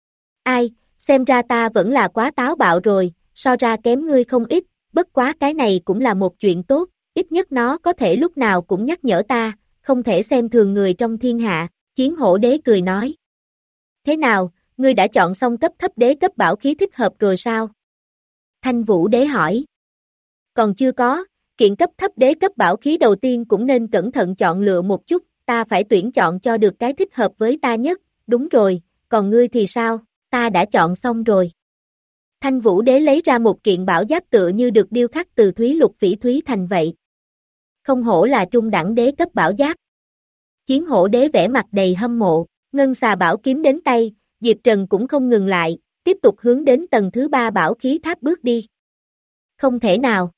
Ai, xem ra ta vẫn là quá táo bạo rồi, so ra kém ngươi không ít, bất quá cái này cũng là một chuyện tốt, ít nhất nó có thể lúc nào cũng nhắc nhở ta, không thể xem thường người trong thiên hạ, chiến hổ đế cười nói. Thế nào, ngươi đã chọn xong cấp thấp đế cấp bảo khí thích hợp rồi sao? Thanh Vũ đế hỏi. Còn chưa có, kiện cấp thấp đế cấp bảo khí đầu tiên cũng nên cẩn thận chọn lựa một chút, ta phải tuyển chọn cho được cái thích hợp với ta nhất, đúng rồi, còn ngươi thì sao, ta đã chọn xong rồi. Thanh Vũ đế lấy ra một kiện bảo giáp tựa như được điêu khắc từ thúy lục phỉ thúy thành vậy. Không hổ là trung đẳng đế cấp bảo giáp. Chiến hổ đế vẻ mặt đầy hâm mộ, ngân xà bảo kiếm đến tay, Diệp Trần cũng không ngừng lại, tiếp tục hướng đến tầng thứ ba bảo khí tháp bước đi. Không thể nào.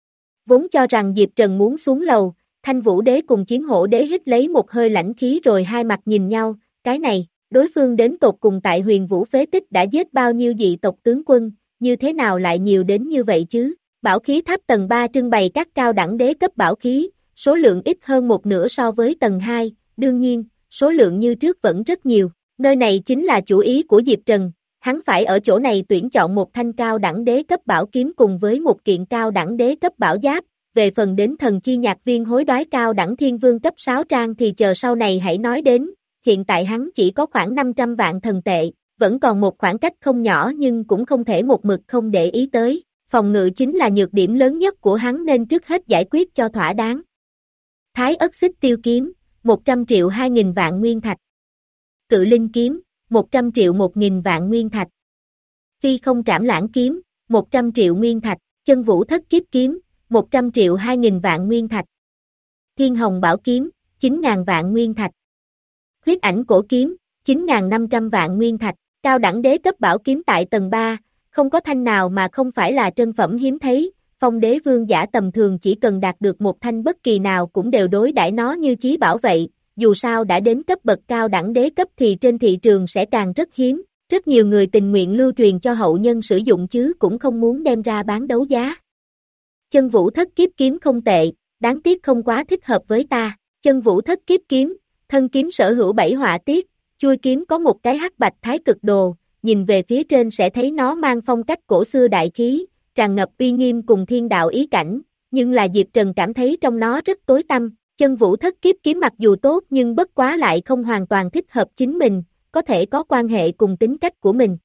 Vốn cho rằng Diệp Trần muốn xuống lầu, Thanh Vũ đế cùng chiến hổ đế hít lấy một hơi lãnh khí rồi hai mặt nhìn nhau, cái này, đối phương đến tột cùng tại huyền vũ phế tích đã giết bao nhiêu dị tộc tướng quân, như thế nào lại nhiều đến như vậy chứ? Bảo khí tháp tầng ba trưng bày các cao đẳng đế cấp bảo khí, số lượng ít hơn một nửa so với tầng hai, đương nhiên, số lượng như trước vẫn rất nhiều. Nơi này chính là chủ ý của Diệp Trần, hắn phải ở chỗ này tuyển chọn một thanh cao đẳng đế cấp bảo kiếm cùng với một kiện cao đẳng đế cấp bảo giáp, về phần đến thần chi nhạc viên hối đoái cao đẳng thiên vương cấp sáu trang thì chờ sau này hãy nói đến, hiện tại hắn chỉ có khoảng năm trăm vạn thần tệ, vẫn còn một khoảng cách không nhỏ nhưng cũng không thể một mực không để ý tới, phòng ngự chính là nhược điểm lớn nhất của hắn nên trước hết giải quyết cho thỏa đáng. Thái ất xích tiêu kiếm, một trăm triệu hai nghìn vạn nguyên thạch. Cự linh kiếm, một trăm triệu một nghìn vạn nguyên thạch. Phi không trảm lãng kiếm, một trăm triệu nguyên thạch. Chân vũ thất kiếp kiếm, một trăm triệu hai nghìn vạn nguyên thạch. Thiên hồng bảo kiếm, chín nghìn vạn nguyên thạch. Huyết ảnh cổ kiếm, chín nghìn năm trăm vạn nguyên thạch. Cao đẳng đế cấp bảo kiếm tại tầng ba, không có thanh nào mà không phải là trân phẩm hiếm thấy. Phong đế vương giả tầm thường chỉ cần đạt được một thanh bất kỳ nào cũng đều đối đãi nó như chí bảo vậy. Dù sao đã đến cấp bậc cao đẳng đế cấp thì trên thị trường sẽ càng rất hiếm. Rất nhiều người tình nguyện lưu truyền cho hậu nhân sử dụng chứ cũng không muốn đem ra bán đấu giá. Chân vũ thất kiếp kiếm không tệ, đáng tiếc không quá thích hợp với ta. Chân vũ thất kiếp kiếm, thân kiếm sở hữu bảy họa tiết, chuôi kiếm có một cái hắc bạch thái cực đồ, nhìn về phía trên sẽ thấy nó mang phong cách cổ xưa đại khí, tràn ngập uy nghiêm cùng thiên đạo ý cảnh, nhưng là Diệp Trần cảm thấy trong nó rất tối tăm. Chân vũ thất kiếp kiếm mặc dù tốt nhưng bất quá lại không hoàn toàn thích hợp chính mình, có thể có quan hệ cùng tính cách của mình.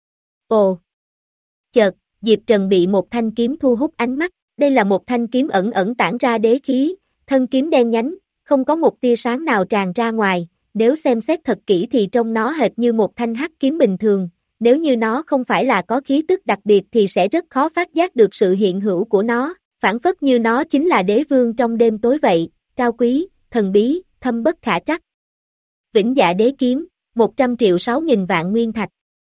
Ồ! Chợt, Diệp Trần bị một thanh kiếm thu hút ánh mắt, đây là một thanh kiếm ẩn ẩn tản ra đế khí, thân kiếm đen nhánh, không có một tia sáng nào tràn ra ngoài, nếu xem xét thật kỹ thì trông nó hệt như một thanh hắc kiếm bình thường, nếu như nó không phải là có khí tức đặc biệt thì sẽ rất khó phát giác được sự hiện hữu của nó, phản phất như nó chính là đế vương trong đêm tối vậy, cao quý, thần bí, thâm bất khả trắc. Vĩnh dạ đế kiếm, một trăm triệu sáu nghìn vạn nguyên thạch.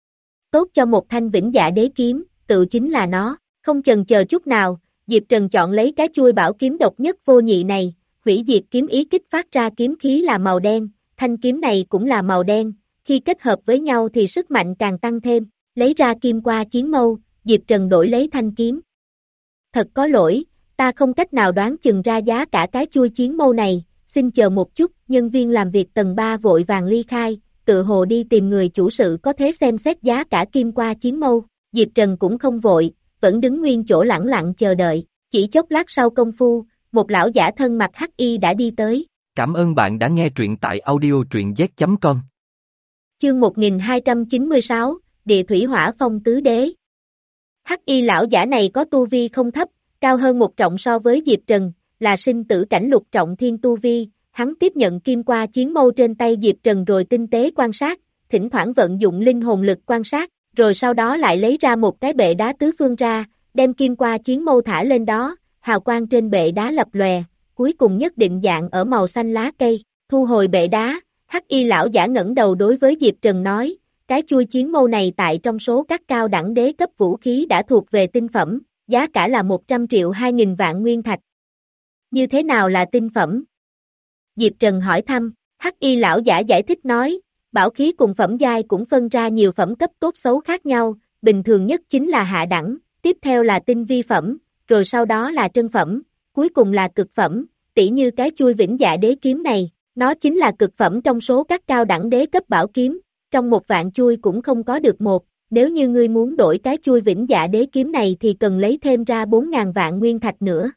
Tốt cho một thanh vĩnh dạ đế kiếm, tự chính là nó, không chần chờ chút nào, Diệp Trần chọn lấy cái chuôi bảo kiếm độc nhất vô nhị này, hủy diệt kiếm ý kích phát ra kiếm khí là màu đen, thanh kiếm này cũng là màu đen, khi kết hợp với nhau thì sức mạnh càng tăng thêm, lấy ra kim qua chiến mâu, Diệp Trần đổi lấy thanh kiếm. Thật có lỗi, ta không cách nào đoán chừng ra giá cả cái chuôi chiến mâu này, xin chờ một chút, nhân viên làm việc tầng ba vội vàng ly khai, tự hồ đi tìm người chủ sự có thể xem xét giá cả kim qua chiến mâu, Diệp Trần cũng không vội, vẫn đứng nguyên chỗ lẳng lặng chờ đợi, chỉ chốc lát sau công phu, một lão giả thân mặc hắc y đã đi tới. Cảm ơn bạn đã nghe truyện tại audio truyện z chấm com. Chương một nghìn hai trăm chín mươi sáu, Địa thủy hỏa phong tứ đế. Hắc y lão giả này có tu vi không thấp, cao hơn một trọng so với Diệp Trần, là sinh tử cảnh lục trọng thiên tu vi, hắn tiếp nhận kim qua chiến mâu trên tay Diệp Trần rồi tinh tế quan sát, thỉnh thoảng vận dụng linh hồn lực quan sát, rồi sau đó lại lấy ra một cái bệ đá tứ phương ra, đem kim qua chiến mâu thả lên đó, hào quang trên bệ đá lập lòe, cuối cùng nhất định dạng ở màu xanh lá cây, thu hồi bệ đá, hắc y lão giả ngẩng đầu đối với Diệp Trần nói, cái chuôi chiến mâu này tại trong số các cao đẳng đế cấp vũ khí đã thuộc về tinh phẩm, giá cả là một trăm triệu hai nghìn vạn nguyên thạch. Như thế nào là tinh phẩm? Diệp Trần hỏi thăm, hắc y lão giả giải thích nói, bảo khí cùng phẩm giai cũng phân ra nhiều phẩm cấp tốt xấu khác nhau, bình thường nhất chính là hạ đẳng, tiếp theo là tinh vi phẩm, rồi sau đó là trân phẩm, cuối cùng là cực phẩm, tỉ như cái chuôi vĩnh dạ đế kiếm này, nó chính là cực phẩm trong số các cao đẳng đế cấp bảo kiếm, trong một vạn chuôi cũng không có được một, nếu như ngươi muốn đổi cái chuôi vĩnh dạ đế kiếm này thì cần lấy thêm ra bốn nghìn vạn nguyên thạch nữa.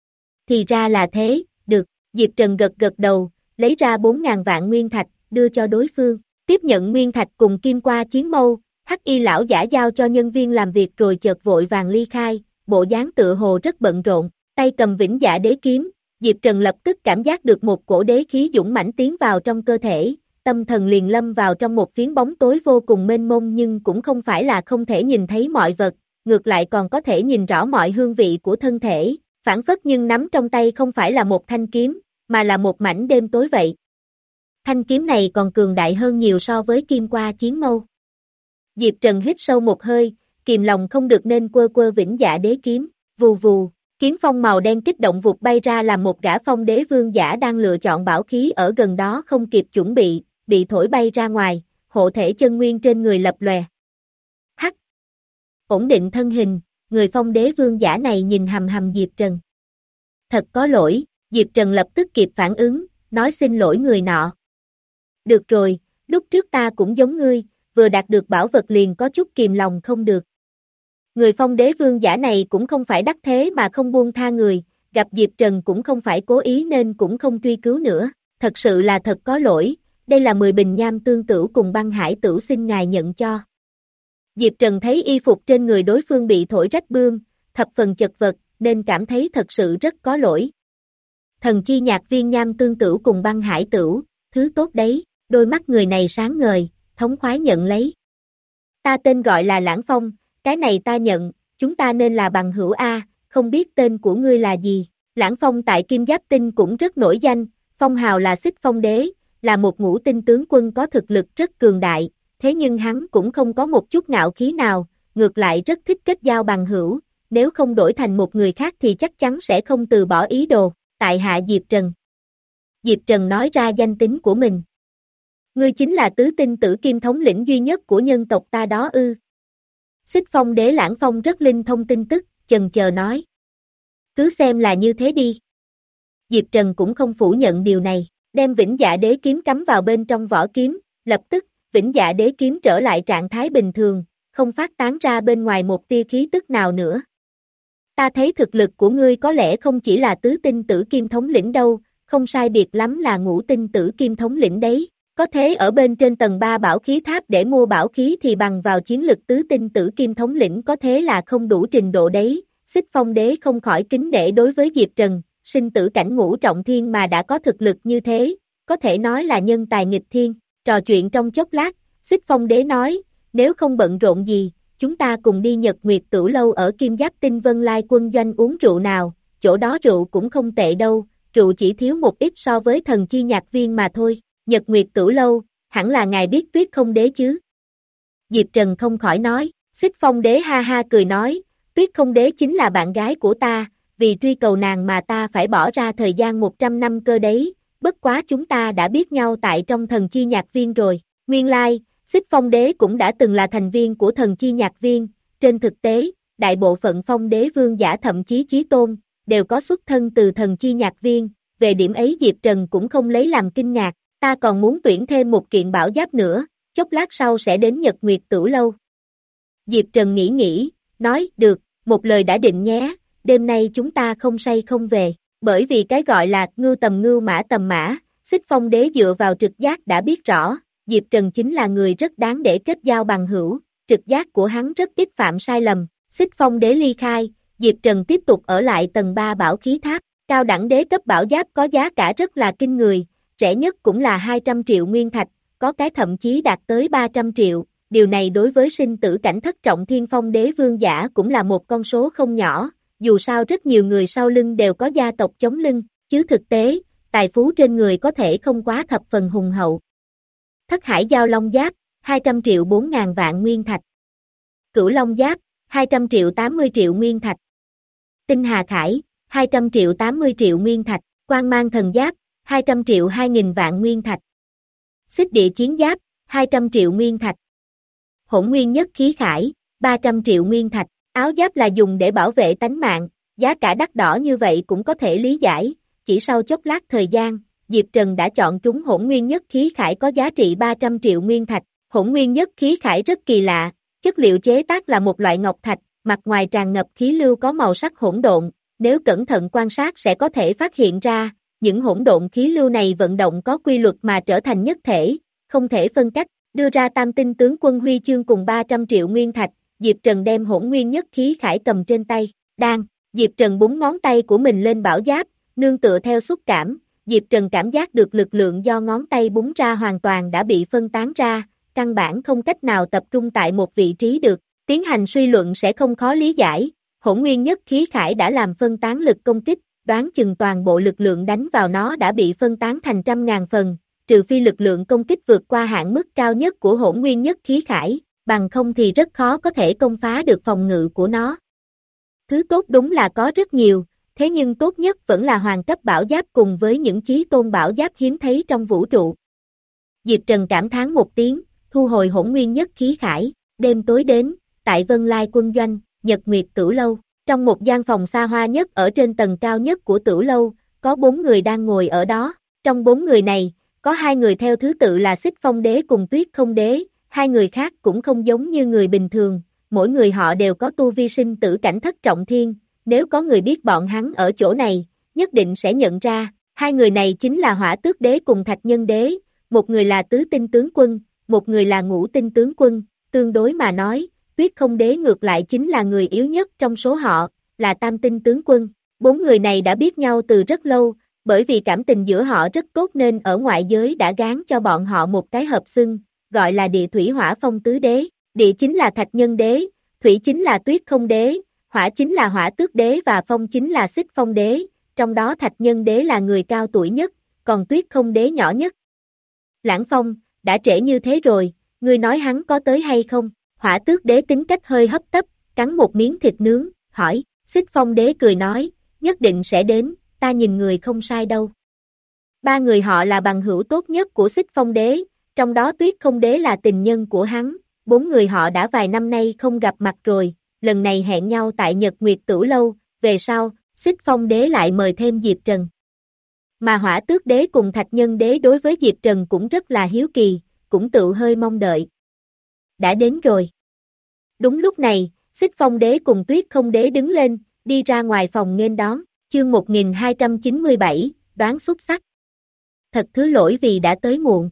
Thì ra là thế, được, Diệp Trần gật gật đầu, lấy ra bốn nghìn vạn nguyên thạch, đưa cho đối phương, tiếp nhận nguyên thạch cùng kim qua chiến mâu, hắc y lão giả giao cho nhân viên làm việc rồi chợt vội vàng ly khai, bộ dáng tựa hồ rất bận rộn, tay cầm vĩnh dạ đế kiếm, Diệp Trần lập tức cảm giác được một cổ đế khí dũng mãnh tiến vào trong cơ thể, tâm thần liền lâm vào trong một phiến bóng tối vô cùng mênh mông nhưng cũng không phải là không thể nhìn thấy mọi vật, ngược lại còn có thể nhìn rõ mọi hương vị của thân thể, phản phất nhưng nắm trong tay không phải là một thanh kiếm, mà là một mảnh đêm tối vậy. Thanh kiếm này còn cường đại hơn nhiều so với kim qua chiến mâu. Diệp Trần hít sâu một hơi, kìm lòng không được nên quơ quơ vĩnh dạ đế kiếm, vù vù, kiếm phong màu đen kích động vụt bay ra làm một gã phong đế vương giả đang lựa chọn bảo khí ở gần đó không kịp chuẩn bị, bị thổi bay ra ngoài, hộ thể chân nguyên trên người lập lòe. Hắc! Ổn định thân hình, người phong đế vương giả này nhìn hầm hầm Diệp Trần. Thật có lỗi, Diệp Trần lập tức kịp phản ứng, nói xin lỗi người nọ. Được rồi, lúc trước ta cũng giống ngươi, vừa đạt được bảo vật liền có chút kìm lòng không được. Người phong đế vương giả này cũng không phải đắc thế mà không buông tha người, gặp Diệp Trần cũng không phải cố ý nên cũng không truy cứu nữa, thật sự là thật có lỗi, đây là mười bình nham tương tửu cùng băng hải tửu xin ngài nhận cho. Diệp Trần thấy y phục trên người đối phương bị thổi rách bươm, thập phần chật vật, nên cảm thấy thật sự rất có lỗi. Thần chi nhạc viên nham tương tửu cùng băng hải tửu, thứ tốt đấy, đôi mắt người này sáng ngời, thống khoái nhận lấy. Ta tên gọi là Lãng Phong, cái này ta nhận, chúng ta nên là bằng hữu A, không biết tên của ngươi là gì. Lãng Phong tại Kim Giáp Tinh cũng rất nổi danh, phong hào là Xích Phong Đế, là một ngũ tinh tướng quân có thực lực rất cường đại, thế nhưng hắn cũng không có một chút ngạo khí nào, ngược lại rất thích kết giao bằng hữu, nếu không đổi thành một người khác thì chắc chắn sẽ không từ bỏ ý đồ, tại hạ Diệp Trần. Diệp Trần nói ra danh tính của mình. Ngươi chính là tứ tinh tử kim thống lĩnh duy nhất của nhân tộc ta đó ư. Xích Phong Đế Lãng Phong rất linh thông tin tức, chần chờ nói. Cứ xem là như thế đi. Diệp Trần cũng không phủ nhận điều này, đem Vĩnh Dạ Đế kiếm cắm vào bên trong vỏ kiếm, lập tức, Vĩnh Dạ Đế kiếm trở lại trạng thái bình thường, không phát tán ra bên ngoài một tia khí tức nào nữa. Ta thấy thực lực của ngươi có lẽ không chỉ là tứ tinh tử kim thống lĩnh đâu, không sai biệt lắm là ngũ tinh tử kim thống lĩnh đấy. Có thế ở bên trên tầng ba bảo khí tháp để mua bảo khí thì bằng vào chiến lực tứ tinh tử kim thống lĩnh có thế là không đủ trình độ đấy. Xích Phong Đế không khỏi kính nể đối với Diệp Trần, sinh tử cảnh ngũ trọng thiên mà đã có thực lực như thế, có thể nói là nhân tài nghịch thiên. Trò chuyện trong chốc lát, Xích Phong Đế nói, nếu không bận rộn gì, chúng ta cùng đi Nhật Nguyệt Tửu Lâu ở Kim Giáp Tinh Vân Lai quân doanh uống rượu nào, chỗ đó rượu cũng không tệ đâu, rượu chỉ thiếu một ít so với thần chi nhạc viên mà thôi. Nhật Nguyệt Tửu Lâu, hẳn là ngài biết Tuyết Không Đế chứ? Diệp Trần không khỏi nói, Xích Phong Đế ha ha cười nói, Tuyết Không Đế chính là bạn gái của ta, vì truy cầu nàng mà ta phải bỏ ra thời gian một trăm năm cơ đấy, bất quá chúng ta đã biết nhau tại trong thần chi nhạc viên rồi. Nguyên lai, Xích Phong Đế cũng đã từng là thành viên của thần chi nhạc viên, trên thực tế, đại bộ phận Phong Đế vương giả thậm chí Chí Tôn, đều có xuất thân từ thần chi nhạc viên, về điểm ấy Diệp Trần cũng không lấy làm kinh ngạc. Ta còn muốn tuyển thêm một kiện bảo giáp nữa, chốc lát sau sẽ đến Nhật Nguyệt Tửu Lâu. Diệp Trần nghĩ nghĩ, nói, được, một lời đã định nhé, đêm nay chúng ta không say không về, bởi vì cái gọi là ngưu tầm ngưu mã tầm mã, Xích Phong Đế dựa vào trực giác đã biết rõ, Diệp Trần chính là người rất đáng để kết giao bằng hữu, trực giác của hắn rất ít phạm sai lầm. Xích Phong Đế ly khai, Diệp Trần tiếp tục ở lại tầng ba bảo khí tháp, cao đẳng đế cấp bảo giáp có giá cả rất là kinh người. Rẻ nhất cũng là hai trăm triệu nguyên thạch, có cái thậm chí đạt tới ba trăm triệu, điều này đối với sinh tử cảnh thất trọng thiên phong đế vương giả cũng là một con số không nhỏ, dù sao rất nhiều người sau lưng đều có gia tộc chống lưng, chứ thực tế, tài phú trên người có thể không quá thập phần hùng hậu. Thất Hải Giao Long Giáp, hai trăm triệu bốn ngàn vạn nguyên thạch. Cửu Long Giáp, hai trăm triệu tám mươi triệu nguyên thạch. Tinh Hà Khải, hai trăm triệu tám mươi triệu nguyên thạch. Quang Mang Thần Giáp, hai trăm triệu hai nghìn vạn nguyên thạch. Xích Địa Chiến Giáp, hai trăm triệu nguyên thạch. Hỗn Nguyên Nhất Khí Khải, ba trăm triệu nguyên thạch. Áo giáp là dùng để bảo vệ tánh mạng, giá cả đắt đỏ như vậy cũng có thể lý giải, chỉ sau chốc lát thời gian, Diệp Trần đã chọn trúng Hỗn Nguyên Nhất Khí Khải có giá trị ba trăm triệu nguyên thạch. Hỗn Nguyên Nhất Khí Khải rất kỳ lạ, chất liệu chế tác là một loại ngọc thạch, mặt ngoài tràn ngập khí lưu có màu sắc hỗn độn, nếu cẩn thận quan sát sẽ có thể phát hiện ra, những hỗn độn khí lưu này vận động có quy luật mà trở thành nhất thể, không thể phân cách, đưa ra tam tinh tướng quân huy chương cùng ba trăm triệu nguyên thạch, Diệp Trần đem Hỗn Nguyên Nhất Khí Khải cầm trên tay, đang, Diệp Trần búng ngón tay của mình lên bảo giáp, nương tựa theo xúc cảm, Diệp Trần cảm giác được lực lượng do ngón tay búng ra hoàn toàn đã bị phân tán ra, căn bản không cách nào tập trung tại một vị trí được, tiến hành suy luận sẽ không khó lý giải, Hỗn Nguyên Nhất Khí Khải đã làm phân tán lực công kích, đoán chừng toàn bộ lực lượng đánh vào nó đã bị phân tán thành trăm ngàn phần, trừ phi lực lượng công kích vượt qua hạn mức cao nhất của Hỗn Nguyên Nhất Khí Khải, bằng không thì rất khó có thể công phá được phòng ngự của nó. Thứ tốt đúng là có rất nhiều, thế nhưng tốt nhất vẫn là hoàng cấp bảo giáp cùng với những chí tôn bảo giáp hiếm thấy trong vũ trụ. Diệp Trần cảm thán một tiếng, thu hồi Hỗn Nguyên Nhất Khí Khải, đêm tối đến, tại Vân Lai quân doanh, Nhật Nguyệt Tửu Lâu, trong một gian phòng xa hoa nhất ở trên tầng cao nhất của Tửu Lâu, có bốn người đang ngồi ở đó, trong bốn người này, có hai người theo thứ tự là Xích Phong Đế cùng Tuyết Không Đế, hai người khác cũng không giống như người bình thường, mỗi người họ đều có tu vi sinh tử cảnh thất trọng thiên, nếu có người biết bọn hắn ở chỗ này, nhất định sẽ nhận ra, hai người này chính là Hỏa Tước Đế cùng Thạch Nhân Đế, một người là tứ tinh tướng quân, một người là ngũ tinh tướng quân, tương đối mà nói, Tuyết Không Đế ngược lại chính là người yếu nhất trong số họ, là tam tinh tướng quân. Bốn người này đã biết nhau từ rất lâu, bởi vì cảm tình giữa họ rất tốt nên ở ngoại giới đã gán cho bọn họ một cái hợp xưng, gọi là địa thủy hỏa phong tứ đế. Địa chính là Thạch Nhân Đế, thủy chính là Tuyết Không Đế, hỏa chính là Hỏa Tước Đế và phong chính là Xích Phong Đế, trong đó Thạch Nhân Đế là người cao tuổi nhất, còn Tuyết Không Đế nhỏ nhất. Lãng Phong, đã trễ như thế rồi, ngươi nói hắn có tới hay không? Hỏa Tước Đế tính cách hơi hấp tấp, cắn một miếng thịt nướng, hỏi. Xích Phong Đế cười nói, nhất định sẽ đến, ta nhìn người không sai đâu. Ba người họ là bằng hữu tốt nhất của Xích Phong Đế, trong đó Tuyết Không Đế là tình nhân của hắn. Bốn người họ đã vài năm nay không gặp mặt rồi, lần này hẹn nhau tại Nhật Nguyệt Tửu Lâu, về sau, Xích Phong Đế lại mời thêm Diệp Trần. Mà Hỏa Tước Đế cùng Thạch Nhân Đế đối với Diệp Trần cũng rất là hiếu kỳ, cũng tự hơi mong đợi. Đã đến rồi. Đúng lúc này, Xích Phong Đế cùng Tuyết Không Đế đứng lên, đi ra ngoài phòng nghênh đón, chương một nghìn hai trăm chín mươi bảy, đoán xúc sắc. Thật thứ lỗi vì đã tới muộn.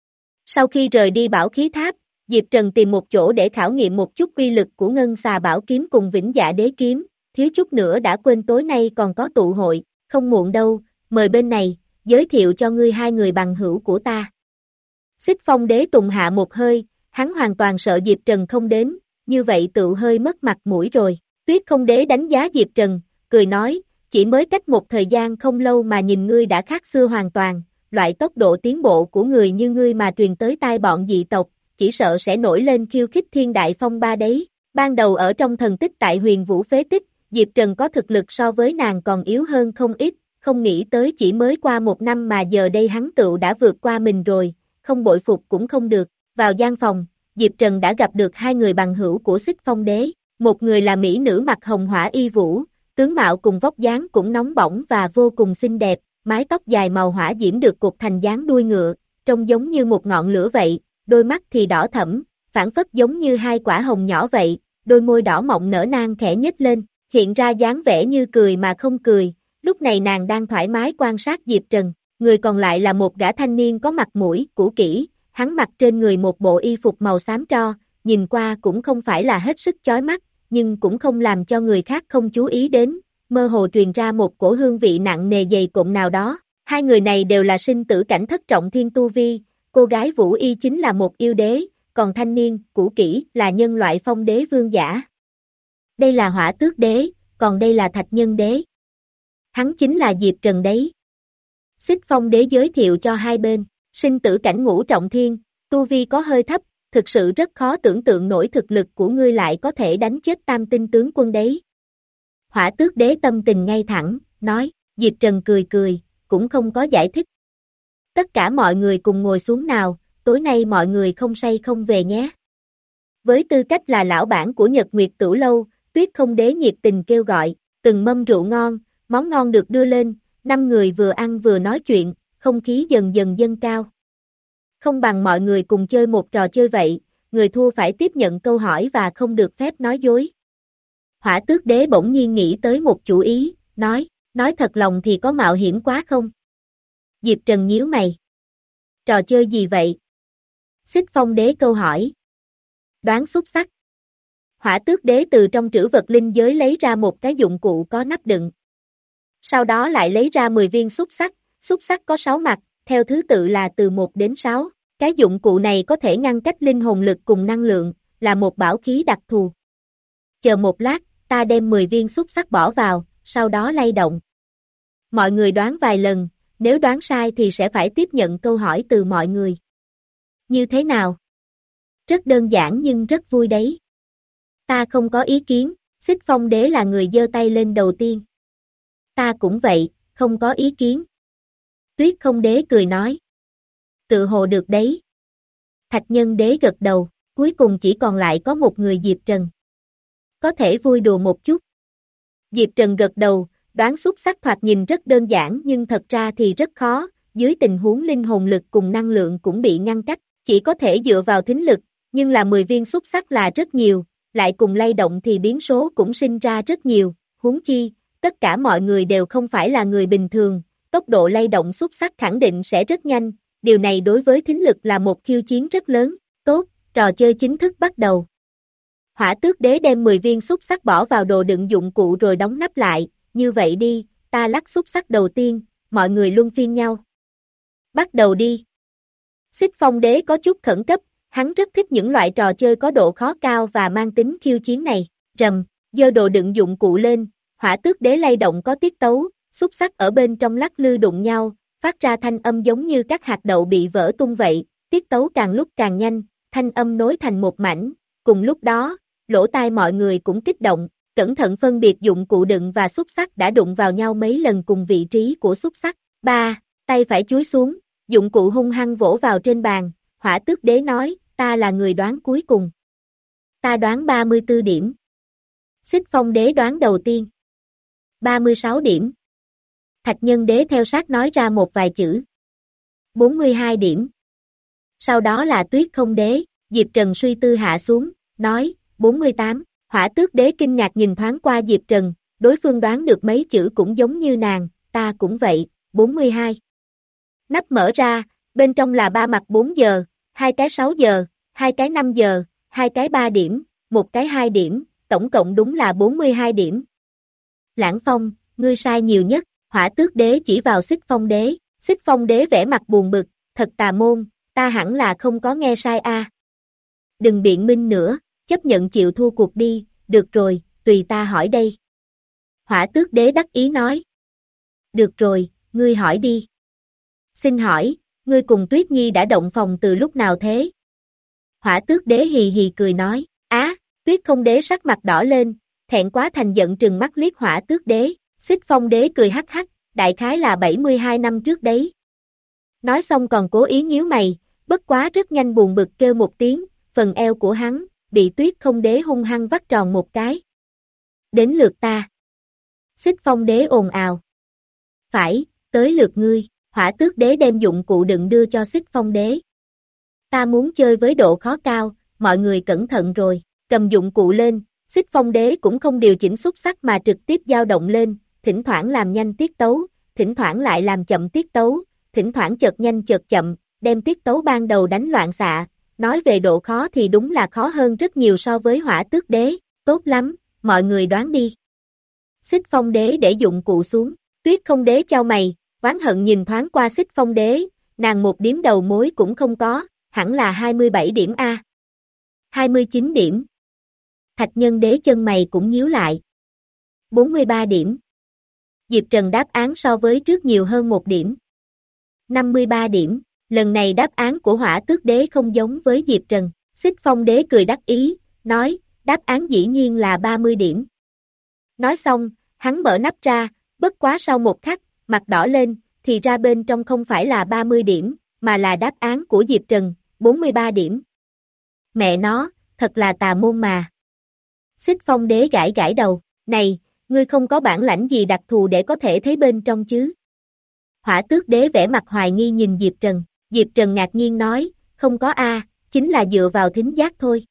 Sau khi rời đi Bảo Khí Tháp, Diệp Trần tìm một chỗ để khảo nghiệm một chút uy lực của Ngân Xà Bảo Kiếm cùng Vĩnh Dạ Đế Kiếm, thiếu chút nữa đã quên tối nay còn có tụ hội, không muộn đâu, mời bên này, giới thiệu cho ngươi hai người bằng hữu của ta. Xích Phong Đế tùng hạ một hơi, hắn hoàn toàn sợ Diệp Trần không đến, như vậy tự hơi mất mặt mũi rồi. Tuyết Không Đế đánh giá Diệp Trần, cười nói, chỉ mới cách một thời gian không lâu mà nhìn ngươi đã khác xưa hoàn toàn, loại tốc độ tiến bộ của người như ngươi mà truyền tới tai bọn dị tộc, chỉ sợ sẽ nổi lên khiêu khích thiên đại phong ba đấy. Ban đầu ở trong thần tích tại Huyền Vũ Phế Tích, Diệp Trần có thực lực so với nàng còn yếu hơn không ít, không nghĩ tới chỉ mới qua một năm mà giờ đây hắn tựu đã vượt qua mình rồi, không bội phục cũng không được. Vào gian phòng, Diệp Trần đã gặp được hai người bằng hữu của Xích Phong Đế, một người là mỹ nữ mặc hồng hỏa y vũ, tướng mạo cùng vóc dáng cũng nóng bỏng và vô cùng xinh đẹp, mái tóc dài màu hỏa diễm được cột thành dáng đuôi ngựa, trông giống như một ngọn lửa vậy, đôi mắt thì đỏ thẫm, phảng phất giống như hai quả hồng nhỏ vậy, đôi môi đỏ mọng nở nang khẽ nhếch lên, hiện ra dáng vẻ như cười mà không cười. Lúc này nàng đang thoải mái quan sát Diệp Trần, người còn lại là một gã thanh niên có mặt mũi, cũ kỹ, hắn mặc trên người một bộ y phục màu xám tro, nhìn qua cũng không phải là hết sức chói mắt, nhưng cũng không làm cho người khác không chú ý đến, mơ hồ truyền ra một cổ hương vị nặng nề dày cộm nào đó. Hai người này đều là sinh tử cảnh thất trọng thiên tu vi, cô gái Vũ Y chính là một yêu đế, còn thanh niên, cũ kỹ, là nhân loại phong đế vương giả. Đây là Hỏa Tước Đế, còn đây là Thạch Nhân Đế. Hắn chính là Diệp Trần đấy. Xích Phong Đế giới thiệu cho hai bên, sinh tử cảnh ngũ trọng thiên, tu vi có hơi thấp, thực sự rất khó tưởng tượng nổi thực lực của ngươi lại có thể đánh chết tam tinh tướng quân đấy. Hỏa Tước Đế tâm tình ngay thẳng, nói, Diệp Trần cười cười, cũng không có giải thích. Tất cả mọi người cùng ngồi xuống nào, tối nay mọi người không say không về nhé. Với tư cách là lão bản của Nhật Nguyệt Tửu Lâu, Tuyết Không Đế nhiệt tình kêu gọi, từng mâm rượu ngon, món ngon được đưa lên, năm người vừa ăn vừa nói chuyện, không khí dần dần dâng cao. Không bằng mọi người cùng chơi một trò chơi vậy, người thua phải tiếp nhận câu hỏi và không được phép nói dối. Hỏa Tước Đế bỗng nhiên nghĩ tới một chủ ý, nói, nói thật lòng thì có mạo hiểm quá không? Diệp Trần nhíu mày. Trò chơi gì vậy? Xích Phong Đế câu hỏi. Đoán xúc sắc. Hỏa Tước Đế từ trong trữ vật linh giới lấy ra một cái dụng cụ có nắp đựng. Sau đó lại lấy ra mười viên xúc sắc, xúc sắc có sáu mặt, theo thứ tự là từ một đến sáu. Cái dụng cụ này có thể ngăn cách linh hồn lực cùng năng lượng, là một bảo khí đặc thù. Chờ một lát, ta đem mười viên xúc sắc bỏ vào, sau đó lay động. Mọi người đoán vài lần, nếu đoán sai thì sẽ phải tiếp nhận câu hỏi từ mọi người. Như thế nào? Rất đơn giản nhưng rất vui đấy. Ta không có ý kiến, Xích Phong Đế là người giơ tay lên đầu tiên. Ta cũng vậy, không có ý kiến. Tuyết Không Đế cười nói. Tự hồ được đấy. Thạch Nhân Đế gật đầu, cuối cùng chỉ còn lại có một người Diệp Trần. Có thể vui đùa một chút. Diệp Trần gật đầu, đoán xúc sắc thoạt nhìn rất đơn giản nhưng thật ra thì rất khó, dưới tình huống linh hồn lực cùng năng lượng cũng bị ngăn cách, chỉ có thể dựa vào thính lực, nhưng là mười viên xúc sắc là rất nhiều, lại cùng lay động thì biến số cũng sinh ra rất nhiều, huống chi, tất cả mọi người đều không phải là người bình thường, tốc độ lay động xúc sắc khẳng định sẽ rất nhanh, điều này đối với thính lực là một khiêu chiến rất lớn. Tốt, trò chơi chính thức bắt đầu. Hỏa tước đế đem mười viên xúc xắc bỏ vào đồ đựng dụng cụ rồi đóng nắp lại, như vậy đi, ta lắc xúc xắc đầu tiên, mọi người luân phiên nhau. Bắt đầu đi. Xích Phong đế có chút khẩn cấp, hắn rất thích những loại trò chơi có độ khó cao và mang tính khiêu chiến này. Rầm, giơ đồ đựng dụng cụ lên, hỏa tước đế lay động có tiết tấu, xúc xắc ở bên trong lắc lư đụng nhau, phát ra thanh âm giống như các hạt đậu bị vỡ tung vậy, tiết tấu càng lúc càng nhanh, thanh âm nối thành một mảnh, cùng lúc đó, lỗ tai mọi người cũng kích động, cẩn thận phân biệt dụng cụ đựng và xúc xắc đã đụng vào nhau mấy lần cùng vị trí của xúc xắc. Ba, tay phải chúi xuống, dụng cụ hung hăng vỗ vào trên bàn, hỏa tước đế nói, ta là người đoán cuối cùng. Ta đoán ba mươi tư điểm. Xích Phong đế đoán đầu tiên. ba mươi sáu điểm. Thạch Nhân đế theo sát nói ra một vài chữ. bốn mươi hai điểm. Sau đó là Tuyết Không đế, Diệp Trần suy tư hạ xuống, nói, bốn mươi tám. Hỏa tước đế kinh ngạc nhìn thoáng qua Diệp Trần, đối phương đoán được mấy chữ cũng giống như nàng, ta cũng vậy, bốn mươi hai. Nắp mở ra, bên trong là ba mặt bốn giờ, hai cái sáu giờ, hai cái năm giờ, hai cái ba điểm, một cái hai điểm, tổng cộng đúng là bốn mươi hai điểm. Lãng Phong, ngươi sai nhiều nhất, hỏa tước đế chỉ vào Xích Phong đế, Xích Phong đế vẻ mặt buồn bực, thật tà môn, ta hẳn là không có nghe sai a. À. Đừng biện minh nữa, chấp nhận chịu thua cuộc đi, được rồi, tùy ta hỏi đây. Hỏa tước đế đắc ý nói. Được rồi, ngươi hỏi đi. Xin hỏi, ngươi cùng Tuyết Nhi đã động phòng từ lúc nào thế? Hỏa tước đế hì hì cười nói, á, Tuyết Không đế sắc mặt đỏ lên, thẹn quá thành giận trừng mắt liếc hỏa tước đế, Xích Phong đế cười hắc hắc, đại khái là bảy mươi hai năm trước đấy. Nói xong còn cố ý nhíu mày, bất quá rất nhanh buồn bực kêu một tiếng, phần eo của hắn, bị Tuyết Không đế hung hăng vắt tròn một cái. Đến lượt ta. Xích Phong đế ồn ào. Phải, tới lượt ngươi, hỏa tước đế đem dụng cụ đựng đưa cho Xích Phong đế. Ta muốn chơi với độ khó cao, mọi người cẩn thận rồi, cầm dụng cụ lên, Xích Phong đế cũng không điều chỉnh xúc xắc mà trực tiếp dao động lên, thỉnh thoảng làm nhanh tiết tấu, thỉnh thoảng lại làm chậm tiết tấu, thỉnh thoảng chợt nhanh chợt chậm, đem tiết tấu ban đầu đánh loạn xạ, nói về độ khó thì đúng là khó hơn rất nhiều so với hỏa tước đế, tốt lắm, mọi người đoán đi. Xích Phong đế để dụng cụ xuống, Tuyết Không đế chau mày, oán hận nhìn thoáng qua Xích Phong đế, nàng một điểm đầu mối cũng không có, hẳn là hai mươi bảy điểm a. hai mươi chín điểm. Thạch Nhân đế chân mày cũng nhíu lại. bốn mươi ba điểm. Diệp Trần đáp án so với trước nhiều hơn một điểm. năm mươi ba điểm, lần này đáp án của hỏa tước đế không giống với Diệp Trần. Xích Phong đế cười đắc ý, nói, đáp án dĩ nhiên là ba mươi điểm. Nói xong, hắn mở nắp ra, bất quá sau một khắc, mặt đỏ lên, thì ra bên trong không phải là ba mươi điểm, mà là đáp án của Diệp Trần, bốn mươi ba điểm. Mẹ nó, thật là tà môn mà. Xích Phong đế gãi gãi đầu, này, ngươi không có bản lãnh gì đặc thù để có thể thấy bên trong chứ? Hỏa tước đế vẻ mặt hoài nghi nhìn Diệp Trần, Diệp Trần ngạc nhiên nói, không có a, chính là dựa vào thính giác thôi.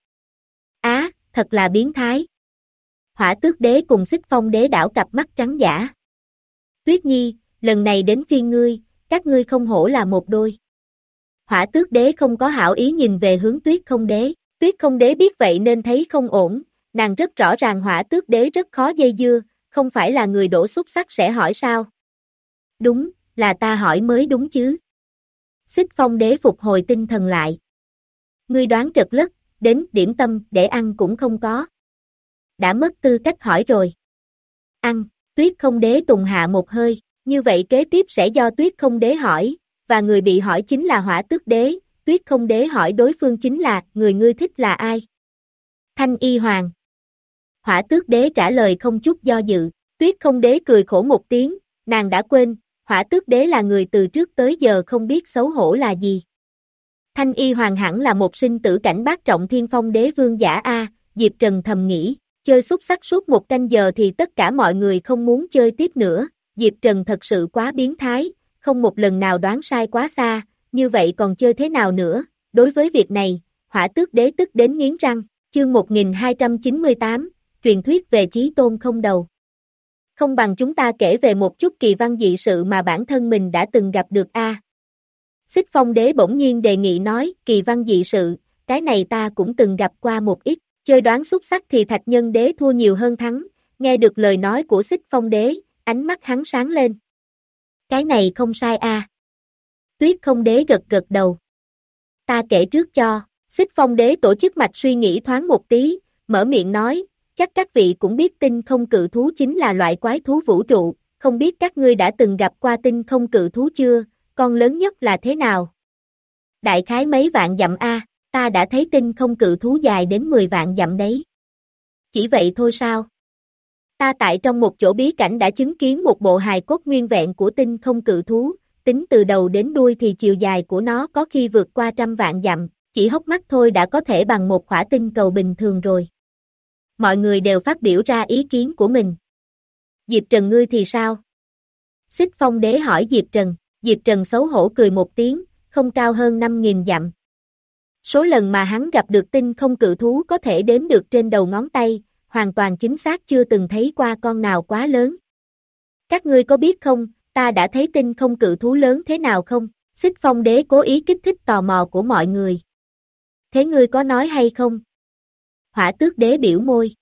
Á, thật là biến thái. Hỏa tước đế cùng Xích Phong đế đảo cặp mắt trắng dã. Tuyết Nhi, lần này đến phiên ngươi, các ngươi không hổ là một đôi. Hỏa tước đế không có hảo ý nhìn về hướng Tuyết Không đế, Tuyết Không đế biết vậy nên thấy không ổn, nàng rất rõ ràng hỏa tước đế rất khó dây dưa, không phải là người đổ xúc xắc sẽ hỏi sao. Đúng, là ta hỏi mới đúng chứ. Xích Phong đế phục hồi tinh thần lại. Ngươi đoán trật lất, đến điểm tâm để ăn cũng không có. Đã mất tư cách hỏi rồi. Ăn, Tuyết Không đế tùng hạ một hơi, như vậy kế tiếp sẽ do Tuyết Không đế hỏi, và người bị hỏi chính là hỏa tước đế, Tuyết Không đế hỏi đối phương chính là, người ngươi thích là ai? Thanh Y Hoàng. Hỏa tước đế trả lời không chút do dự, Tuyết Không đế cười khổ một tiếng, nàng đã quên, hỏa tước đế là người từ trước tới giờ không biết xấu hổ là gì. Thanh Y Hoàng hẳn là một sinh tử cảnh bát trọng thiên phong đế vương giả A, Diệp Trần thầm nghĩ, chơi xúc xắc suốt một canh giờ thì tất cả mọi người không muốn chơi tiếp nữa, Diệp Trần thật sự quá biến thái, không một lần nào đoán sai quá xa, như vậy còn chơi thế nào nữa, đối với việc này, hỏa tước đế tức đến nghiến răng, chương một nghìn hai trăm chín mươi tám, truyền thuyết về chí tôn không đầu. Không bằng chúng ta kể về một chút kỳ văn dị sự mà bản thân mình đã từng gặp được a. Xích Phong Đế bỗng nhiên đề nghị nói, kỳ văn dị sự, cái này ta cũng từng gặp qua một ít, chơi đoán xúc sắc thì Thạch Nhân Đế thua nhiều hơn thắng, nghe được lời nói của Xích Phong Đế, ánh mắt hắn sáng lên. Cái này không sai a. À. Tuyết Không Đế gật gật đầu. Ta kể trước cho, Xích Phong Đế tổ chức mạch suy nghĩ thoáng một tí, mở miệng nói, chắc các vị cũng biết tinh không cự thú chính là loại quái thú vũ trụ, không biết các ngươi đã từng gặp qua tinh không cự thú chưa, con lớn nhất là thế nào? Đại khái mấy vạn dặm a, à, ta đã thấy tinh không cự thú dài đến mười vạn dặm đấy. Chỉ vậy thôi sao? Ta tại trong một chỗ bí cảnh đã chứng kiến một bộ hài cốt nguyên vẹn của tinh không cự thú, tính từ đầu đến đuôi thì chiều dài của nó có khi vượt qua trăm vạn dặm, chỉ hốc mắt thôi đã có thể bằng một khỏa tinh cầu bình thường rồi. Mọi người đều phát biểu ra ý kiến của mình. Diệp Trần ngươi thì sao? Xích Phong Đế hỏi Diệp Trần, Diệp Trần xấu hổ cười một tiếng, không cao hơn năm nghìn dặm. Số lần mà hắn gặp được tinh không cự thú có thể đếm được trên đầu ngón tay, hoàn toàn chính xác chưa từng thấy qua con nào quá lớn. Các ngươi có biết không, ta đã thấy tinh không cự thú lớn thế nào không? Xích Phong Đế cố ý kích thích tò mò của mọi người. Thế ngươi có nói hay không? Hỏa Tước Đế biểu môi.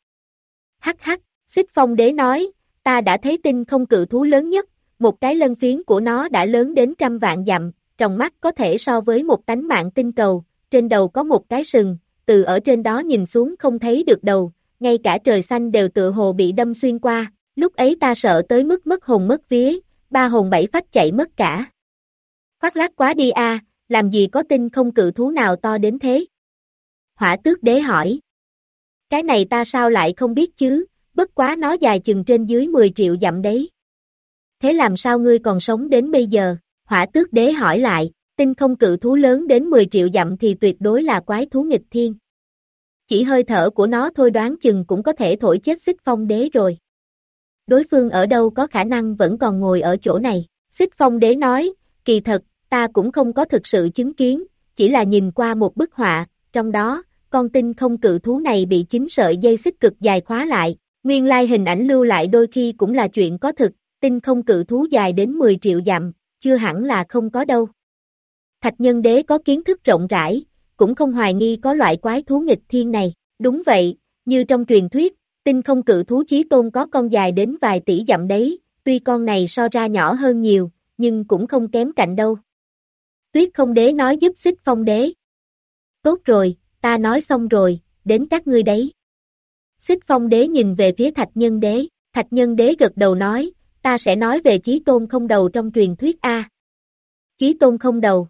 Hắc hắc, Xích Phong Đế nói, ta đã thấy tinh không cự thú lớn nhất, một cái lân phiến của nó đã lớn đến trăm vạn dặm, trong mắt có thể so với một tánh mạng tinh cầu, trên đầu có một cái sừng, từ ở trên đó nhìn xuống không thấy được đầu, ngay cả trời xanh đều tựa hồ bị đâm xuyên qua, lúc ấy ta sợ tới mức mất hồn mất vía, ba hồn bảy phách chạy mất cả. Khoác lác quá đi a, à, làm gì có tinh không cự thú nào to đến thế? Hỏa Tước Đế hỏi. Cái này ta sao lại không biết chứ, bất quá nó dài chừng trên dưới mười triệu dặm đấy. Thế làm sao ngươi còn sống đến bây giờ? Hỏa Tước Đế hỏi lại, tinh không cự thú lớn đến mười triệu dặm thì tuyệt đối là quái thú nghịch thiên. Chỉ hơi thở của nó thôi đoán chừng cũng có thể thổi chết Xích Phong Đế rồi. Đối phương ở đâu có khả năng vẫn còn ngồi ở chỗ này? Xích Phong Đế nói, kỳ thật, ta cũng không có thực sự chứng kiến, chỉ là nhìn qua một bức họa, trong đó, con tinh không cự thú này bị chín sợi dây xích cực dài khóa lại, nguyên lai hình ảnh lưu lại đôi khi cũng là chuyện có thực, tinh không cự thú dài đến mười triệu dặm, chưa hẳn là không có đâu. Thạch Nhân Đế có kiến thức rộng rãi, cũng không hoài nghi có loại quái thú nghịch thiên này, đúng vậy, như trong truyền thuyết, tinh không cự thú Chí Tôn có con dài đến vài tỷ dặm đấy, tuy con này so ra nhỏ hơn nhiều, nhưng cũng không kém cạnh đâu. Tuyết Không Đế nói giúp Xích Phong Đế. Tốt rồi, ta nói xong rồi, đến các ngươi đấy. Xích Phong Đế nhìn về phía Thạch Nhân Đế, Thạch Nhân Đế gật đầu nói, ta sẽ nói về Chí Tôn không đầu trong truyền thuyết A. Chí Tôn không đầu.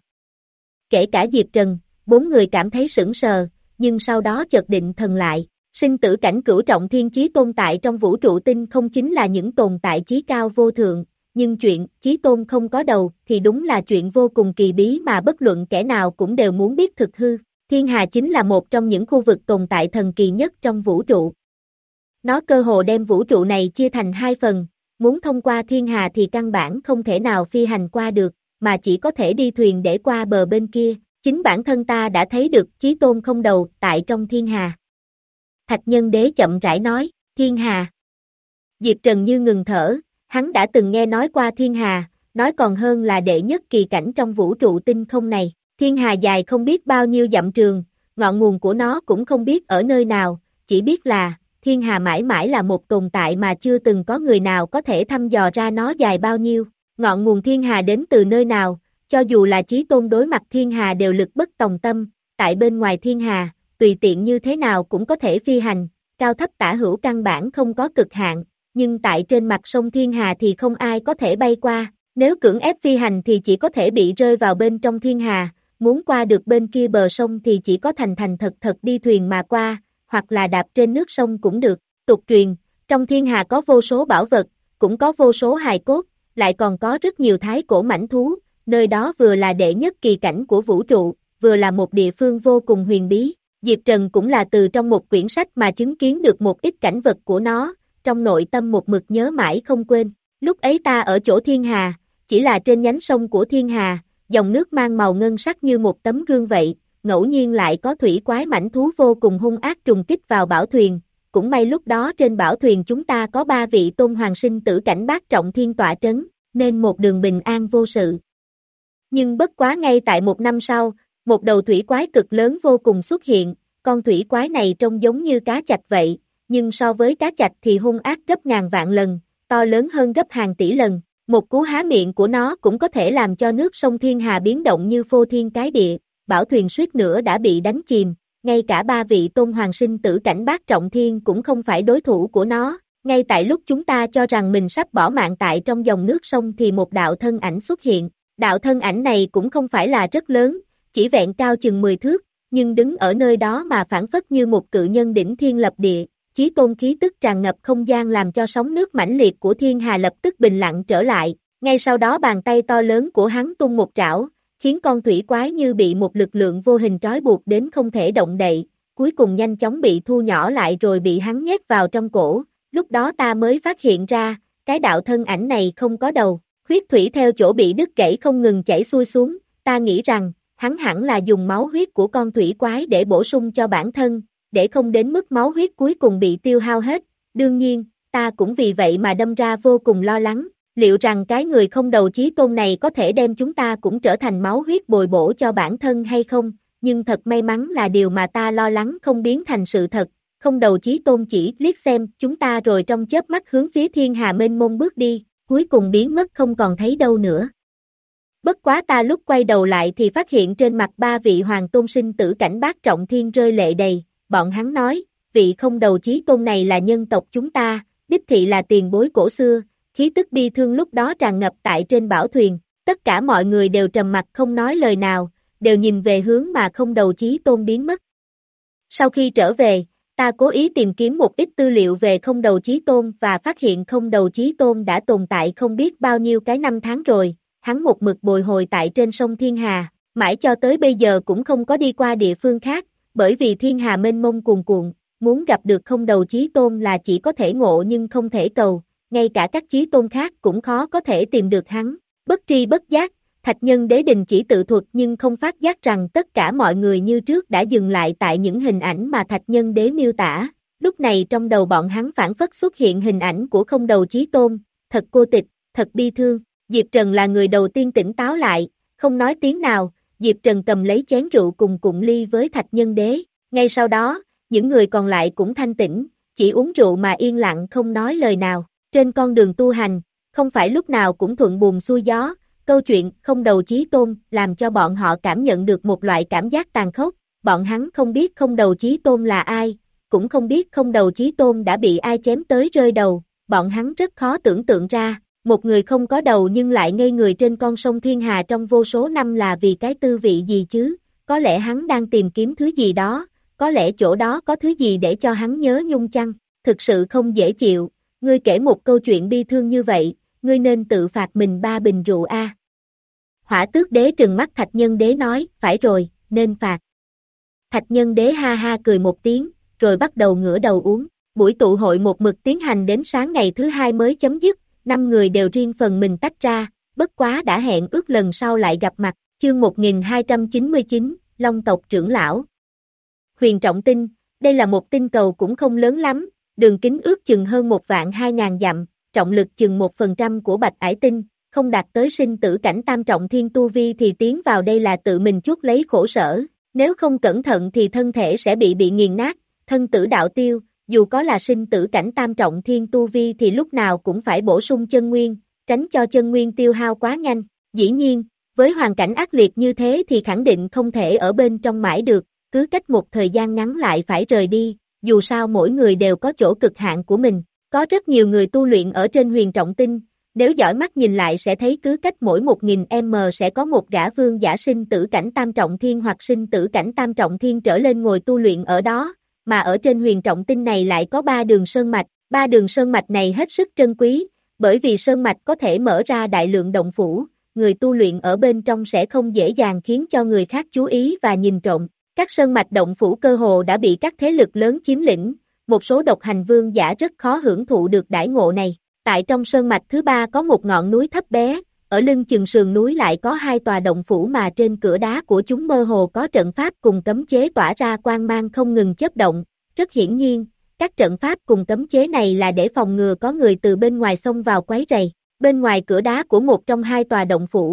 Kể cả Diệp Trần, bốn người cảm thấy sững sờ, nhưng sau đó chợt định thần lại, sinh tử cảnh cửu trọng thiên chí tôn tại trong vũ trụ tinh không chính là những tồn tại chí cao vô thượng, nhưng chuyện chí tôn không có đầu thì đúng là chuyện vô cùng kỳ bí mà bất luận kẻ nào cũng đều muốn biết thực hư. Thiên Hà chính là một trong những khu vực tồn tại thần kỳ nhất trong vũ trụ. Nó cơ hồ đem vũ trụ này chia thành hai phần, muốn thông qua Thiên Hà thì căn bản không thể nào phi hành qua được, mà chỉ có thể đi thuyền để qua bờ bên kia. Chính bản thân ta đã thấy được Chí Tôn không đầu tại trong Thiên Hà. Thạch Nhân Đế chậm rãi nói, Thiên Hà. Diệp Trần như ngừng thở, hắn đã từng nghe nói qua Thiên Hà, nói còn hơn là đệ nhất kỳ cảnh trong vũ trụ tinh không này. Thiên Hà dài không biết bao nhiêu dặm trường, ngọn nguồn của nó cũng không biết ở nơi nào, chỉ biết là, Thiên Hà mãi mãi là một tồn tại mà chưa từng có người nào có thể thăm dò ra nó dài bao nhiêu. Ngọn nguồn Thiên Hà đến từ nơi nào, cho dù là Chí Tôn đối mặt Thiên Hà đều lực bất tòng tâm, tại bên ngoài Thiên Hà, tùy tiện như thế nào cũng có thể phi hành, cao thấp tả hữu căn bản không có cực hạn, nhưng tại trên mặt sông Thiên Hà thì không ai có thể bay qua, nếu cưỡng ép phi hành thì chỉ có thể bị rơi vào bên trong Thiên Hà, muốn qua được bên kia bờ sông thì chỉ có thành thành thật thật đi thuyền mà qua, hoặc là đạp trên nước sông cũng được. Tục truyền, trong Thiên Hà có vô số bảo vật, cũng có vô số hài cốt, lại còn có rất nhiều thái cổ mãnh thú, nơi đó vừa là đệ nhất kỳ cảnh của vũ trụ, vừa là một địa phương vô cùng huyền bí. Diệp Trần cũng là từ trong một quyển sách mà chứng kiến được một ít cảnh vật của nó, trong nội tâm một mực nhớ mãi không quên. Lúc ấy ta ở chỗ Thiên Hà, chỉ là trên nhánh sông của Thiên Hà, dòng nước mang màu ngân sắc như một tấm gương vậy, ngẫu nhiên lại có thủy quái mãnh thú vô cùng hung ác trùng kích vào bảo thuyền, cũng may lúc đó trên bảo thuyền chúng ta có ba vị tôn hoàng sinh tử cảnh bát trọng thiên tọa trấn, nên một đường bình an vô sự. Nhưng bất quá ngay tại một năm sau, một đầu thủy quái cực lớn vô cùng xuất hiện, con thủy quái này trông giống như cá chạch vậy, nhưng so với cá chạch thì hung ác gấp ngàn vạn lần, to lớn hơn gấp hàng tỷ lần. Một cú há miệng của nó cũng có thể làm cho nước sông Thiên Hà biến động như phô thiên cái địa, bảo thuyền suýt nữa đã bị đánh chìm, ngay cả ba vị tôn hoàng sinh tử cảnh Bát Trọng Thiên cũng không phải đối thủ của nó. Ngay tại lúc chúng ta cho rằng mình sắp bỏ mạng tại trong dòng nước sông thì một đạo thân ảnh xuất hiện, đạo thân ảnh này cũng không phải là rất lớn, chỉ vẹn cao chừng mười thước, nhưng đứng ở nơi đó mà phản phất như một cự nhân đỉnh thiên lập địa, chí tôn khí tức tràn ngập không gian làm cho sóng nước mãnh liệt của thiên hà lập tức bình lặng trở lại, ngay sau đó bàn tay to lớn của hắn tung một trảo, khiến con thủy quái như bị một lực lượng vô hình trói buộc đến không thể động đậy, cuối cùng nhanh chóng bị thu nhỏ lại rồi bị hắn nhét vào trong cổ, lúc đó ta mới phát hiện ra, cái đạo thân ảnh này không có đầu, huyết thủy theo chỗ bị đứt gãy không ngừng chảy xuôi xuống, ta nghĩ rằng, hắn hẳn là dùng máu huyết của con thủy quái để bổ sung cho bản thân, để không đến mức máu huyết cuối cùng bị tiêu hao hết, đương nhiên, ta cũng vì vậy mà đâm ra vô cùng lo lắng, liệu rằng cái người không đầu chí tôn này có thể đem chúng ta cũng trở thành máu huyết bồi bổ cho bản thân hay không, nhưng thật may mắn là điều mà ta lo lắng không biến thành sự thật, không đầu chí tôn chỉ liếc xem chúng ta rồi trong chớp mắt hướng phía thiên hà mênh mông bước đi, cuối cùng biến mất không còn thấy đâu nữa. Bất quá ta lúc quay đầu lại thì phát hiện trên mặt ba vị hoàng tôn sinh tử cảnh Bát Trọng Thiên rơi lệ đầy, bọn hắn nói, vị không đầu chí tôn này là nhân tộc chúng ta, đích thị là tiền bối cổ xưa, khí tức bi thương lúc đó tràn ngập tại trên bảo thuyền, tất cả mọi người đều trầm mặc không nói lời nào, đều nhìn về hướng mà không đầu chí tôn biến mất. Sau khi trở về, ta cố ý tìm kiếm một ít tư liệu về không đầu chí tôn và phát hiện không đầu chí tôn đã tồn tại không biết bao nhiêu cái năm tháng rồi, hắn một mực bồi hồi tại trên sông Thiên Hà, mãi cho tới bây giờ cũng không có đi qua địa phương khác, bởi vì Thiên Hà mênh mông cuồn cuộn, muốn gặp được không đầu chí tôn là chỉ có thể ngộ nhưng không thể cầu, ngay cả các chí tôn khác cũng khó có thể tìm được hắn, bất tri bất giác, Thạch Nhân Đế đình chỉ tự thuật nhưng không phát giác rằng tất cả mọi người như trước đã dừng lại tại những hình ảnh mà Thạch Nhân Đế miêu tả, lúc này trong đầu bọn hắn phản phất xuất hiện hình ảnh của không đầu chí tôn, thật cô tịch, thật bi thương, Diệp Trần là người đầu tiên tỉnh táo lại, không nói tiếng nào, Diệp Trần cầm lấy chén rượu cùng cụng ly với Thạch Nhân Đế, ngay sau đó, những người còn lại cũng thanh tĩnh, chỉ uống rượu mà yên lặng không nói lời nào, trên con đường tu hành, không phải lúc nào cũng thuận buồm xuôi gió, câu chuyện không đầu chí tôn làm cho bọn họ cảm nhận được một loại cảm giác tàn khốc, bọn hắn không biết không đầu chí tôn là ai, cũng không biết không đầu chí tôn đã bị ai chém tới rơi đầu, bọn hắn rất khó tưởng tượng ra, một người không có đầu nhưng lại ngây người trên con sông Thiên Hà trong vô số năm là vì cái tư vị gì chứ, có lẽ hắn đang tìm kiếm thứ gì đó, có lẽ chỗ đó có thứ gì để cho hắn nhớ nhung chăng, thực sự không dễ chịu, ngươi kể một câu chuyện bi thương như vậy, ngươi nên tự phạt mình ba bình rượu a. Hỏa Tước Đế trừng mắt Thạch Nhân Đế nói, phải rồi, nên phạt. Thạch Nhân Đế ha ha cười một tiếng, rồi bắt đầu ngửa đầu uống, buổi tụ hội một mực tiến hành đến sáng ngày thứ hai mới chấm dứt, năm người đều riêng phần mình tách ra, bất quá đã hẹn ước lần sau lại gặp mặt, chương một nghìn hai trăm chín mươi chín, Long tộc trưởng lão. Huyền Trọng Tinh, đây là một tinh cầu cũng không lớn lắm, đường kính ước chừng hơn một vạn hai ngàn dặm, trọng lực chừng một phần trăm của Bạch Ải Tinh, không đạt tới sinh tử cảnh tam trọng thiên tu vi thì tiến vào đây là tự mình chuốc lấy khổ sở, nếu không cẩn thận thì thân thể sẽ bị bị nghiền nát, thân tử đạo tiêu, dù có là sinh tử cảnh tam trọng thiên tu vi thì lúc nào cũng phải bổ sung chân nguyên, tránh cho chân nguyên tiêu hao quá nhanh, dĩ nhiên, với hoàn cảnh ác liệt như thế thì khẳng định không thể ở bên trong mãi được, cứ cách một thời gian ngắn lại phải rời đi, dù sao mỗi người đều có chỗ cực hạn của mình, có rất nhiều người tu luyện ở trên Huyền Trọng Tinh, nếu dõi mắt nhìn lại sẽ thấy cứ cách mỗi một nghìn mét sẽ có một gã vương giả sinh tử cảnh tam trọng thiên hoặc sinh tử cảnh tam trọng thiên trở lên ngồi tu luyện ở đó, mà ở trên Huyền Trọng Tinh này lại có ba đường sơn mạch, ba đường sơn mạch này hết sức trân quý, bởi vì sơn mạch có thể mở ra đại lượng động phủ, người tu luyện ở bên trong sẽ không dễ dàng khiến cho người khác chú ý và nhìn trộm. Các sơn mạch động phủ cơ hồ đã bị các thế lực lớn chiếm lĩnh, một số độc hành vương giả rất khó hưởng thụ được đãi ngộ này. Tại trong sơn mạch thứ ba có một ngọn núi thấp bé, ở lưng chừng sườn núi lại có hai tòa động phủ mà trên cửa đá của chúng mơ hồ có trận pháp cùng cấm chế tỏa ra quang mang không ngừng chớp động. Rất hiển nhiên, các trận pháp cùng cấm chế này là để phòng ngừa có người từ bên ngoài xông vào quấy rầy. Bên ngoài cửa đá của một trong hai tòa động phủ,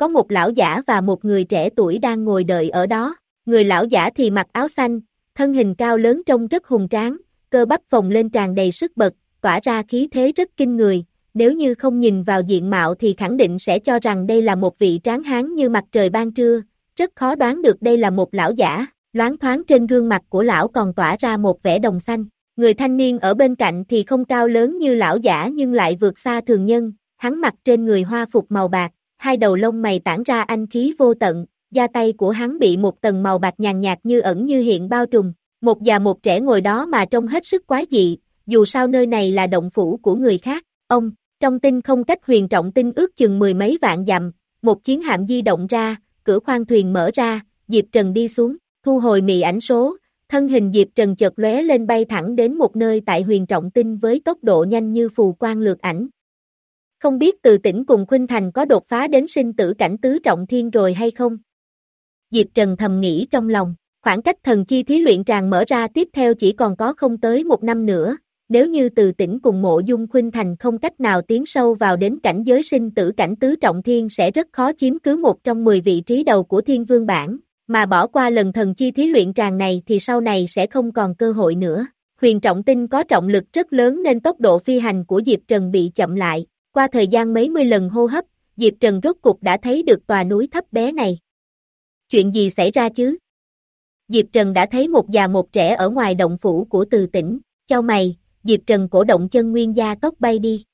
có một lão giả và một người trẻ tuổi đang ngồi đợi ở đó. Người lão giả thì mặc áo xanh, thân hình cao lớn trông rất hùng tráng, cơ bắp phồng lên tràn đầy sức bật, tỏa ra khí thế rất kinh người. Nếu như không nhìn vào diện mạo thì khẳng định sẽ cho rằng đây là một vị tráng hán như mặt trời ban trưa, rất khó đoán được đây là một lão giả. Loáng thoáng trên gương mặt của lão còn tỏa ra một vẻ đồng xanh. Người thanh niên ở bên cạnh thì không cao lớn như lão giả nhưng lại vượt xa thường nhân, hắn mặc trên người hoa phục màu bạc, hai đầu lông mày tản ra anh khí vô tận, da tay của hắn bị một tầng màu bạc nhàn nhạt như ẩn như hiện bao trùm. Một già một trẻ ngồi đó mà trông hết sức quái dị, dù sao nơi này là động phủ của người khác. Ông, trong tinh không cách huyền trọng tinh ước chừng mười mấy vạn dặm, một chiến hạm di động ra, cửa khoang thuyền mở ra, Diệp Trần đi xuống, thu hồi mị ảnh số, thân hình Diệp Trần chợt lóe lên bay thẳng đến một nơi tại huyền trọng tinh với tốc độ nhanh như phù quang lược ảnh. Không biết Từ Tĩnh cùng Khuynh Thành có đột phá đến sinh tử cảnh tứ trọng thiên rồi hay không? Diệp Trần thầm nghĩ trong lòng, khoảng cách thần chi thí luyện tràng mở ra tiếp theo chỉ còn có không tới một năm nữa, nếu như Từ Tĩnh cùng Mộ Dung Khuynh Thành không cách nào tiến sâu vào đến cảnh giới sinh tử cảnh tứ trọng thiên sẽ rất khó chiếm cứ một trong mười vị trí đầu của Thiên Vương bảng, mà bỏ qua lần thần chi thí luyện tràng này thì sau này sẽ không còn cơ hội nữa. Huyền trọng tinh có trọng lực rất lớn nên tốc độ phi hành của Diệp Trần bị chậm lại, qua thời gian mấy mươi lần hô hấp, Diệp Trần rốt cục đã thấy được tòa núi thấp bé này. Chuyện gì xảy ra chứ? Diệp Trần đã thấy một già một trẻ ở ngoài động phủ của Từ Tĩnh, chau mày, Diệp Trần cổ động chân nguyên gia tốc bay đi.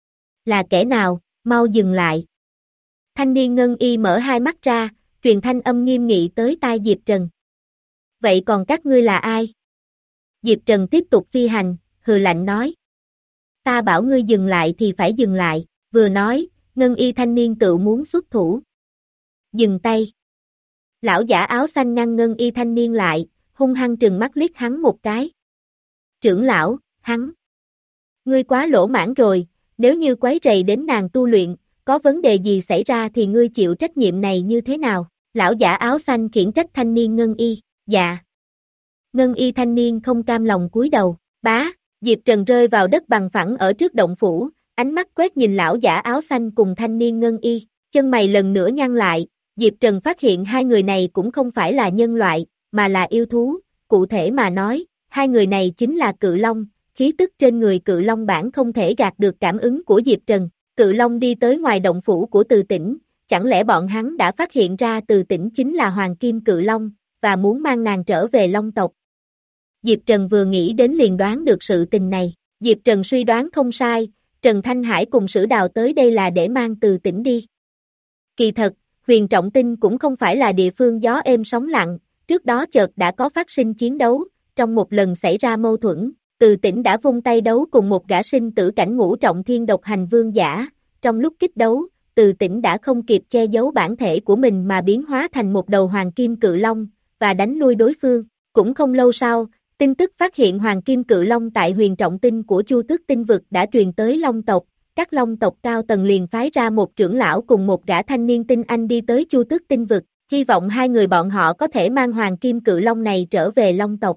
Là kẻ nào, mau dừng lại. Thanh niên ngân y mở hai mắt ra, truyền thanh âm nghiêm nghị tới tai Diệp Trần. Vậy còn các ngươi là ai? Diệp Trần tiếp tục phi hành, hừ lạnh nói. Ta bảo ngươi dừng lại thì phải dừng lại, vừa nói, ngân y thanh niên tự muốn xuất thủ. Dừng tay. Lão giả áo xanh ngăn ngân y thanh niên lại, hung hăng trừng mắt liếc hắn một cái. Trưởng lão, hắn. Ngươi quá lỗ mãn rồi, nếu như quấy rầy đến nàng tu luyện, có vấn đề gì xảy ra thì ngươi chịu trách nhiệm này như thế nào? Lão giả áo xanh khiển trách thanh niên ngân y, dạ. Ngân y thanh niên không cam lòng cúi đầu, bá, Diệp Trần rơi vào đất bằng phẳng ở trước động phủ, ánh mắt quét nhìn lão giả áo xanh cùng thanh niên ngân y, chân mày lần nữa nhăn lại, Diệp Trần phát hiện hai người này cũng không phải là nhân loại, mà là yêu thú, cụ thể mà nói, hai người này chính là cự long, khí tức trên người cự long bản không thể gạt được cảm ứng của Diệp Trần. Cự long đi tới ngoài động phủ của Từ Tĩnh, chẳng lẽ bọn hắn đã phát hiện ra Từ Tĩnh chính là Hoàng Kim Cự Long, và muốn mang nàng trở về Long tộc. Diệp Trần vừa nghĩ đến liền đoán được sự tình này, Diệp Trần suy đoán không sai, Trần Thanh Hải cùng Sử Đào tới đây là để mang Từ Tĩnh đi. Kỳ thật, huyền trọng tinh cũng không phải là địa phương gió êm sóng lặng, trước đó chợt đã có phát sinh chiến đấu, trong một lần xảy ra mâu thuẫn. Từ Tĩnh đã vung tay đấu cùng một gã sinh tử cảnh ngũ trọng thiên độc hành vương giả, trong lúc kích đấu, Từ Tĩnh đã không kịp che giấu bản thể của mình mà biến hóa thành một đầu hoàng kim cự long, và đánh lui đối phương. Cũng không lâu sau, tin tức phát hiện hoàng kim cự long tại huyền trọng tinh của Chu Tước tinh vực đã truyền tới Long tộc, các Long tộc cao tầng liền phái ra một trưởng lão cùng một gã thanh niên tinh anh đi tới Chu Tước tinh vực, hy vọng hai người bọn họ có thể mang hoàng kim cự long này trở về Long tộc.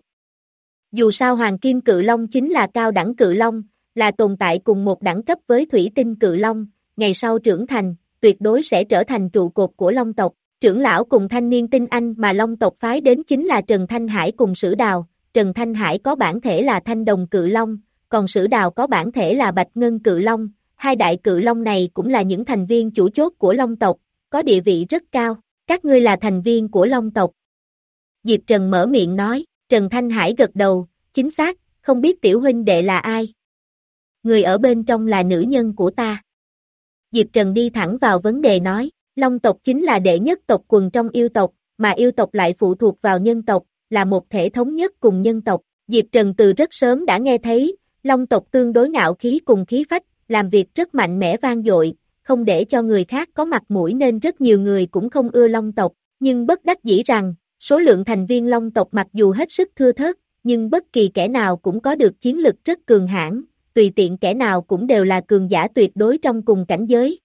Dù sao Hoàng Kim Cự Long chính là cao đẳng cự long, là tồn tại cùng một đẳng cấp với Thủy Tinh Cự Long, ngày sau trưởng thành, tuyệt đối sẽ trở thành trụ cột của Long tộc. Trưởng lão cùng thanh niên tinh anh mà Long tộc phái đến chính là Trần Thanh Hải cùng Sử Đào. Trần Thanh Hải có bản thể là Thanh Đồng Cự Long, còn Sử Đào có bản thể là Bạch Ngân Cự Long. Hai đại cự long này cũng là những thành viên chủ chốt của Long tộc, có địa vị rất cao. Các ngươi là thành viên của Long tộc. Diệp Trần mở miệng nói. Trần Thanh Hải gật đầu, chính xác, không biết tiểu huynh đệ là ai. Người ở bên trong là nữ nhân của ta. Diệp Trần đi thẳng vào vấn đề nói, Long tộc chính là đệ nhất tộc quần trong yêu tộc, mà yêu tộc lại phụ thuộc vào nhân tộc, là một thể thống nhất cùng nhân tộc. Diệp Trần từ rất sớm đã nghe thấy, Long tộc tương đối ngạo khí cùng khí phách, làm việc rất mạnh mẽ vang dội, không để cho người khác có mặt mũi nên rất nhiều người cũng không ưa Long tộc, nhưng bất đắc dĩ rằng, số lượng thành viên Long tộc mặc dù hết sức thưa thớt, nhưng bất kỳ kẻ nào cũng có được chiến lực rất cường hãn, tùy tiện kẻ nào cũng đều là cường giả tuyệt đối trong cùng cảnh giới.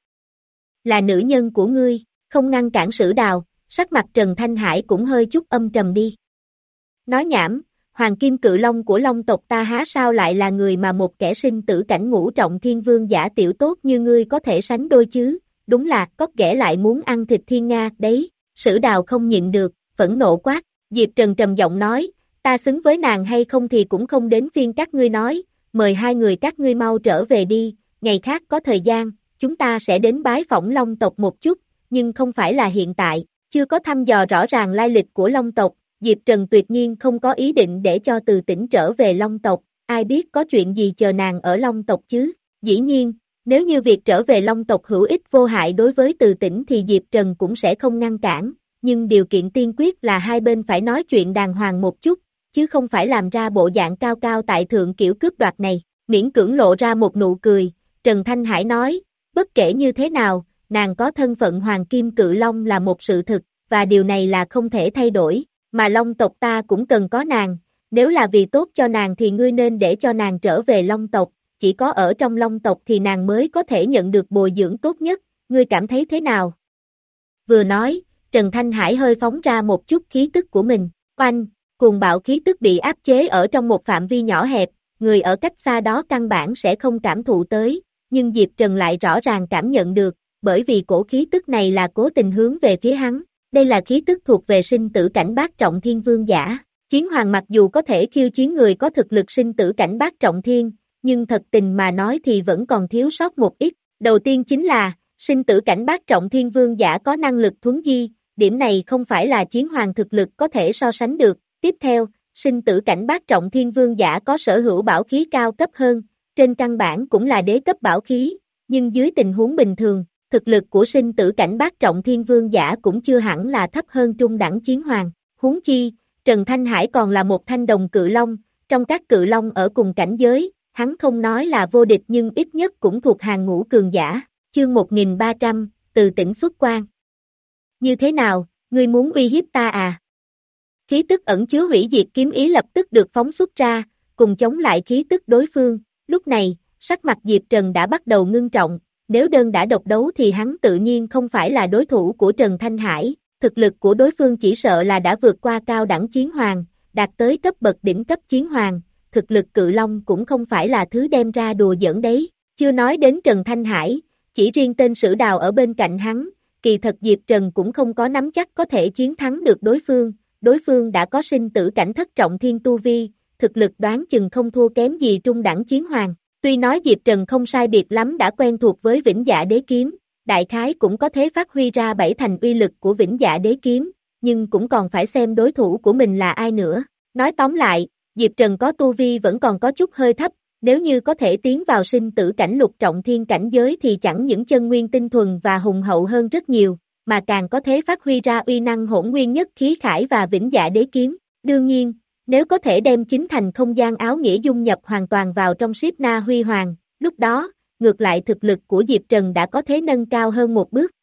Là nữ nhân của ngươi, không ngăn cản Sử Đào, sắc mặt Trần Thanh Hải cũng hơi chút âm trầm đi. Nói nhảm, Hoàng Kim Cự Long của Long tộc ta há sao lại là người mà một kẻ sinh tử cảnh ngũ trọng thiên vương giả tiểu tốt như ngươi có thể sánh đôi chứ, đúng là có ghẻ lại muốn ăn thịt thiên nga đấy, Sử Đào không nhịn được, phẫn nộ quát, Diệp Trần trầm giọng nói, ta xứng với nàng hay không thì cũng không đến phiên các ngươi nói, mời hai người các ngươi mau trở về đi, ngày khác có thời gian, chúng ta sẽ đến bái phỏng Long tộc một chút, nhưng không phải là hiện tại, chưa có thăm dò rõ ràng lai lịch của Long tộc, Diệp Trần tuyệt nhiên không có ý định để cho Từ Tĩnh trở về Long tộc, ai biết có chuyện gì chờ nàng ở Long tộc chứ, dĩ nhiên, nếu như việc trở về Long tộc hữu ích vô hại đối với Từ Tĩnh thì Diệp Trần cũng sẽ không ngăn cản, nhưng điều kiện tiên quyết là hai bên phải nói chuyện đàng hoàng một chút, chứ không phải làm ra bộ dạng cao cao tại thượng kiểu cướp đoạt này, miễn cưỡng lộ ra một nụ cười, Trần Thanh Hải nói, bất kể như thế nào, nàng có thân phận Hoàng Kim Cự Long là một sự thực, và điều này là không thể thay đổi, mà Long tộc ta cũng cần có nàng, nếu là vì tốt cho nàng thì ngươi nên để cho nàng trở về Long tộc, chỉ có ở trong Long tộc thì nàng mới có thể nhận được bồi dưỡng tốt nhất, ngươi cảm thấy thế nào? Vừa nói, Trần Thanh Hải hơi phóng ra một chút khí tức của mình, oanh, cuồng bạo khí tức bị áp chế ở trong một phạm vi nhỏ hẹp, người ở cách xa đó căn bản sẽ không cảm thụ tới, nhưng Diệp Trần lại rõ ràng cảm nhận được, bởi vì cổ khí tức này là cố tình hướng về phía hắn, đây là khí tức thuộc về sinh tử cảnh bát trọng thiên vương giả, Chiến Hoàng mặc dù có thể khiêu chiến người có thực lực sinh tử cảnh bát trọng thiên, nhưng thật tình mà nói thì vẫn còn thiếu sót một ít, đầu tiên chính là, sinh tử cảnh bát trọng thiên vương giả có năng lực thuấn di, điểm này không phải là Chiến Hoàng thực lực có thể so sánh được, tiếp theo, sinh tử cảnh bát trọng thiên vương giả có sở hữu bảo khí cao cấp hơn, trên căn bản cũng là đế cấp bảo khí, nhưng dưới tình huống bình thường, thực lực của sinh tử cảnh bát trọng thiên vương giả cũng chưa hẳn là thấp hơn trung đẳng Chiến Hoàng, huống chi, Trần Thanh Hải còn là một thanh đồng cự long, trong các cự long ở cùng cảnh giới, hắn không nói là vô địch nhưng ít nhất cũng thuộc hàng ngũ cường giả, chương một nghìn ba trăm, Từ Tĩnh xuất quan. Như thế nào, ngươi muốn uy hiếp ta à? Khí tức ẩn chứa hủy diệt kiếm ý lập tức được phóng xuất ra, cùng chống lại khí tức đối phương, lúc này, sắc mặt Diệp Trần đã bắt đầu ngưng trọng, nếu đơn đã độc đấu thì hắn tự nhiên không phải là đối thủ của Trần Thanh Hải, thực lực của đối phương chỉ sợ là đã vượt qua cao đẳng Chiến Hoàng, đạt tới cấp bậc đỉnh cấp Chiến Hoàng, thực lực cự long cũng không phải là thứ đem ra đùa giỡn đấy, chưa nói đến Trần Thanh Hải, chỉ riêng tên Sử Đào ở bên cạnh hắn, kỳ thật Diệp Trần cũng không có nắm chắc có thể chiến thắng được đối phương, đối phương đã có sinh tử cảnh thất trọng thiên tu vi, thực lực đoán chừng không thua kém gì trung đẳng Chiến Hoàng, tuy nói Diệp Trần không sai biệt lắm đã quen thuộc với Vĩnh Dạ Đế Kiếm, đại khái cũng có thể phát huy ra bảy thành uy lực của Vĩnh Dạ Đế Kiếm, nhưng cũng còn phải xem đối thủ của mình là ai nữa, nói tóm lại, Diệp Trần có tu vi vẫn còn có chút hơi thấp, nếu như có thể tiến vào sinh tử cảnh lục trọng thiên cảnh giới thì chẳng những chân nguyên tinh thuần và hùng hậu hơn rất nhiều, mà càng có thể phát huy ra uy năng hỗn nguyên nhất khí khải và Vĩnh Dạ Đế Kiếm. Đương nhiên, nếu có thể đem chính thành không gian áo nghĩa dung nhập hoàn toàn vào trong Siết Na Huy Hoàng, lúc đó, ngược lại thực lực của Diệp Trần đã có thể nâng cao hơn một bước.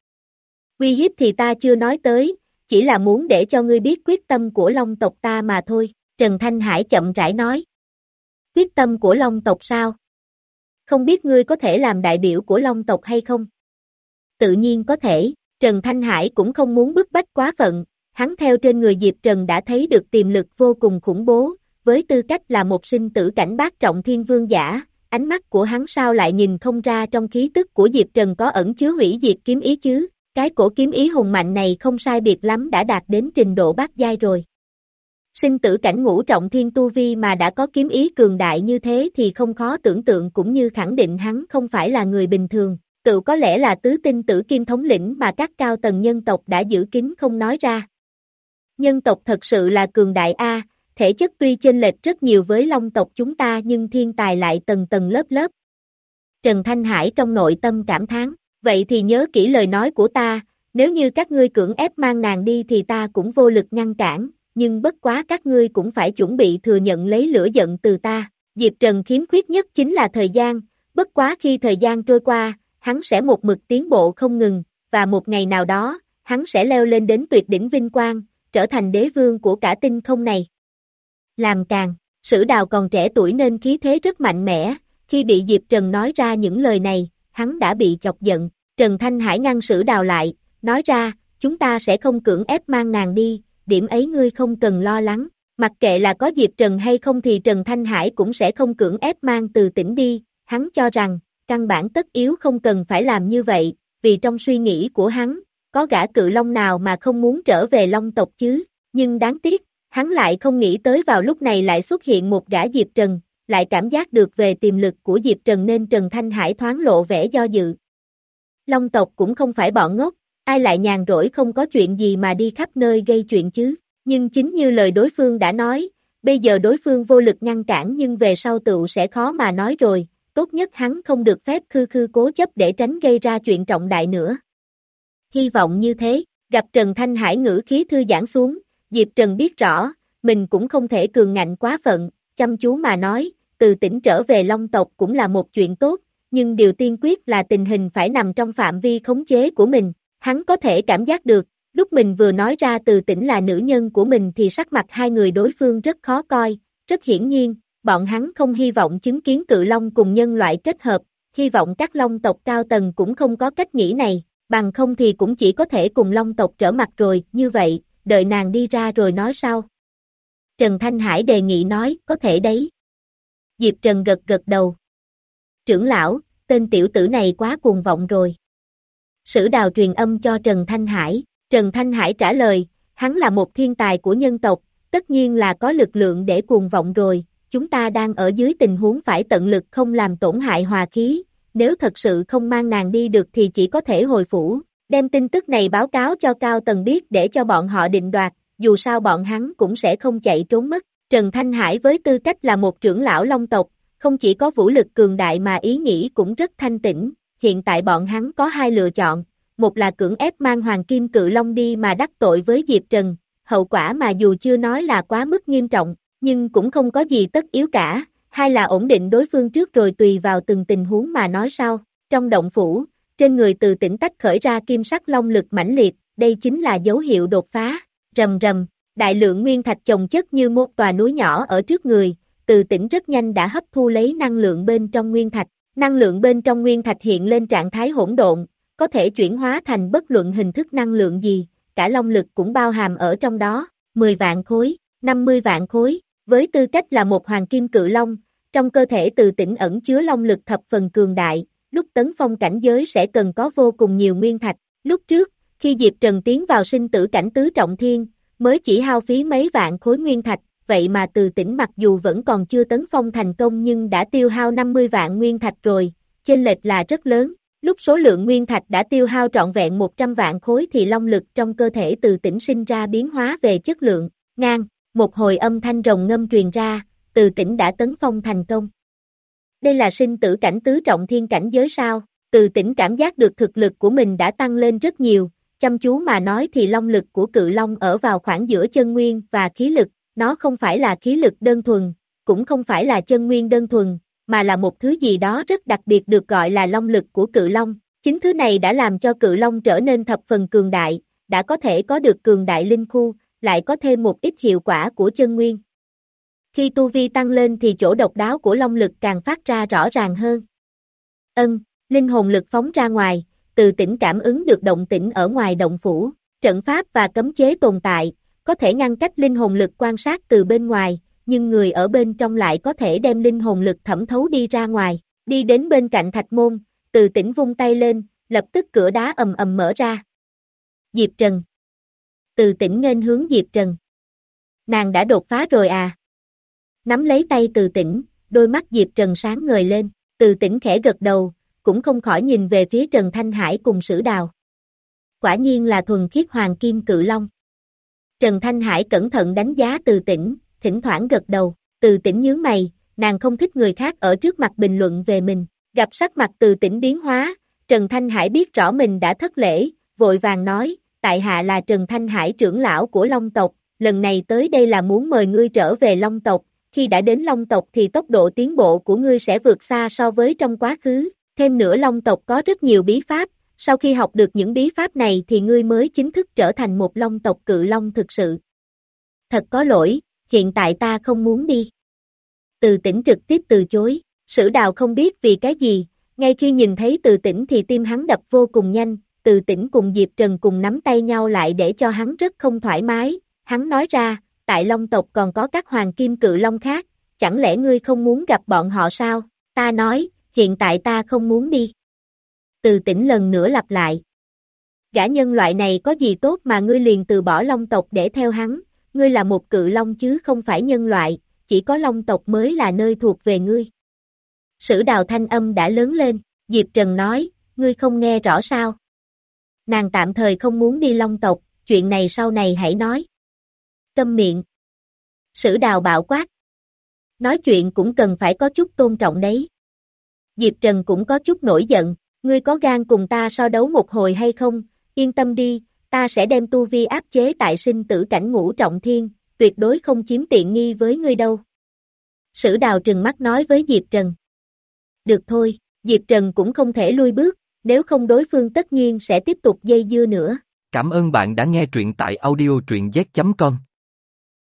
Uy hiếp thì ta chưa nói tới, chỉ là muốn để cho ngươi biết quyết tâm của Long tộc ta mà thôi, Trần Thanh Hải chậm rãi nói. Quyết tâm của Long tộc sao? Không biết ngươi có thể làm đại biểu của Long tộc hay không? Tự nhiên có thể, Trần Thanh Hải cũng không muốn bức bách quá phận, hắn theo trên người Diệp Trần đã thấy được tiềm lực vô cùng khủng bố, với tư cách là một sinh tử cảnh bát trọng thiên vương giả, ánh mắt của hắn sao lại nhìn không ra trong khí tức của Diệp Trần có ẩn chứa hủy diệt kiếm ý chứ, cái cổ kiếm ý hùng mạnh này không sai biệt lắm đã đạt đến trình độ bát giai rồi. Sinh tử cảnh ngũ trọng thiên tu vi mà đã có kiếm ý cường đại như thế thì không khó tưởng tượng cũng như khẳng định hắn không phải là người bình thường, tự có lẽ là tứ tinh tử kim thống lĩnh mà các cao tầng nhân tộc đã giữ kín không nói ra. Nhân tộc thật sự là cường đại a, thể chất tuy chênh lệch rất nhiều với Long tộc chúng ta nhưng thiên tài lại tầng tầng lớp lớp. Trần Thanh Hải trong nội tâm cảm thán, vậy thì nhớ kỹ lời nói của ta, nếu như các ngươi cưỡng ép mang nàng đi thì ta cũng vô lực ngăn cản, nhưng bất quá các ngươi cũng phải chuẩn bị thừa nhận lấy lửa giận từ ta. Diệp Trần khiếm khuyết nhất chính là thời gian, bất quá khi thời gian trôi qua, hắn sẽ một mực tiến bộ không ngừng, và một ngày nào đó, hắn sẽ leo lên đến tuyệt đỉnh vinh quang, trở thành đế vương của cả tinh không này. Làm càng, Sử Đào còn trẻ tuổi nên khí thế rất mạnh mẽ, khi bị Diệp Trần nói ra những lời này, hắn đã bị chọc giận. Trần Thanh Hải ngăn Sử Đào lại, nói ra, chúng ta sẽ không cưỡng ép mang nàng đi, điểm ấy ngươi không cần lo lắng, mặc kệ là có Diệp Trần hay không thì Trần Thanh Hải cũng sẽ không cưỡng ép mang Từ Tĩnh đi, hắn cho rằng, căn bản tất yếu không cần phải làm như vậy, vì trong suy nghĩ của hắn, có gã cự long nào mà không muốn trở về long tộc chứ, nhưng đáng tiếc, hắn lại không nghĩ tới vào lúc này lại xuất hiện một gã Diệp Trần, lại cảm giác được về tiềm lực của Diệp Trần nên Trần Thanh Hải thoáng lộ vẻ do dự. Long tộc cũng không phải bọn ngốc, ai lại nhàn rỗi không có chuyện gì mà đi khắp nơi gây chuyện chứ, nhưng chính như lời đối phương đã nói, bây giờ đối phương vô lực ngăn cản nhưng về sau tựu sẽ khó mà nói rồi, tốt nhất hắn không được phép khư khư cố chấp để tránh gây ra chuyện trọng đại nữa. Hy vọng như thế, gặp Trần Thanh Hải ngữ khí thư giãn xuống, Diệp Trần biết rõ, mình cũng không thể cường ngạnh quá phận, chăm chú mà nói, từ tỉnh trở về Long tộc cũng là một chuyện tốt, nhưng điều tiên quyết là tình hình phải nằm trong phạm vi khống chế của mình, hắn có thể cảm giác được, lúc mình vừa nói ra từ tỉnh là nữ nhân của mình thì sắc mặt hai người đối phương rất khó coi, rất hiển nhiên, bọn hắn không hy vọng chứng kiến cự long cùng nhân loại kết hợp, hy vọng các long tộc cao tầng cũng không có cách nghĩ này, bằng không thì cũng chỉ có thể cùng long tộc trở mặt rồi, như vậy, đợi nàng đi ra rồi nói sau. Trần Thanh Hải đề nghị nói, có thể đấy. Diệp Trần gật gật đầu. Trưởng lão, tên tiểu tử này quá cuồng vọng rồi. Sử Đào truyền âm cho Trần Thanh Hải, Trần Thanh Hải trả lời, hắn là một thiên tài của nhân tộc, tất nhiên là có lực lượng để cuồng vọng rồi, chúng ta đang ở dưới tình huống phải tận lực không làm tổn hại hòa khí, nếu thật sự không mang nàng đi được thì chỉ có thể hồi phủ, đem tin tức này báo cáo cho cao tầng biết để cho bọn họ định đoạt, dù sao bọn hắn cũng sẽ không chạy trốn mất. Trần Thanh Hải với tư cách là một trưởng lão long tộc, không chỉ có vũ lực cường đại mà ý nghĩ cũng rất thanh tĩnh, hiện tại bọn hắn có hai lựa chọn, một là cưỡng ép mang Hoàng Kim Cự Long đi mà đắc tội với Diệp Trần, hậu quả mà dù chưa nói là quá mức nghiêm trọng, nhưng cũng không có gì tất yếu cả, hai là ổn định đối phương trước rồi tùy vào từng tình huống mà nói sau. Trong động phủ, trên người Từ Tĩnh tách khởi ra kim sắc long lực mãnh liệt, đây chính là dấu hiệu đột phá, rầm rầm, đại lượng nguyên thạch chồng chất như một tòa núi nhỏ ở trước người, Từ Tĩnh rất nhanh đã hấp thu lấy năng lượng bên trong nguyên thạch, năng lượng bên trong nguyên thạch hiện lên trạng thái hỗn độn, có thể chuyển hóa thành bất luận hình thức năng lượng gì, cả long lực cũng bao hàm ở trong đó, mười vạn khối, năm mươi vạn khối, với tư cách là một hoàng kim cự long, trong cơ thể Từ Tĩnh ẩn chứa long lực thập phần cường đại, lúc tấn phong cảnh giới sẽ cần có vô cùng nhiều nguyên thạch, lúc trước, khi Diệp Trần tiến vào sinh tử cảnh tứ trọng thiên, mới chỉ hao phí mấy vạn khối nguyên thạch, vậy mà Từ Tĩnh mặc dù vẫn còn chưa tấn phong thành công nhưng đã tiêu hao năm mươi vạn nguyên thạch rồi, chênh lệch là rất lớn. Lúc số lượng nguyên thạch đã tiêu hao trọn vẹn một trăm vạn khối thì long lực trong cơ thể Từ Tĩnh sinh ra biến hóa về chất lượng, ngang, một hồi âm thanh rồng ngâm truyền ra, Từ Tĩnh đã tấn phong thành công. Đây là sinh tử cảnh tứ trọng thiên cảnh giới sao? Từ Tĩnh cảm giác được thực lực của mình đã tăng lên rất nhiều, chăm chú mà nói thì long lực của cự long ở vào khoảng giữa chân nguyên và khí lực, nó không phải là khí lực đơn thuần, cũng không phải là chân nguyên đơn thuần, mà là một thứ gì đó rất đặc biệt được gọi là long lực của cự long. Chính thứ này đã làm cho cự long trở nên thập phần cường đại, đã có thể có được cường đại linh khu, lại có thêm một ít hiệu quả của chân nguyên. Khi tu vi tăng lên thì chỗ độc đáo của long lực càng phát ra rõ ràng hơn. Ân, linh hồn lực phóng ra ngoài, Từ Tĩnh cảm ứng được động tĩnh ở ngoài động phủ, trận pháp và cấm chế tồn tại, có thể ngăn cách linh hồn lực quan sát từ bên ngoài, nhưng người ở bên trong lại có thể đem linh hồn lực thẩm thấu đi ra ngoài, đi đến bên cạnh thạch môn, Từ Tĩnh vung tay lên, lập tức cửa đá ầm ầm mở ra. Diệp Trần. Từ Tĩnh nghênh hướng Diệp Trần. Nàng đã đột phá rồi à? Nắm lấy tay Từ Tĩnh, đôi mắt Diệp Trần sáng ngời lên, Từ Tĩnh khẽ gật đầu, cũng không khỏi nhìn về phía Trần Thanh Hải cùng Sử Đào. Quả nhiên là thuần khiết hoàng kim cự long. Trần Thanh Hải cẩn thận đánh giá Từ Tĩnh, thỉnh thoảng gật đầu, Từ Tĩnh nhướng mày, nàng không thích người khác ở trước mặt bình luận về mình, gặp sắc mặt Từ Tĩnh biến hóa, Trần Thanh Hải biết rõ mình đã thất lễ, vội vàng nói, tại hạ là Trần Thanh Hải trưởng lão của Long tộc, lần này tới đây là muốn mời ngươi trở về Long tộc, khi đã đến Long tộc thì tốc độ tiến bộ của ngươi sẽ vượt xa so với trong quá khứ, thêm nữa Long tộc có rất nhiều bí pháp, sau khi học được những bí pháp này thì ngươi mới chính thức trở thành một Long tộc cự long thực sự. Thật có lỗi, hiện tại ta không muốn đi. Từ Tĩnh trực tiếp từ chối, Sử Đào không biết vì cái gì, ngay khi nhìn thấy Từ Tĩnh thì tim hắn đập vô cùng nhanh, Từ Tĩnh cùng Diệp Trần cùng nắm tay nhau lại để cho hắn rất không thoải mái, hắn nói ra, tại Long tộc còn có các hoàng kim cự long khác, chẳng lẽ ngươi không muốn gặp bọn họ sao? Ta nói, hiện tại ta không muốn đi. Từ Tĩnh lần nữa lặp lại. Gã nhân loại này có gì tốt mà ngươi liền từ bỏ Long tộc để theo hắn, ngươi là một cự long chứ không phải nhân loại, chỉ có Long tộc mới là nơi thuộc về ngươi. Sử Đào thanh âm đã lớn lên, Diệp Trần nói, ngươi không nghe rõ sao? Nàng tạm thời không muốn đi Long tộc, chuyện này sau này hãy nói. Câm miệng. Sử Đào bạo quát. Nói chuyện cũng cần phải có chút tôn trọng đấy. Diệp Trần cũng có chút nổi giận, ngươi có gan cùng ta so đấu một hồi hay không? Yên tâm đi, ta sẽ đem tu vi áp chế tại sinh tử cảnh ngũ trọng thiên, tuyệt đối không chiếm tiện nghi với ngươi đâu. Sử Đào trừng mắt nói với Diệp Trần. Được thôi, Diệp Trần cũng không thể lui bước, nếu không đối phương tất nhiên sẽ tiếp tục dây dưa nữa. Cảm ơn bạn đã nghe truyện tại audio truyện z chấm com.